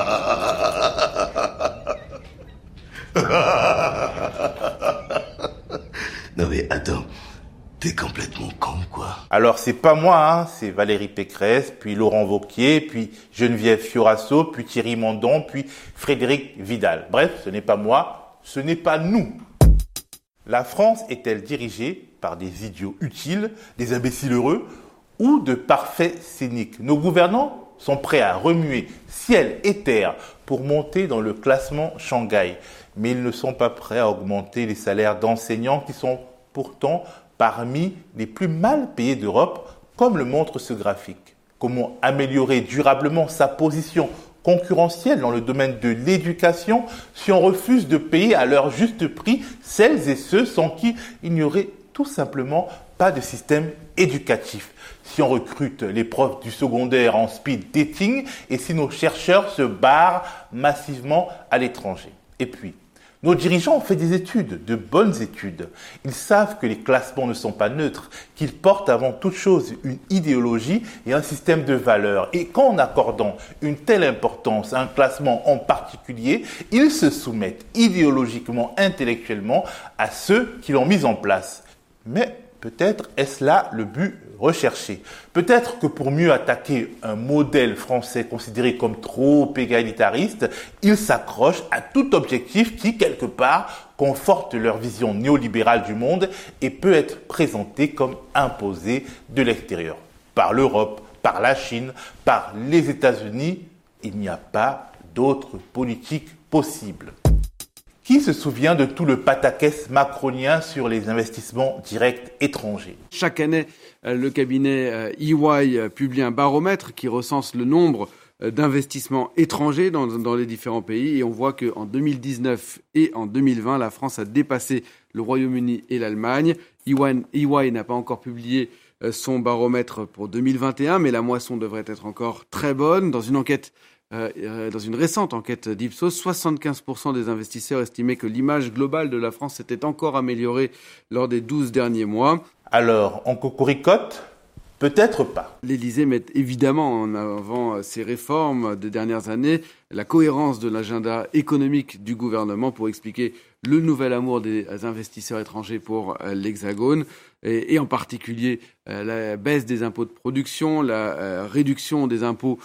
Non mais attends, t'es complètement con quoi. Alors c'est pas moi, c'est Valérie Pécresse, puis Laurent Wauquiez, puis Geneviève Fioraso, puis Thierry Mandon, puis Frédérique Vidal. Bref, ce n'est pas moi, ce n'est pas nous. La France est-elle dirigée par des idiots utiles, des imbéciles heureux ou de parfaits cyniques ? Nos gouvernants sont prêts à remuer ciel et terre pour monter dans le classement Shanghai. Mais ils ne sont pas prêts à augmenter les salaires d'enseignants qui sont pourtant parmi les plus mal payés d'Europe, comme le montre ce graphique. Comment améliorer durablement sa position concurrentielle dans le domaine de l'éducation si on refuse de payer à leur juste prix celles et ceux sans qui il n'y aurait tout simplement pas de système éducatif, si on recrute les profs du secondaire en speed dating et si nos chercheurs se barrent massivement à l'étranger. Et puis, nos dirigeants ont fait des études, de bonnes études. Ils savent que les classements ne sont pas neutres, qu'ils portent avant toute chose une idéologie et un système de valeurs. Et qu'en accordant une telle importance à un classement en particulier, ils se soumettent idéologiquement, intellectuellement à ceux qui l'ont mis en place. Mais peut-être est-ce là le but recherché. Peut-être que pour mieux attaquer un modèle français considéré comme trop égalitariste, ils s'accrochent à tout objectif qui, quelque part, conforte leur vision néolibérale du monde et peut être présenté comme imposé de l'extérieur. Par l'Europe, par la Chine, par les États-Unis, il n'y a pas d'autre politique possible. Qui se souvient de tout le pataquès macronien sur les investissements directs étrangers ? Chaque année, le cabinet EY publie un baromètre qui recense le nombre d'investissements étrangers dans les différents pays. Et on voit qu'en 2019 et en 2020, la France a dépassé le Royaume-Uni et l'Allemagne. EY n'a pas encore publié son baromètre pour 2021, mais la moisson devrait être encore très bonne. Dans une récente enquête d'Ipsos, 75% des investisseurs estimaient que l'image globale de la France s'était encore améliorée lors des 12 derniers mois. Alors, on cocoricote ? Peut-être pas. L'Élysée met évidemment en avant ces réformes des dernières années, la cohérence de l'agenda économique du gouvernement pour expliquer le nouvel amour des investisseurs étrangers pour l'Hexagone et en particulier la baisse des impôts de production, la réduction des impôts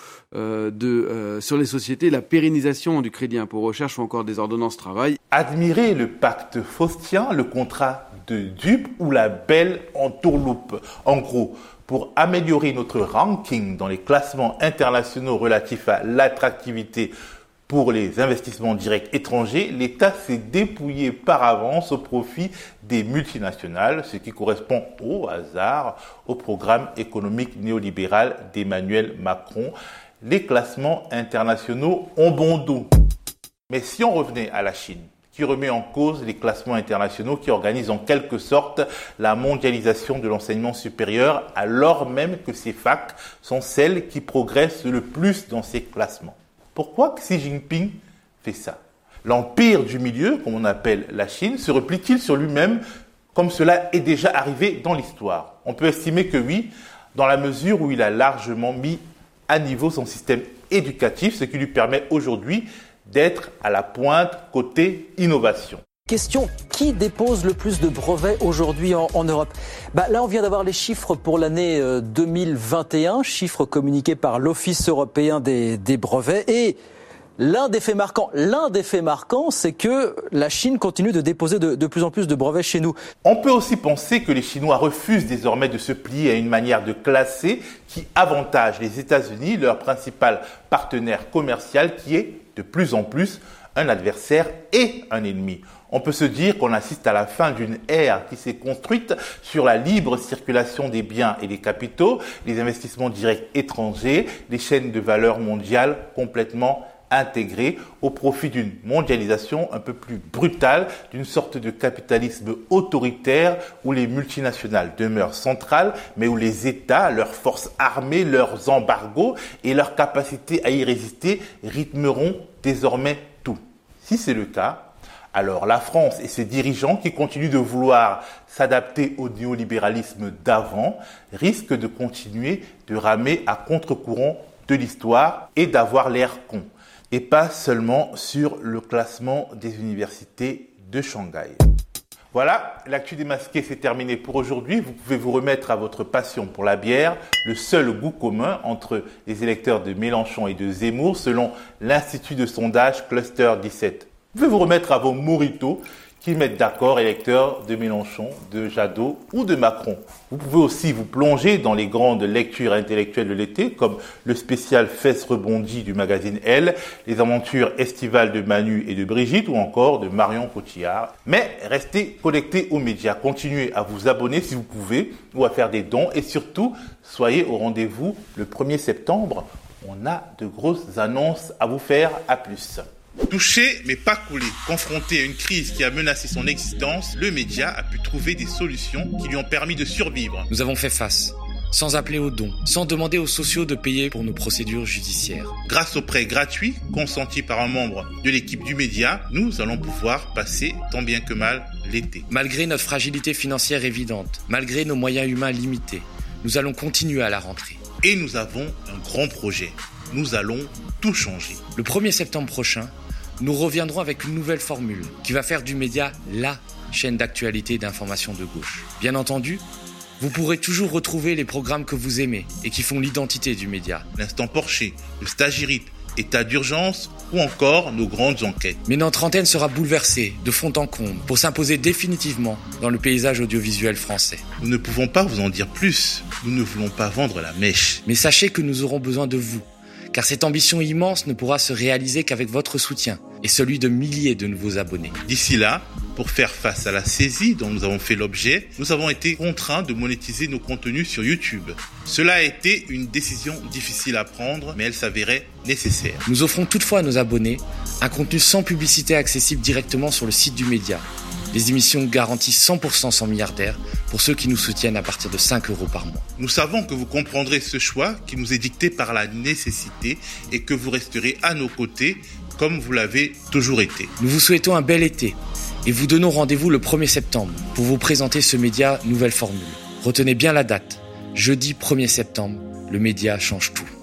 sur les sociétés, la pérennisation du crédit impôt recherche ou encore des ordonnances travail. Admirer le pacte faustien, le contrat de dupe ou la belle entourloupe. En gros, pour améliorer notre ranking dans les classements internationaux relatifs à l'attractivité pour les investissements directs étrangers, l'État s'est dépouillé par avance au profit des multinationales, ce qui correspond au hasard au programme économique néolibéral d'Emmanuel Macron. Les classements internationaux ont bon dos. Mais si on revenait à la Chine, qui remet en cause les classements internationaux, qui organise en quelque sorte la mondialisation de l'enseignement supérieur, alors même que ces facs sont celles qui progressent le plus dans ces classements. Pourquoi Xi Jinping fait ça ? L'empire du milieu, comme on appelle la Chine, se replie-t-il sur lui-même comme cela est déjà arrivé dans l'histoire ? On peut estimer que oui, dans la mesure où il a largement mis à niveau son système éducatif, ce qui lui permet aujourd'hui d'être à la pointe côté innovation. Question, qui dépose le plus de brevets aujourd'hui en Europe ? Là, on vient d'avoir les chiffres pour l'année 2021, chiffres communiqués par l'Office européen des brevets. Et l'un des faits marquants, c'est que la Chine continue de déposer de plus en plus de brevets chez nous. On peut aussi penser que les Chinois refusent désormais de se plier à une manière de classer qui avantage les États-Unis, leur principal partenaire commercial, qui est de plus en plus un adversaire et un ennemi. On peut se dire qu'on assiste à la fin d'une ère qui s'est construite sur la libre circulation des biens et des capitaux, les investissements directs étrangers, les chaînes de valeur mondiales complètement intégrés au profit d'une mondialisation un peu plus brutale, d'une sorte de capitalisme autoritaire où les multinationales demeurent centrales, mais où les États, leurs forces armées, leurs embargos et leur capacité à y résister rythmeront désormais tout. Si c'est le cas, alors la France et ses dirigeants qui continuent de vouloir s'adapter au néolibéralisme d'avant risquent de continuer de ramer à contre-courant de l'histoire et d'avoir l'air con. Et pas seulement sur le classement des universités de Shanghai. Voilà, l'actu démasqué c'est terminé pour aujourd'hui. Vous pouvez vous remettre à votre passion pour la bière, le seul goût commun entre les électeurs de Mélenchon et de Zemmour selon l'Institut de sondage Cluster 17. Vous pouvez vous remettre à vos mojitos qui mettent d'accord électeurs de Mélenchon, de Jadot ou de Macron. Vous pouvez aussi vous plonger dans les grandes lectures intellectuelles de l'été, comme le spécial Fesses rebondies du magazine Elle, les aventures estivales de Manu et de Brigitte, ou encore de Marion Cotillard. Mais restez connectés aux médias, continuez à vous abonner si vous pouvez, ou à faire des dons, et surtout, soyez au rendez-vous le 1er septembre. On a de grosses annonces à vous faire, à plus. Touché mais pas coulé, confronté à une crise qui a menacé son existence, le média a pu trouver des solutions qui lui ont permis de survivre. Nous avons fait face, sans appeler aux dons, sans demander aux sociaux de payer pour nos procédures judiciaires. Grâce au prêt gratuit consenti par un membre de l'équipe du média, nous allons pouvoir passer tant bien que mal l'été. Malgré notre fragilité financière évidente, malgré nos moyens humains limités, nous allons continuer à la rentrée. Et nous avons un grand projet. Nous allons tout changer. Le 1er septembre prochain, nous reviendrons avec une nouvelle formule qui va faire du média la chaîne d'actualité et d'information de gauche. Bien entendu, vous pourrez toujours retrouver les programmes que vous aimez et qui font l'identité du média. L'Instant Porcher, le Stagirite, État d'urgence ou encore nos grandes enquêtes. Mais notre antenne sera bouleversée de fond en comble pour s'imposer définitivement dans le paysage audiovisuel français. Nous ne pouvons pas vous en dire plus. Nous ne voulons pas vendre la mèche. Mais sachez que nous aurons besoin de vous. Car cette ambition immense ne pourra se réaliser qu'avec votre soutien et celui de milliers de nouveaux abonnés. D'ici là, pour faire face à la saisie dont nous avons fait l'objet, nous avons été contraints de monétiser nos contenus sur YouTube. Cela a été une décision difficile à prendre, mais elle s'avérait nécessaire. Nous offrons toutefois à nos abonnés un contenu sans publicité accessible directement sur le site du média. Des émissions garanties 100% sans milliardaires pour ceux qui nous soutiennent à partir de 5 € par mois. Nous savons que vous comprendrez ce choix qui nous est dicté par la nécessité et que vous resterez à nos côtés comme vous l'avez toujours été. Nous vous souhaitons un bel été et vous donnons rendez-vous le 1er septembre pour vous présenter ce média nouvelle formule. Retenez bien la date, jeudi 1er septembre, le média change tout.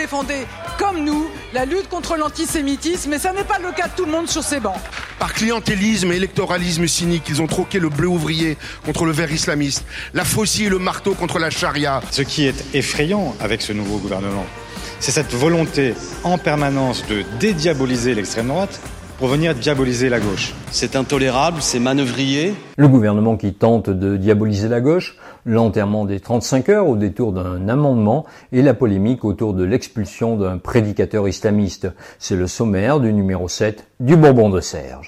défendez, comme nous, la lutte contre l'antisémitisme, mais ça n'est pas le cas de tout le monde sur ces bancs. Par clientélisme et électoralisme cynique, ils ont troqué le bleu ouvrier contre le vert islamiste, la faucille et le marteau contre la charia. Ce qui est effrayant avec ce nouveau gouvernement, c'est cette volonté en permanence de dédiaboliser l'extrême droite pour venir diaboliser la gauche. C'est intolérable, c'est manœuvrier. Le gouvernement qui tente de diaboliser la gauche, l'enterrement des 35 heures au détour d'un amendement et la polémique autour de l'expulsion d'un prédicateur islamiste. C'est le sommaire du numéro 7 du Bourbon de Serge.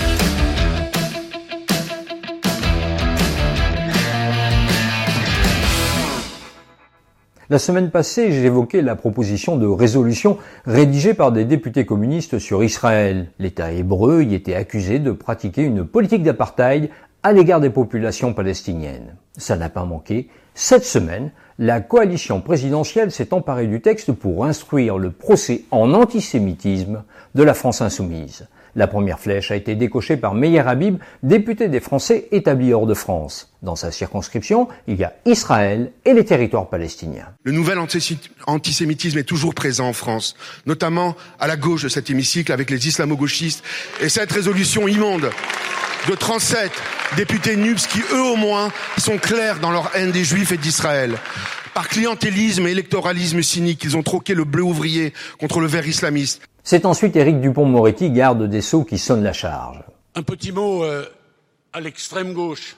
La semaine passée, j'ai évoqué la proposition de résolution rédigée par des députés communistes sur Israël. L'État hébreu y était accusé de pratiquer une politique d'apartheid à l'égard des populations palestiniennes. Ça n'a pas manqué. Cette semaine, la coalition présidentielle s'est emparée du texte pour instruire le procès en antisémitisme de la France insoumise. La première flèche a été décochée par Meyer Habib, député des Français établis hors de France. Dans sa circonscription, il y a Israël et les territoires palestiniens. Le nouvel antisémitisme est toujours présent en France, notamment à la gauche de cet hémicycle avec les islamo-gauchistes et cette résolution immonde de 37 députés NUPS qui, eux au moins, sont clairs dans leur haine des Juifs et d'Israël. Par clientélisme et électoralisme cynique, ils ont troqué le bleu ouvrier contre le vert islamiste. C'est ensuite Éric Dupond-Moretti, garde des Sceaux, qui sonne la charge. Un petit mot à l'extrême gauche.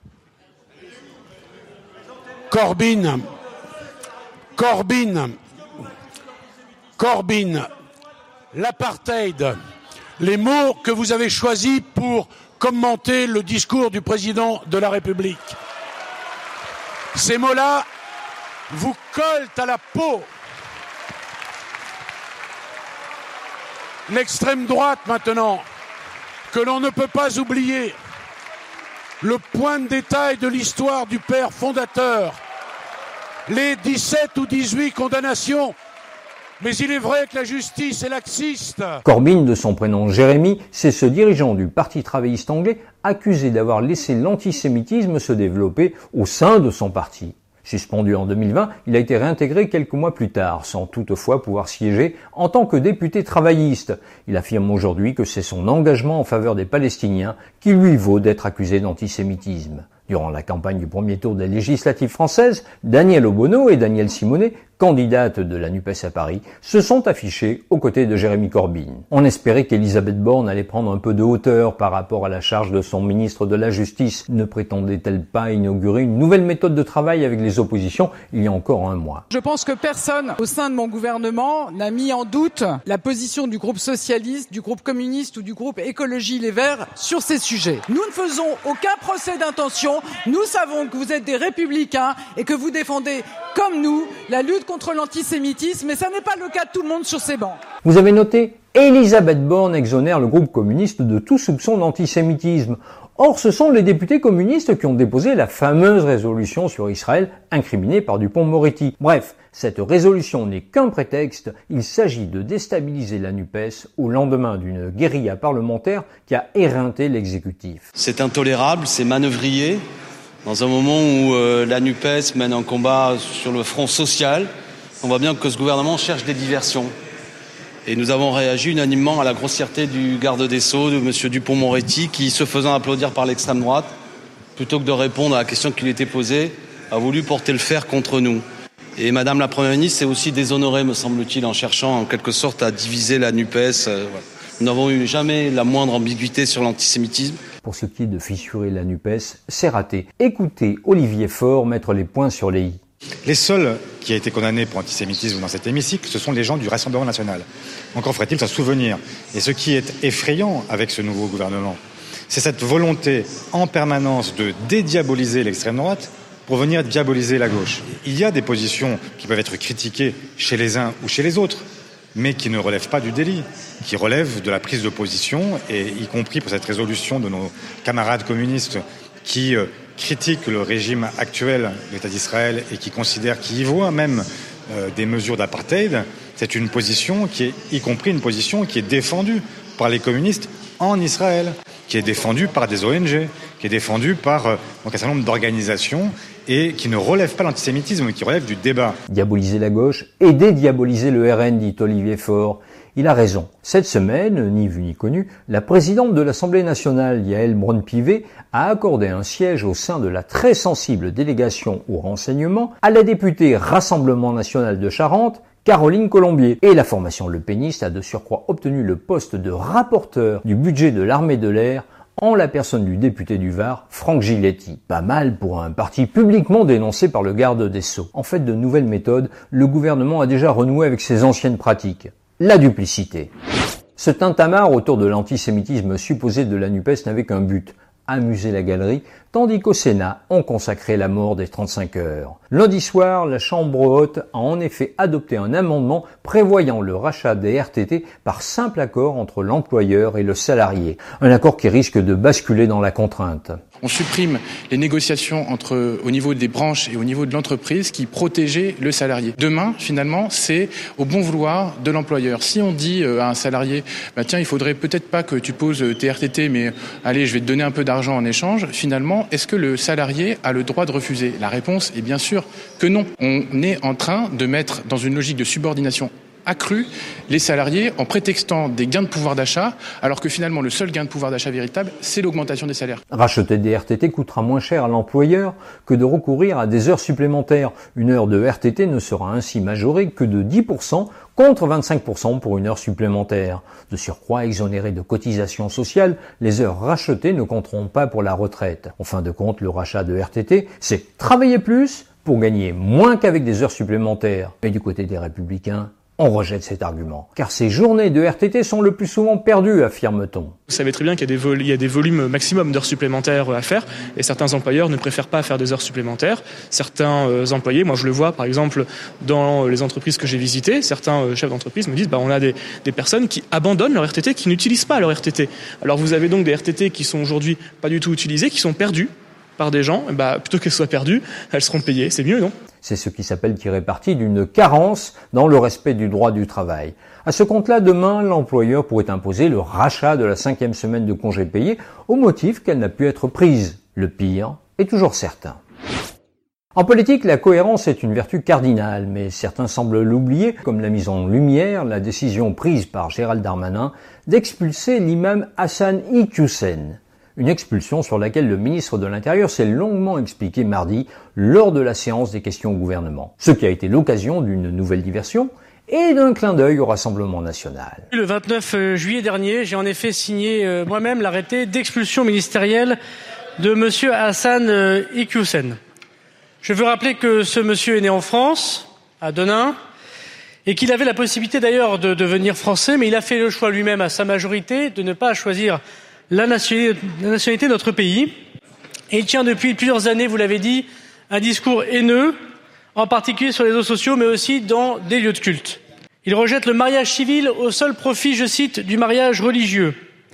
Corbyn, l'apartheid, les mots que vous avez choisis pour commenter le discours du président de la République. Ces mots-là vous collent à la peau. L'extrême droite maintenant, que l'on ne peut pas oublier, le point de détail de l'histoire du père fondateur, les 17 ou 18 condamnations, mais il est vrai que la justice est laxiste. Corbyn, de son prénom Jérémy, c'est ce dirigeant du Parti travailliste anglais accusé d'avoir laissé l'antisémitisme se développer au sein de son parti. Suspendu en 2020, il a été réintégré quelques mois plus tard, sans toutefois pouvoir siéger en tant que député travailliste. Il affirme aujourd'hui que c'est son engagement en faveur des Palestiniens qui lui vaut d'être accusé d'antisémitisme. Durant la campagne du premier tour des législatives françaises, Danielle Obono et Danielle Simonet, candidates de la NUPES à Paris, se sont affichées aux côtés de Jérémy Corbyn. On espérait qu'Elisabeth Borne allait prendre un peu de hauteur par rapport à la charge de son ministre de la Justice. Ne prétendait-elle pas inaugurer une nouvelle méthode de travail avec les oppositions il y a encore un mois? Je pense que personne au sein de mon gouvernement n'a mis en doute la position du groupe socialiste, du groupe communiste ou du groupe Écologie Les Verts sur ces sujets. Nous ne faisons aucun procès d'intention. Nous savons que vous êtes des républicains et que vous défendez, comme nous, la lutte contre l'antisémitisme, mais ça n'est pas le cas de tout le monde sur ces bancs. Vous avez noté, Elisabeth Borne exonère le groupe communiste de tout soupçon d'antisémitisme. Or, ce sont les députés communistes qui ont déposé la fameuse résolution sur Israël incriminée par Dupond-Moretti. Bref, cette résolution n'est qu'un prétexte, il s'agit de déstabiliser la NUPES au lendemain d'une guérilla parlementaire qui a éreinté l'exécutif. C'est intolérable, c'est manœuvrier. Dans un moment où la NUPES mène un combat sur le front social, on voit bien que ce gouvernement cherche des diversions. Et nous avons réagi unanimement à la grossièreté du garde des Sceaux, de M. Dupond-Moretti, qui, se faisant applaudir par l'extrême droite, plutôt que de répondre à la question qui lui était posée, a voulu porter le fer contre nous. Et Madame la Première ministre s'est aussi déshonorée, me semble-t-il, en cherchant en quelque sorte à diviser la NUPES. Nous n'avons eu jamais la moindre ambiguïté sur l'antisémitisme. Pour ce qui est de fissurer la NUPES, c'est raté. Écoutez Olivier Faure mettre les points sur les i. Les seuls qui ont été condamnés pour antisémitisme dans cet hémicycle, ce sont les gens du Rassemblement national. Encore faudrait-il s'en souvenir. Et ce qui est effrayant avec ce nouveau gouvernement, c'est cette volonté en permanence de dédiaboliser l'extrême droite pour venir diaboliser la gauche. Il y a des positions qui peuvent être critiquées chez les uns ou chez les autres, mais qui ne relèvent pas du délit, qui relèvent de la prise de position, et y compris pour cette résolution de nos camarades communistes qui critiquent le régime actuel de l'État d'Israël et qui considèrent, qui y voient même des mesures d'apartheid. C'est une position qui est, y compris une position qui est défendue par les communistes en Israël. qui est défendu par des ONG, qui est défendu par donc un certain nombre d'organisations et qui ne relève pas l'antisémitisme, mais qui relève du débat. Diaboliser la gauche et dédiaboliser le RN, dit Olivier Faure. Il a raison. Cette semaine, ni vu ni connu, la présidente de l'Assemblée nationale, Yaël Braun-Pivet, a accordé un siège au sein de la très sensible délégation au renseignement à la députée Rassemblement national de Charente, Caroline Colombier. Et la formation lepéniste a de surcroît obtenu le poste de rapporteur du budget de l'armée de l'air en la personne du député du Var, Franck Giletti. Pas mal pour un parti publiquement dénoncé par le garde des Sceaux. En fait, de nouvelles méthodes, le gouvernement a déjà renoué avec ses anciennes pratiques. La duplicité. Ce tintamarre autour de l'antisémitisme supposé de la NUPES n'avait qu'un but, amuser la galerie, tandis qu'au Sénat, on consacrait la mort des 35 heures. Lundi soir, la Chambre haute a en effet adopté un amendement prévoyant le rachat des RTT par simple accord entre l'employeur et le salarié. Un accord qui risque de basculer dans la contrainte. On supprime les négociations au niveau des branches et au niveau de l'entreprise qui protégeaient le salarié. Demain, finalement, c'est au bon vouloir de l'employeur. Si on dit à un salarié, tiens, il faudrait peut-être pas que tu poses tes RTT, mais allez, je vais te donner un peu d'argent en échange, finalement, est-ce que le salarié a le droit de refuser ? La réponse est bien sûr que non. On est en train de mettre dans une logique de subordination accru les salariés en prétextant des gains de pouvoir d'achat, alors que finalement le seul gain de pouvoir d'achat véritable, c'est l'augmentation des salaires. Racheter des RTT coûtera moins cher à l'employeur que de recourir à des heures supplémentaires. Une heure de RTT ne sera ainsi majorée que de 10% contre 25% pour une heure supplémentaire. De surcroît, exonérées de cotisations sociales, les heures rachetées ne compteront pas pour la retraite. En fin de compte, le rachat de RTT, c'est travailler plus pour gagner moins qu'avec des heures supplémentaires. Mais du côté des Républicains, on rejette cet argument. Car ces journées de RTT sont le plus souvent perdues, affirme-t-on. Vous savez très bien qu'il y a des volumes maximum d'heures supplémentaires à faire et certains employeurs ne préfèrent pas faire des heures supplémentaires. Certains employés, moi je le vois par exemple dans les entreprises que j'ai visitées, certains chefs d'entreprise me disent on a des personnes qui abandonnent leur RTT, qui n'utilisent pas leur RTT. Alors vous avez donc des RTT qui sont aujourd'hui pas du tout utilisées, qui sont perdues par des gens, plutôt qu'elles soient perdues, elles seront payées, c'est mieux, non ? C'est ce qui s'appelle tirer parti d'une carence dans le respect du droit du travail. À ce compte-là, demain, l'employeur pourrait imposer le rachat de la 5e semaine de congé payé au motif qu'elle n'a pu être prise. Le pire est toujours certain. En politique, la cohérence est une vertu cardinale, mais certains semblent l'oublier, comme la mise en lumière la décision prise par Gérald Darmanin d'expulser l'imam Hassan Iqiyoussen. Une expulsion sur laquelle le ministre de l'Intérieur s'est longuement expliqué mardi lors de la séance des questions au gouvernement. Ce qui a été l'occasion d'une nouvelle diversion et d'un clin d'œil au Rassemblement national. Le 29 juillet dernier, j'ai en effet signé moi-même l'arrêté d'expulsion ministérielle de monsieur Hassan Iqiyoussen. Je veux rappeler que ce monsieur est né en France, à Denain, et qu'il avait la possibilité d'ailleurs de devenir français, mais il a fait le choix lui-même à sa majorité de ne pas choisir la nationalité de notre pays. Et il tient depuis plusieurs années, vous l'avez dit, un discours haineux, en particulier sur les réseaux sociaux, mais aussi dans des lieux de culte. Il rejette le mariage civil au seul profit, je cite, du mariage religieux.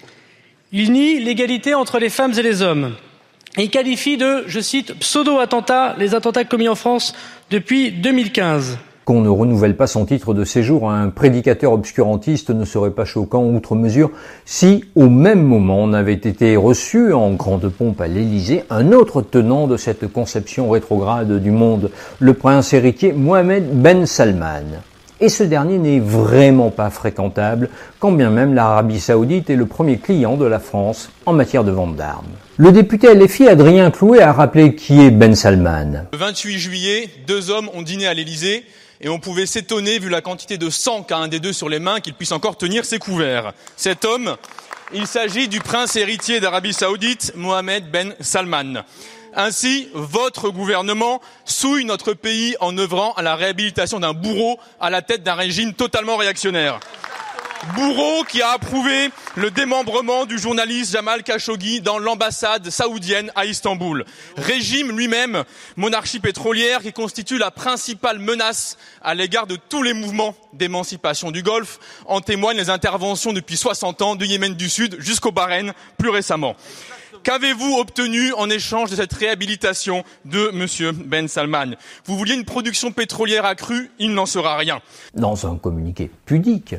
Il nie l'égalité entre les femmes et les hommes. Et il qualifie de, je cite, pseudo-attentats les attentats commis en France depuis 2015. Qu'on ne renouvelle pas son titre de séjour à un prédicateur obscurantiste ne serait pas choquant outre mesure si, au même moment, n'avait été reçu en grande pompe à l'Élysée un autre tenant de cette conception rétrograde du monde, le prince héritier Mohammed Ben Salman. Et ce dernier n'est vraiment pas fréquentable, quand bien même l'Arabie Saoudite est le premier client de la France en matière de vente d'armes. Le député LFI Adrien Clouet a rappelé qui est Ben Salman. Le 28 juillet, 2 hommes ont dîné à l'Élysée et on pouvait s'étonner, vu la quantité de sang qu'a un des deux sur les mains, qu'il puisse encore tenir ses couverts. Cet homme, il s'agit du prince héritier d'Arabie Saoudite, Mohammed Ben Salman. Ainsi, votre gouvernement souille notre pays en œuvrant à la réhabilitation d'un bourreau à la tête d'un régime totalement réactionnaire. Bourreau qui a approuvé le démembrement du journaliste Jamal Khashoggi dans l'ambassade saoudienne à Istanbul. Régime lui-même, monarchie pétrolière qui constitue la principale menace à l'égard de tous les mouvements d'émancipation du Golfe. En témoignent les interventions depuis 60 ans du Yémen du Sud jusqu'au Bahreïn plus récemment. Qu'avez-vous obtenu en échange de cette réhabilitation de monsieur Ben Salman ? Vous vouliez une production pétrolière accrue, il n'en sera rien. Dans un communiqué pudique,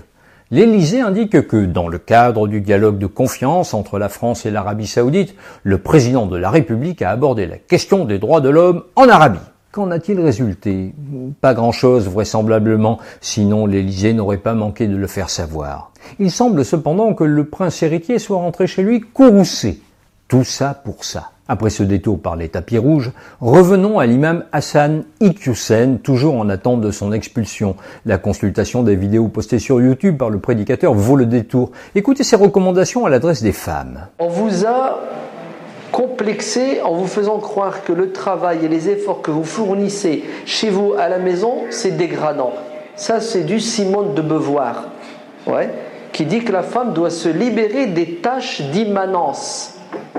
L'Élysée indique que, dans le cadre du dialogue de confiance entre la France et l'Arabie Saoudite, le président de la République a abordé la question des droits de l'homme en Arabie. Qu'en a-t-il résulté? Pas grand-chose, vraisemblablement, sinon l'Élysée n'aurait pas manqué de le faire savoir. Il semble cependant que le prince héritier soit rentré chez lui courroucé. Tout ça pour ça. Après ce détour par les tapis rouges, revenons à l'imam Hassan Iqiyoussen, toujours en attente de son expulsion. La consultation des vidéos postées sur YouTube par le prédicateur vaut le détour. Écoutez ses recommandations à l'adresse des femmes. On vous a complexé en vous faisant croire que le travail et les efforts que vous fournissez chez vous à la maison, c'est dégradant. Ça, c'est du Simone de Beauvoir, qui dit que la femme doit se libérer des tâches d'immanence.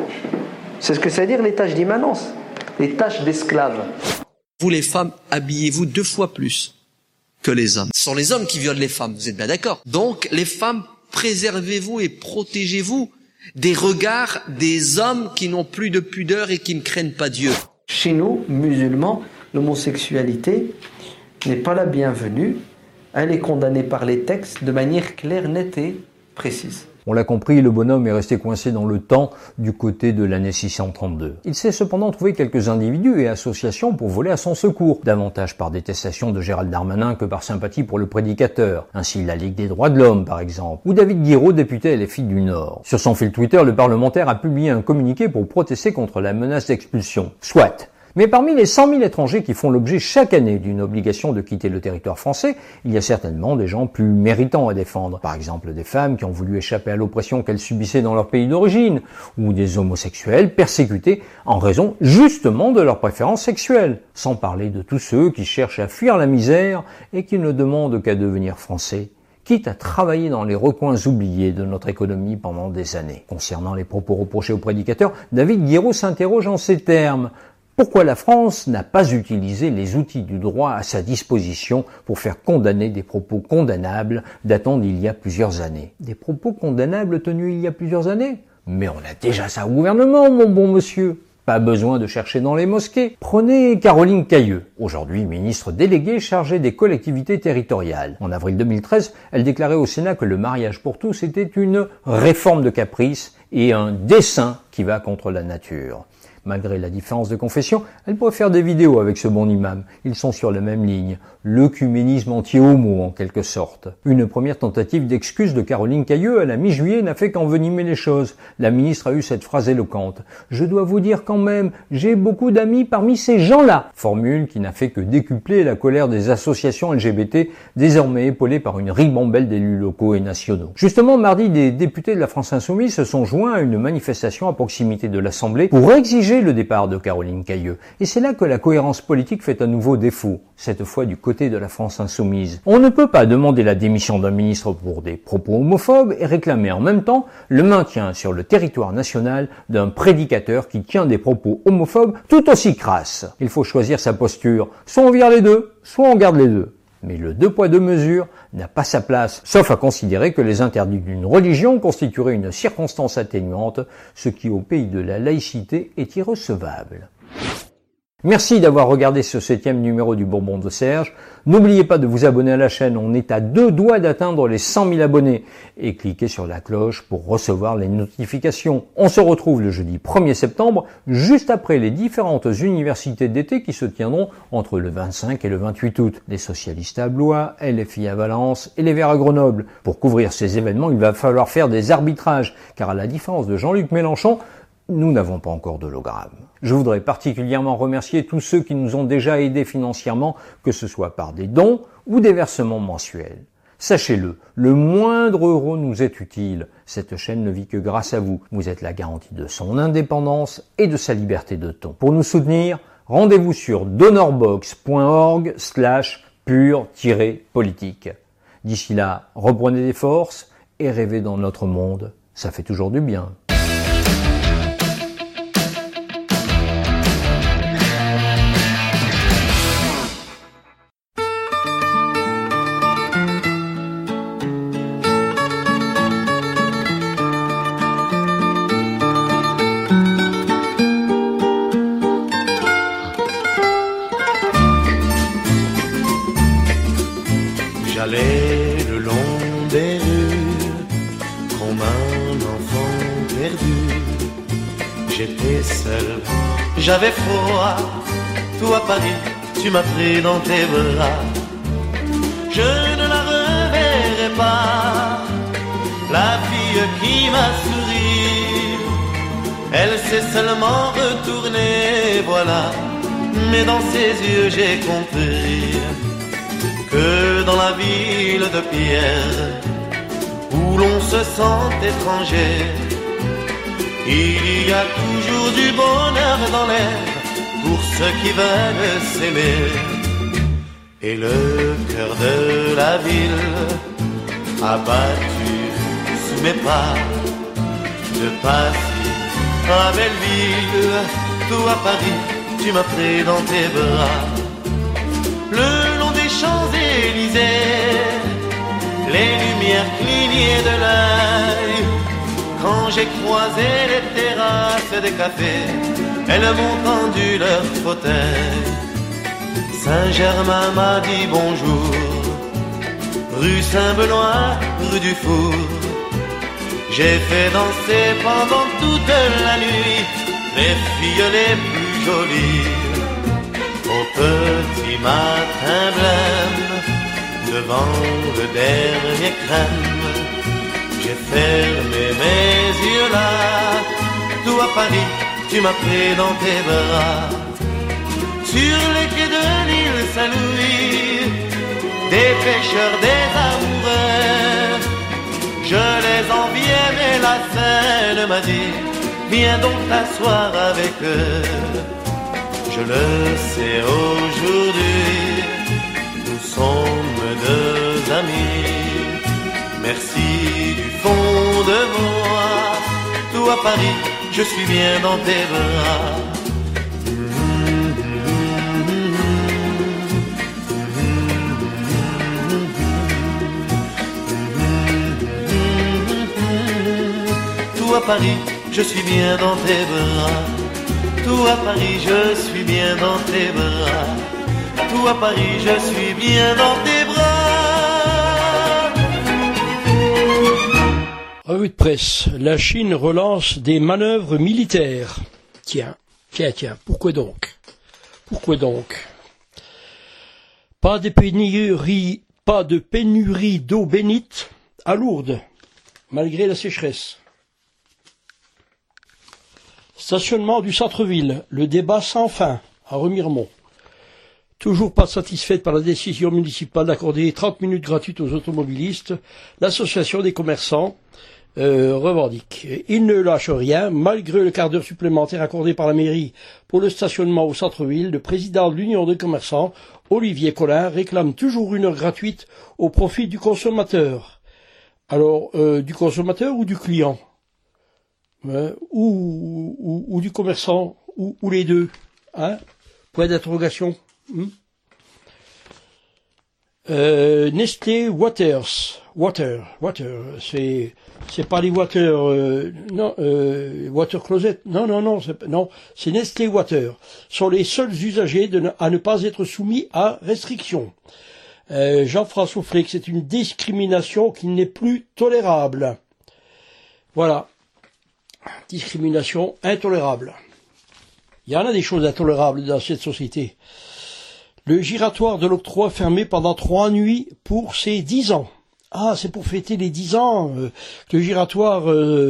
C'est ce que ça veut dire les tâches d'immanence, les tâches d'esclaves. Vous les femmes, habillez-vous 2 fois plus que les hommes. Ce sont les hommes qui violent les femmes, vous êtes bien d'accord? Donc les femmes, préservez-vous et protégez-vous des regards des hommes qui n'ont plus de pudeur et qui ne craignent pas Dieu. Chez nous, musulmans, l'homosexualité n'est pas la bienvenue. Elle est condamnée par les textes de manière claire, nette et précise. On l'a compris, le bonhomme est resté coincé dans le temps du côté de l'année 632. Il s'est cependant trouvé quelques individus et associations pour voler à son secours, davantage par détestation de Gérald Darmanin que par sympathie pour le prédicateur. Ainsi la Ligue des droits de l'homme, par exemple, ou David Guiraud, député LFI du Nord. Sur son fil Twitter, le parlementaire a publié un communiqué pour protester contre la menace d'expulsion. Soit. Mais parmi les 100 000 étrangers qui font l'objet chaque année d'une obligation de quitter le territoire français, il y a certainement des gens plus méritants à défendre. Par exemple, des femmes qui ont voulu échapper à l'oppression qu'elles subissaient dans leur pays d'origine, ou des homosexuels persécutés en raison justement de leurs préférences sexuelles. Sans parler de tous ceux qui cherchent à fuir la misère et qui ne demandent qu'à devenir français, quitte à travailler dans les recoins oubliés de notre économie pendant des années. Concernant les propos reprochés au prédicateur, David Guiraud s'interroge en ces termes. Pourquoi la France n'a pas utilisé les outils du droit à sa disposition pour faire condamner des propos condamnables datant d'il y a plusieurs années? Des propos condamnables tenus il y a plusieurs années? Mais on a déjà ça au gouvernement, mon bon monsieur. Pas besoin de chercher dans les mosquées. Prenez Caroline Cayeux, aujourd'hui ministre déléguée chargée des collectivités territoriales. En avril 2013, elle déclarait au Sénat que le mariage pour tous était une réforme de caprice et un dessein qui va contre la nature. Malgré la différence de confession, elle pourrait faire des vidéos avec ce bon imam. Ils sont sur la même ligne. L'œcuménisme anti-homo, en quelque sorte. Une première tentative d'excuse de Caroline Cayeux à la mi-juillet n'a fait qu'envenimer les choses. La ministre a eu cette phrase éloquente. « Je dois vous dire quand même, j'ai beaucoup d'amis parmi ces gens-là ». Formule qui n'a fait que décupler la colère des associations LGBT, désormais épaulées par une ribambelle d'élus locaux et nationaux. Justement, mardi, des députés de la France Insoumise se sont joints à une manifestation à proximité de l'Assemblée pour exiger le départ de Caroline Cayeux. Et c'est là que la cohérence politique fait à nouveau défaut, cette fois du côté de la France Insoumise. On ne peut pas demander la démission d'un ministre pour des propos homophobes et réclamer en même temps le maintien sur le territoire national d'un prédicateur qui tient des propos homophobes tout aussi crasses. Il faut choisir sa posture. Soit on vire les deux, soit on garde les deux. Mais le 2 poids 2 mesures n'a pas sa place, sauf à considérer que les interdits d'une religion constitueraient une circonstance atténuante, ce qui au pays de la laïcité est irrecevable. Merci d'avoir regardé ce 7e numéro du Bourbon de Serge. N'oubliez pas de vous abonner à la chaîne, on est à 2 doigts d'atteindre les 100 000 abonnés. Et cliquez sur la cloche pour recevoir les notifications. On se retrouve le jeudi 1er septembre, juste après les différentes universités d'été qui se tiendront entre le 25 et le 28 août. Les socialistes à Blois, LFI à Valence et les Verts à Grenoble. Pour couvrir ces événements, il va falloir faire des arbitrages, car à la différence de Jean-Luc Mélenchon, nous n'avons pas encore d'hologramme. Je voudrais particulièrement remercier tous ceux qui nous ont déjà aidés financièrement, que ce soit par des dons ou des versements mensuels. Sachez-le, le moindre euro nous est utile. Cette chaîne ne vit que grâce à vous. Vous êtes la garantie de son indépendance et de sa liberté de ton. Pour nous soutenir, rendez-vous sur donorbox.org/pur-politique. D'ici là, reprenez des forces et rêvez dans notre monde. Ça fait toujours du bien. J'allais le long des rues comme un enfant perdu. J'étais seul, j'avais froid. Toi Paris, tu m'as pris dans tes bras. Je ne la reverrai pas, la fille qui m'a souri. Elle s'est seulement retournée, voilà. Mais dans ses yeux j'ai compris que dans la ville de pierre, où l'on se sent étranger, il y a toujours du bonheur dans l'air pour ceux qui veulent s'aimer. Et le cœur de la ville a battu sous mes pas, de Passy à Belleville, toi Paris, tu m'as pris dans tes bras. Le long des Champs-Élysées, les lumières clignaient de l'œil. Quand j'ai croisé les terrasses des cafés, elles m'ont tendu leur fauteuil. Saint-Germain m'a dit bonjour, rue Saint-Benoît, rue du Four. J'ai fait danser pendant toute la nuit les filles les plus jolies. Au petit matin blême, devant le dernier crème, j'ai fermé mes yeux là. Toi Paris, tu m'as pris dans tes bras. Sur les quais de l'île Saint-Louis, des pêcheurs, des amoureux, je les enviais mais la Seine m'a dit, viens donc t'asseoir avec eux. Je le sais aujourd'hui, nous sommes deux amis. Merci du fond de moi. Toi Paris, je suis bien dans tes bras. Toi Paris, je suis bien dans tes bras. Toi Paris, je suis bien dans tes bras. Toi Paris, je suis bien dans tes bras. Revue de presse. La Chine relance des manœuvres militaires. Tiens. Pourquoi donc? Pas de pénurie d'eau bénite à Lourdes, malgré la sécheresse. Stationnement du centre-ville, le débat sans fin à Remiremont. Toujours pas satisfaite par la décision municipale d'accorder 30 minutes gratuites aux automobilistes, l'association des commerçants revendique. Il ne lâche rien, malgré le quart d'heure supplémentaire accordé par la mairie pour le stationnement au centre-ville. Le président de l'Union des commerçants, Olivier Collin, réclame toujours une heure gratuite au profit du consommateur. Alors, du consommateur ou du client? Ou du commerçant, ou les deux, hein? Point d'interrogation. Nestlé Water, c'est pas les water, water closet, non, c'est Nestlé Water, sont les seuls usagers à ne pas être soumis à restrictions. Jean-François Fleck, c'est une discrimination qui n'est plus tolérable. Voilà. Discrimination intolérable. Il y en a des choses intolérables dans cette société. Le giratoire de l'octroi fermé pendant 3 nuits pour ses 10 ans. Ah, c'est pour fêter les 10 ans. Le giratoire...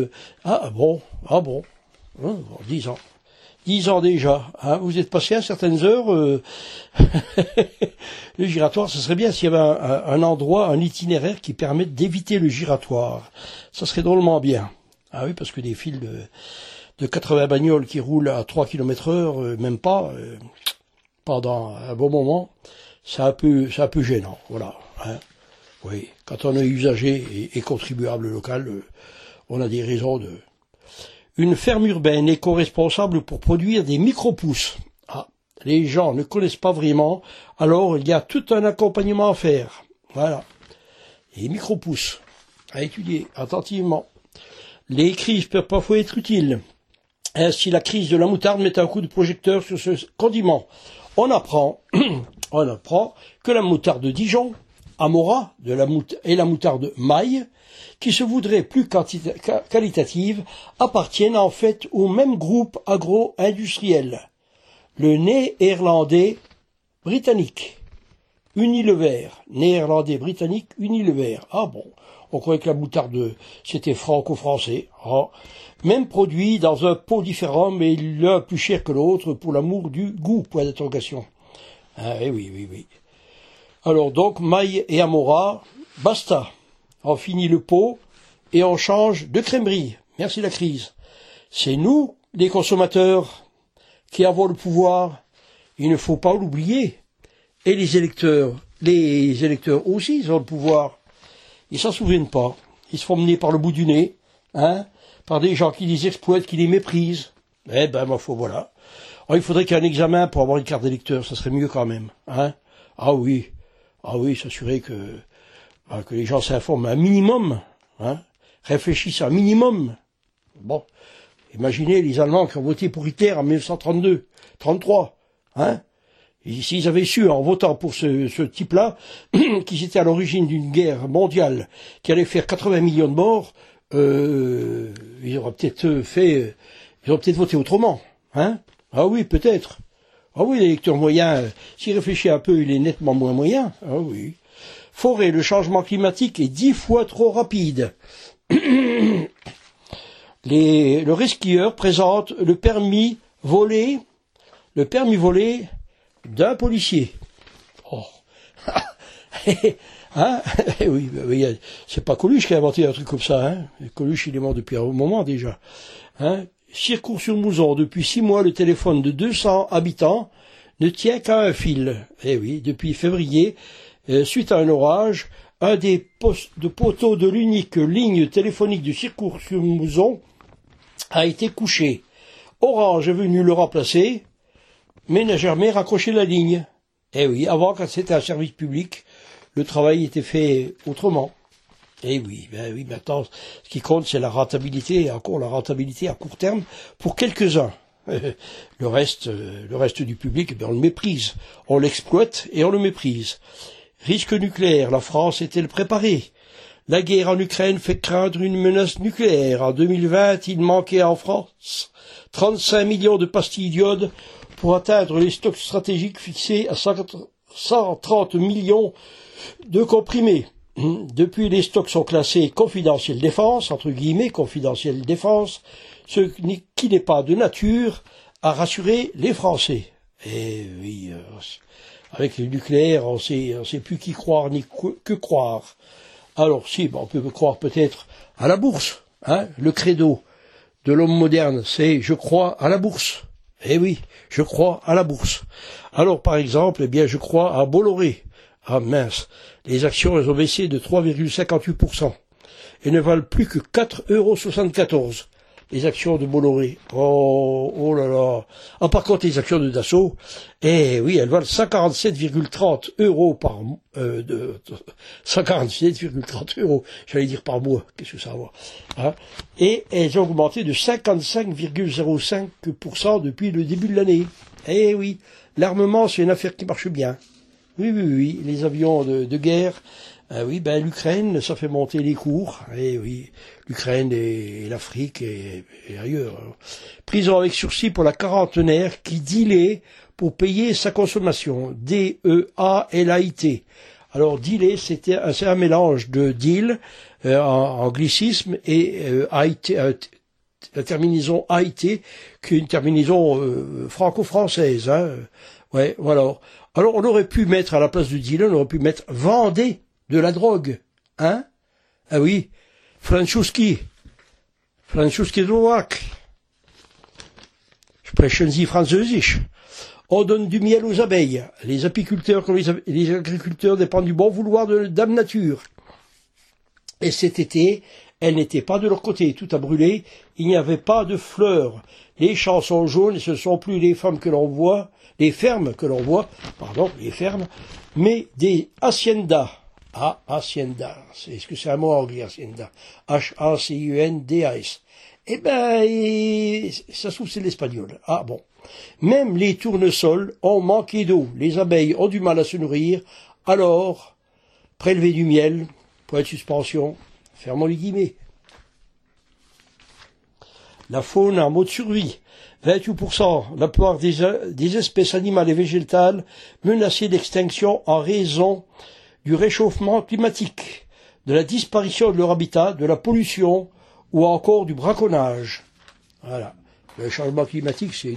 10 ans. 10 ans déjà. Hein, vous êtes passé à certaines heures. Le giratoire, ce serait bien s'il y avait un endroit, un itinéraire qui permette d'éviter le giratoire. Ça serait drôlement bien. Ah oui, parce que des files de 80 bagnoles qui roulent à 3 km/h, même pas, pendant un bon moment, c'est un peu gênant, voilà. Hein. Oui, quand on est usager et contribuable local, on a des raisons de... Une ferme urbaine éco-responsable pour produire des micro-pousses. Ah, les gens ne connaissent pas vraiment, alors il y a tout un accompagnement à faire. Voilà. Les micro-pousses, à étudier attentivement. Les crises peuvent parfois être utiles. Ainsi, la crise de la moutarde met un coup de projecteur sur ce condiment. On apprend que la moutarde de Dijon Amora et la moutarde Maille, qui se voudraient plus qualitatives, appartiennent en fait au même groupe agro-industriel, le néerlandais britannique Unilever. Néerlandais-britannique Unilever. Ah bon, on croyait que la moutarde c'était franco-français. Ah. Même produit dans un pot différent, mais l'un plus cher que l'autre pour l'amour du goût, point d'interrogation. Ah oui. Alors donc, Maille et Amora, basta. On finit le pot et on change de crèmerie. Merci la crise. C'est nous, les consommateurs, qui avons le pouvoir. Il ne faut pas l'oublier. Et les électeurs aussi, ils ont le pouvoir. Ils s'en souviennent pas. Ils se font mener par le bout du nez, par des gens qui les exploitent, qui les méprisent. Ma foi, voilà. Alors, il faudrait qu'il y ait un examen pour avoir une carte d'électeur, ça serait mieux quand même, Ah oui, s'assurer que les gens s'informent un minimum, réfléchissent un minimum. Bon, imaginez les Allemands qui ont voté pour Hitler en 1933, Et s'ils avaient su, en votant pour ce type-là, qui était à l'origine d'une guerre mondiale, qui allait faire 80 millions de morts, ils auraient peut-être voté autrement, Ah oui, peut-être. Ah oui, l'électeur moyen, s'il réfléchit un peu, il est nettement moins moyen. Ah oui. Forêt, le changement climatique est 10 fois trop rapide. Le rescueur présente le permis volé d'un policier. Oh. Oui, c'est pas Coluche qui a inventé un truc comme ça, Coluche, il est mort depuis un moment déjà. Circourt-sur-Mouzon, depuis 6 mois, le téléphone de 200 habitants ne tient qu'à un fil. Depuis février, suite à un orage, un des poteaux de l'unique ligne téléphonique de Circourt-sur-Mouzon a été couché. Orange est venu le remplacer, mais n'a jamais raccroché la ligne. Avant, quand c'était un service public, le travail était fait autrement. Maintenant, ce qui compte, c'est la rentabilité à court terme pour quelques-uns. Le reste du public, on le méprise. On l'exploite et on le méprise. Risque nucléaire, la France est-elle préparée? La guerre en Ukraine fait craindre une menace nucléaire. En 2020, il manquait en France 35 millions de pastilles d'iode pour atteindre les stocks stratégiques fixés à 130 millions de comprimés. Depuis, les stocks sont classés confidentiels défense, entre guillemets, confidentiels défense, ce qui n'est pas de nature à rassurer les Français. Avec le nucléaire, on sait plus qui croire ni que croire. Alors on peut croire peut-être à la bourse, le credo de l'homme moderne, c'est « je crois à la bourse ». Je crois à la bourse. Alors, par exemple, je crois à Bolloré. Ah mince, les actions elles ont baissé de 3,58% et ne valent plus que 4,74 €, les actions de Bolloré. Oh là là. Par contre, les actions de Dassault, elles valent 147,30 € 147,30 €, j'allais dire par mois, qu'est-ce que ça va, Et elles ont augmenté de 55,05% depuis le début de l'année. L'armement, c'est une affaire qui marche bien. Oui, les avions de guerre, l'Ukraine, ça fait monter les cours, l'Ukraine et l'Afrique et ailleurs. Prison avec sursis pour la quarantenaire qui dealait pour payer sa consommation, D-E-A-L-A-I-T. Alors, dealer, c'est un mélange de deal, en anglicisme, et la terminaison AIT, qui est une terminaison franco-française. Voilà. Alors, on aurait pu mettre à la place du dealer, on aurait pu mettre vendez de la drogue, Franzuski Slovak. Sprechen Sie Französisch. On donne du miel aux abeilles. Les apiculteurs comme les agriculteurs dépendent du bon vouloir de Dame Nature. Et cet été, elles n'étaient pas de leur côté. Tout a brûlé. Il n'y avait pas de fleurs. Les champs sont jaunes et ce ne sont plus les fermes que l'on voit, mais des haciendas. Hacienda. Est-ce que c'est un mot anglais, hacienda? H-A-C-U-N-D-A-S. Ça se trouve, c'est l'espagnol. Bon. Même les tournesols ont manqué d'eau. Les abeilles ont du mal à se nourrir. Alors, prélever du miel, point de suspension, fermons les guillemets. La faune en mode survie, 28%, la plupart des espèces animales et végétales menacées d'extinction en raison du réchauffement climatique, de la disparition de leur habitat, de la pollution ou encore du braconnage. Voilà. Le changement climatique, c'est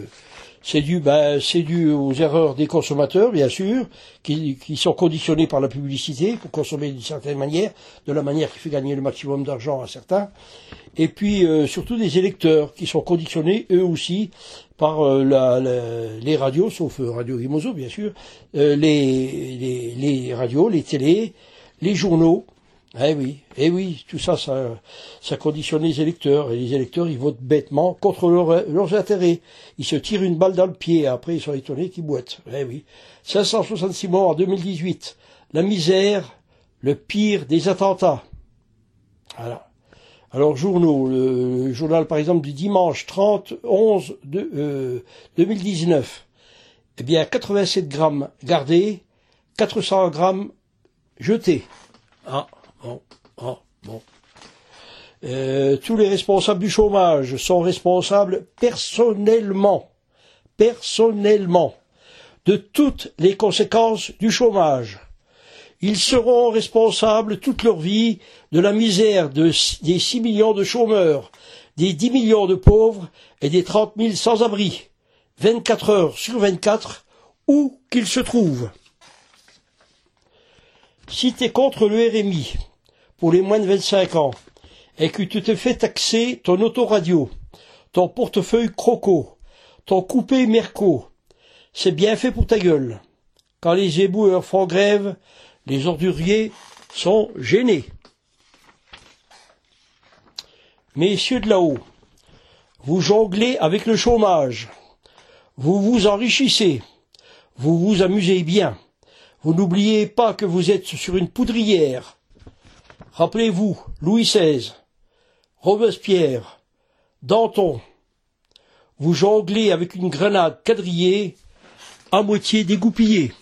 dû aux erreurs des consommateurs, bien sûr, qui sont conditionnés par la publicité pour consommer d'une certaine manière, de la manière qui fait gagner le maximum d'argent à certains, et puis surtout des électeurs qui sont conditionnés eux aussi par les radios, sauf Radio Guimoso bien sûr, les radios, les télés, les journaux. Eh oui, tout ça conditionne les électeurs, et les électeurs, ils votent bêtement contre leurs intérêts. Ils se tirent une balle dans le pied, et après ils sont étonnés qu'ils boitent. Eh oui. 566 morts en 2018. La misère, le pire des attentats. Voilà. Alors, journaux, le journal, par exemple, du dimanche 30/11/2019. Eh bien, 87 grammes gardés, 400 grammes jetés. Bon. Tous les responsables du chômage sont responsables personnellement de toutes les conséquences du chômage. Ils seront responsables toute leur vie de la misère des 6 millions de chômeurs, des 10 millions de pauvres et des 30 000 sans-abri, 24 heures sur 24, où qu'ils se trouvent. Si tu es contre le RMI, pour les moins de 25 ans, et que tu te fais taxer ton autoradio, ton portefeuille Croco, ton coupé Merco, c'est bien fait pour ta gueule. Quand les éboueurs font grève, les orduriers sont gênés. Messieurs de là-haut, vous jonglez avec le chômage, vous vous enrichissez, vous vous amusez bien. Vous n'oubliez pas que vous êtes sur une poudrière. Rappelez-vous, Louis XVI, Robespierre, Danton. Vous jonglez avec une grenade quadrillée, à moitié dégoupillée.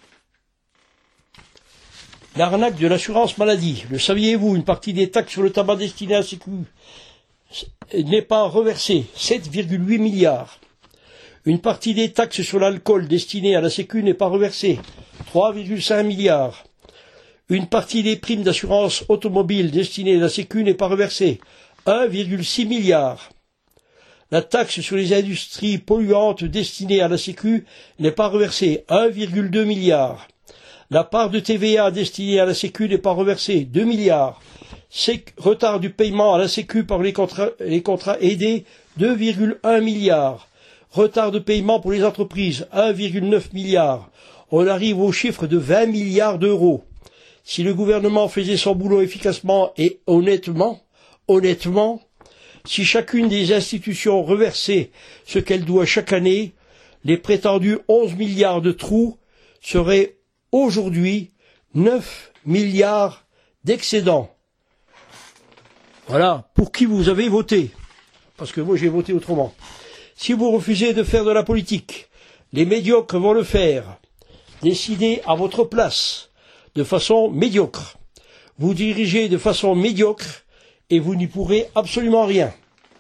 L'arnaque de l'assurance maladie. Le saviez-vous, une partie des taxes sur le tabac destinées à la Sécu n'est pas reversée, 7,8 milliards. Une partie des taxes sur l'alcool destinées à la Sécu n'est pas reversée, 3,5 milliards. Une partie des primes d'assurance automobile destinées à la Sécu n'est pas reversée, 1,6 milliard. La taxe sur les industries polluantes destinée à la Sécu n'est pas reversée, 1,2 milliard. La part de TVA destinée à la Sécu n'est pas reversée, 2 milliards. Retard du paiement à la Sécu par les contrats aidés, 2,1 milliards. Retard de paiement pour les entreprises, 1,9 milliard. On arrive au chiffre de 20 milliards d'euros. Si le gouvernement faisait son boulot efficacement et honnêtement, si chacune des institutions reversait ce qu'elle doit chaque année, les prétendus 11 milliards de trous seraient aujourd'hui 9 milliards d'excédents. Voilà, pour qui vous avez voté. Parce que moi j'ai voté autrement. Si vous refusez de faire de la politique, les médiocres vont le faire. Décidez à votre place, de façon médiocre. Vous dirigez de façon médiocre et vous n'y pourrez absolument rien.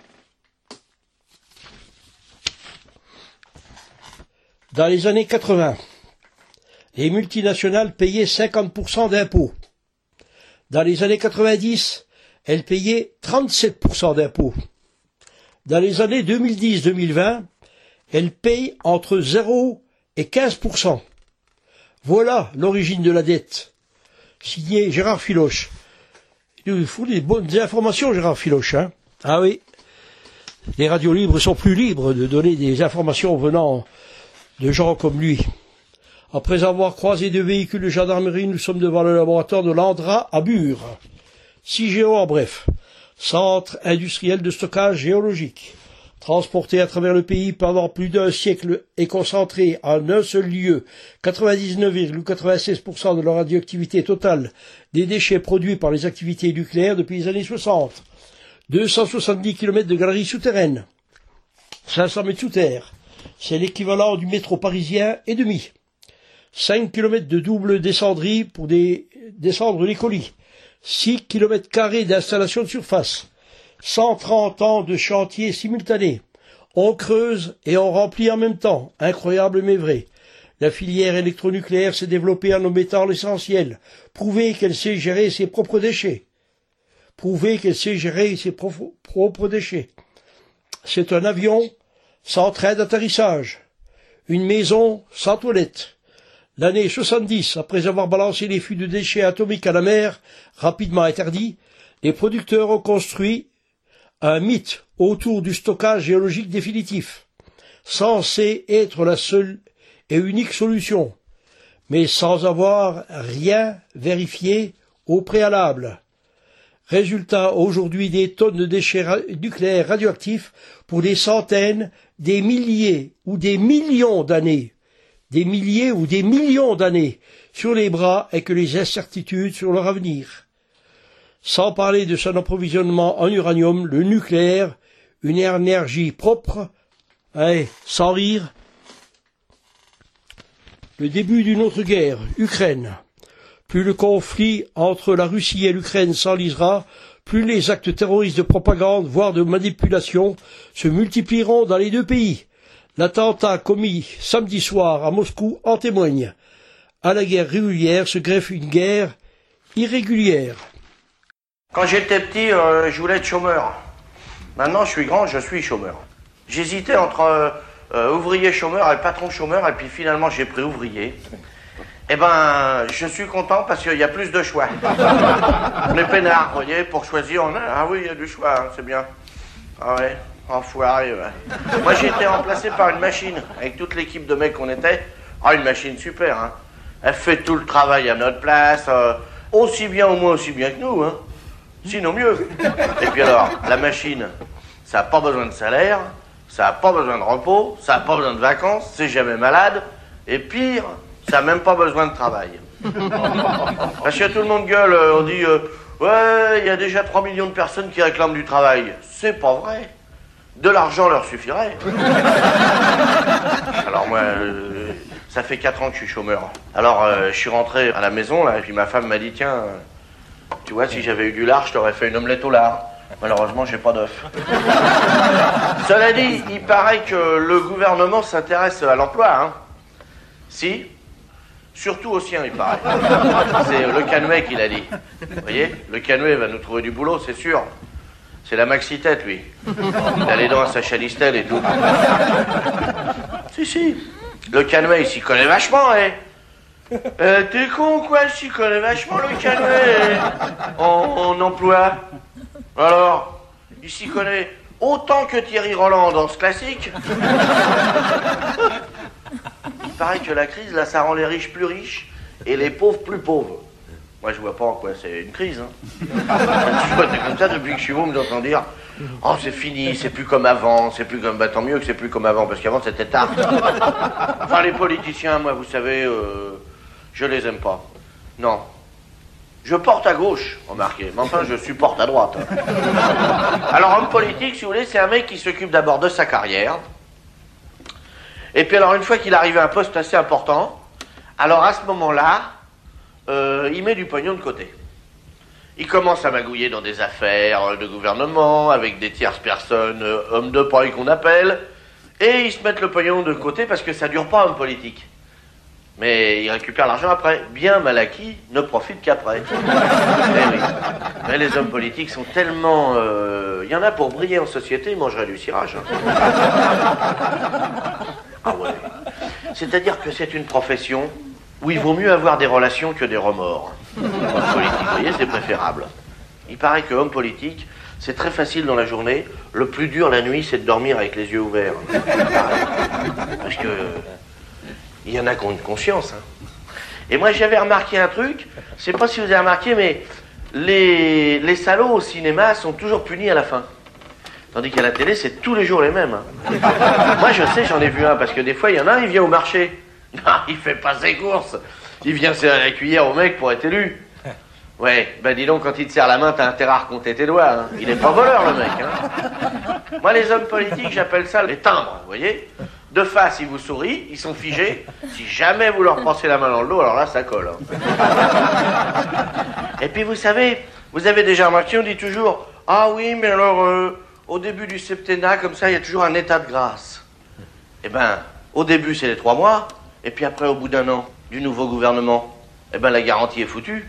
Dans les années 80, les multinationales payaient 50% d'impôts. Dans les années 90, elles payaient 37% d'impôts. Dans les années 2010-2020, elles payent entre 0 et 15%. Voilà l'origine de la dette. Signé Gérard Filoche. Il nous faut des bonnes informations, Gérard Filoche, hein. Ah oui. Les radios libres sont plus libres de donner des informations venant de gens comme lui. Après avoir croisé 2 véhicules de gendarmerie, nous sommes devant le laboratoire de l'Andra à Bure. CIGEO en bref. Centre industriel de stockage géologique. Transporté à travers le pays pendant plus d'un siècle et concentré en un seul lieu 99,96% de la radioactivité totale des déchets produits par les activités nucléaires depuis les années 60. 270 km de galeries souterraines. 500 mètres sous terre. C'est l'équivalent du métro parisien et demi. 5 km de double descendrie pour des descendre les colis. 6 km² d'installation de surface. 130 ans de chantier simultané. On creuse et on remplit en même temps. Incroyable mais vrai. La filière électronucléaire s'est développée en omettant l'essentiel. Prouver qu'elle sait gérer ses propres déchets. C'est un avion sans train d'atterrissage. Une maison sans toilette. L'année 70, après avoir balancé les fûts de déchets atomiques à la mer, rapidement interdits, les producteurs ont construit un mythe autour du stockage géologique définitif, censé être la seule et unique solution, mais sans avoir rien vérifié au préalable. Résultat, aujourd'hui, des tonnes de déchets nucléaires radioactifs pour des centaines, des milliers ou des millions d'années. Des milliers ou des millions d'années sur les bras et que les incertitudes sur leur avenir. Sans parler de son approvisionnement en uranium, le nucléaire, une énergie propre, sans rire. Le début d'une autre guerre, Ukraine. Plus le conflit entre la Russie et l'Ukraine s'enlisera, plus les actes terroristes de propagande, voire de manipulation, se multiplieront dans les deux pays. L'attentat commis samedi soir à Moscou en témoigne. À la guerre régulière se greffe une guerre irrégulière. Quand j'étais petit, je voulais être chômeur. Maintenant, je suis grand, je suis chômeur. J'hésitais entre ouvrier chômeur et patron chômeur, et puis finalement, j'ai pris ouvrier. Eh ben, je suis content parce qu'il y a plus de choix. On est peinard, vous voyez, pour choisir, ah oui, il y a du choix, hein, c'est bien. Ah ouais, enfoiré, ouais. Moi, j'ai été remplacé par une machine, avec toute l'équipe de mecs qu'on était. Ah, une machine super, hein. Elle fait tout le travail à notre place, aussi bien, au moins aussi bien que nous, hein. Sinon mieux. Et puis alors, la machine, ça n'a pas besoin de salaire, ça n'a pas besoin de repos, ça n'a pas besoin de vacances, c'est jamais malade, et pire, ça n'a même pas besoin de travail. Parce que tout le monde gueule, on dit ouais, il y a déjà 3 millions de personnes qui réclament du travail. C'est pas vrai. De l'argent leur suffirait. Alors moi, ça fait 4 ans que je suis chômeur. Alors je suis rentré à la maison, là, et puis ma femme m'a dit, tiens, tu vois, si j'avais eu du lard, je t'aurais fait une omelette au lard. Malheureusement, j'ai pas d'œuf. Cela dit, il paraît que le gouvernement s'intéresse à l'emploi, hein. Si. Surtout au sien, il paraît. C'est Le Canouet qui l'a dit. Vous voyez, Le Canouet va nous trouver du boulot, c'est sûr. C'est la maxi-tête, lui. Il a les dents à sa chalistelle et tout. Si. Le Canouet, il s'y connaît vachement, t'es con, quoi, il s'y connaît vachement, le Canouet, en emploi. Alors, il s'y connaît autant que Thierry Roland dans ce classique. Il paraît que la crise, là, ça rend les riches plus riches et les pauvres plus pauvres. Moi, je vois pas en quoi c'est une crise, hein. Je vois comme ça depuis que je suis vous, j'entends dire « Oh, c'est fini, c'est plus comme avant, c'est plus comme... » Bah, tant mieux que c'est plus comme avant, parce qu'avant, c'était tard. Enfin, les politiciens, moi, vous savez, je les aime pas. Non. Je porte à gauche, remarquez, mais enfin, je supporte à droite. Alors, homme politique, si vous voulez, c'est un mec qui s'occupe d'abord de sa carrière. Et puis alors, une fois qu'il arrive à un poste assez important, alors à ce moment-là, il met du pognon de côté. Il commence à magouiller dans des affaires de gouvernement, avec des tierces personnes, hommes de paille qu'on appelle, et ils se mettent le pognon de côté parce que ça dure pas, homme politique. Mais ils récupèrent l'argent après. Bien mal acquis ne profite qu'après. Eh oui. Mais les hommes politiques sont tellement... Il y en a pour briller en société, ils mangeraient du cirage. Hein. Ah ouais. C'est-à-dire que c'est une profession où il vaut mieux avoir des relations que des remords. Homme politique, vous voyez, c'est préférable. Il paraît que homme politique, c'est très facile dans la journée. Le plus dur la nuit, c'est de dormir avec les yeux ouverts. Parce que... il y en a qui ont une conscience, hein. Et moi, j'avais remarqué un truc, je sais pas si vous avez remarqué, mais les salauds au cinéma sont toujours punis à la fin. Tandis qu'à la télé, c'est tous les jours les mêmes. Hein. Moi, je sais, j'en ai vu un, parce que des fois, il y en a un, il vient au marché. Non, il fait pas ses courses. Il vient serrer la cuillère au mec pour être élu. Ouais, ben dis donc, quand il te serre la main, t'as intérêt à recompter tes doigts. Hein. Il est pas voleur, le mec. Hein. Moi, les hommes politiques, j'appelle ça les timbres, vous voyez. De face, ils vous sourient, ils sont figés. Si jamais vous leur passez la main dans le dos, alors là, ça colle. Et puis, vous savez, vous avez déjà remarqué, on dit toujours « Ah oui, mais alors, au début du septennat, comme ça, il y a toujours un état de grâce. » Eh ben, au début, c'est les 3 mois. Et puis après, au bout d'un an, du nouveau gouvernement, eh ben, la garantie est foutue.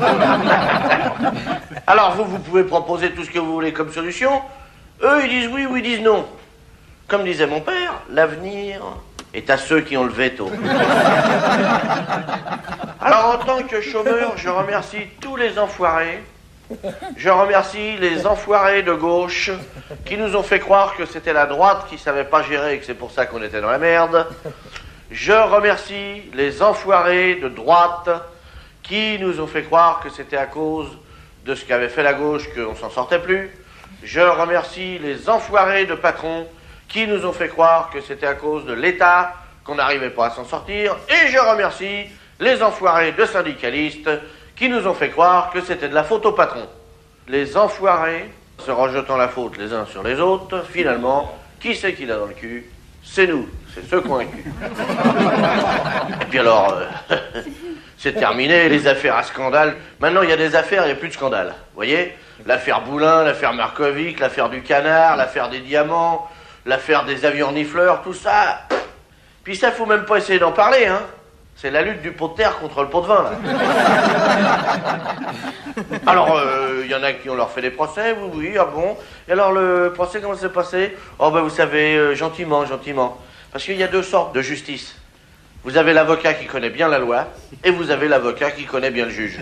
Alors, vous pouvez proposer tout ce que vous voulez comme solution. Eux, ils disent oui ou ils disent non. Comme disait mon père, l'avenir est à ceux qui ont le veto. Alors, en tant que chômeur, je remercie tous les enfoirés. Je remercie les enfoirés de gauche qui nous ont fait croire que c'était la droite qui savait pas gérer et que c'est pour ça qu'on était dans la merde. Je remercie les enfoirés de droite qui nous ont fait croire que c'était à cause de ce qu'avait fait la gauche qu'on s'en sortait plus. Je remercie les enfoirés de patrons qui nous ont fait croire que c'était à cause de l'État qu'on n'arrivait pas à s'en sortir. Et je remercie les enfoirés de syndicalistes qui nous ont fait croire que c'était de la faute au patron. Les enfoirés, se rejetant la faute les uns sur les autres, finalement, qui c'est qui l'a dans le cul? C'est nous, c'est ceux qui ont un cul. Et puis alors, c'est terminé, les affaires à scandale. Maintenant, il y a des affaires, il n'y a plus de scandale. Vous voyez? L'affaire Boulin, l'affaire Markovic, l'affaire du canard, l'affaire des diamants, l'affaire des avions renifleurs, tout ça. Puis ça, faut même pas essayer d'en parler, hein. C'est la lutte du pot de terre contre le pot de vin, là. Alors, il y en a qui ont leur fait des procès, oui, ah bon. Et alors, le procès, comment ça s'est passé? Oh, ben, vous savez, gentiment. Parce qu'il y a 2 sortes de justice. Vous avez l'avocat qui connaît bien la loi, et vous avez l'avocat qui connaît bien le juge.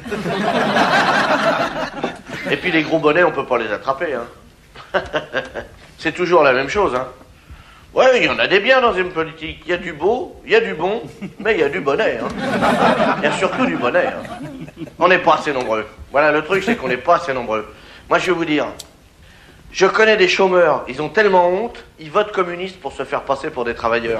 Et puis, les gros bonnets, on peut pas les attraper, hein. C'est toujours la même chose, hein. Ouais, il y en a des biens dans une politique. Il y a du beau, il y a du bon, mais il y a du bonnet, hein. Il y a surtout du bonnet, hein. On n'est pas assez nombreux. Voilà, le truc, c'est qu'on n'est pas assez nombreux. Moi, je vais vous dire, je connais des chômeurs, ils ont tellement honte, ils votent communistes pour se faire passer pour des travailleurs.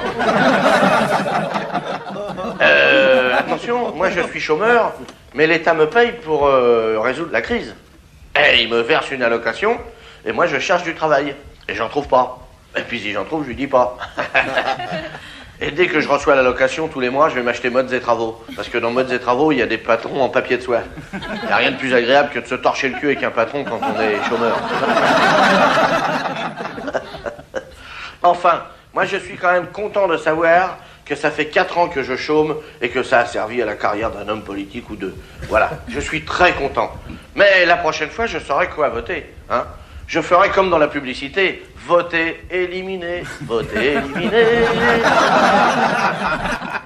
Attention, moi, je suis chômeur, mais l'État me paye pour résoudre la crise. Et il me verse une allocation, et moi, je cherche du travail. Et j'en trouve pas. Et puis si j'en trouve, je lui dis pas. Et dès que je reçois l'allocation, tous les mois, je vais m'acheter Modes et Travaux. Parce que dans Modes et Travaux, il y a des patrons en papier de soie. Il n'y a rien de plus agréable que de se torcher le cul avec un patron quand on est chômeur. Enfin, moi je suis quand même content de savoir que ça fait 4 ans que je chôme et que ça a servi à la carrière d'un homme politique ou 2. Voilà, je suis très content. Mais la prochaine fois, je saurai quoi voter, hein. Je ferai comme dans la publicité, voter, éliminer, voter, éliminer.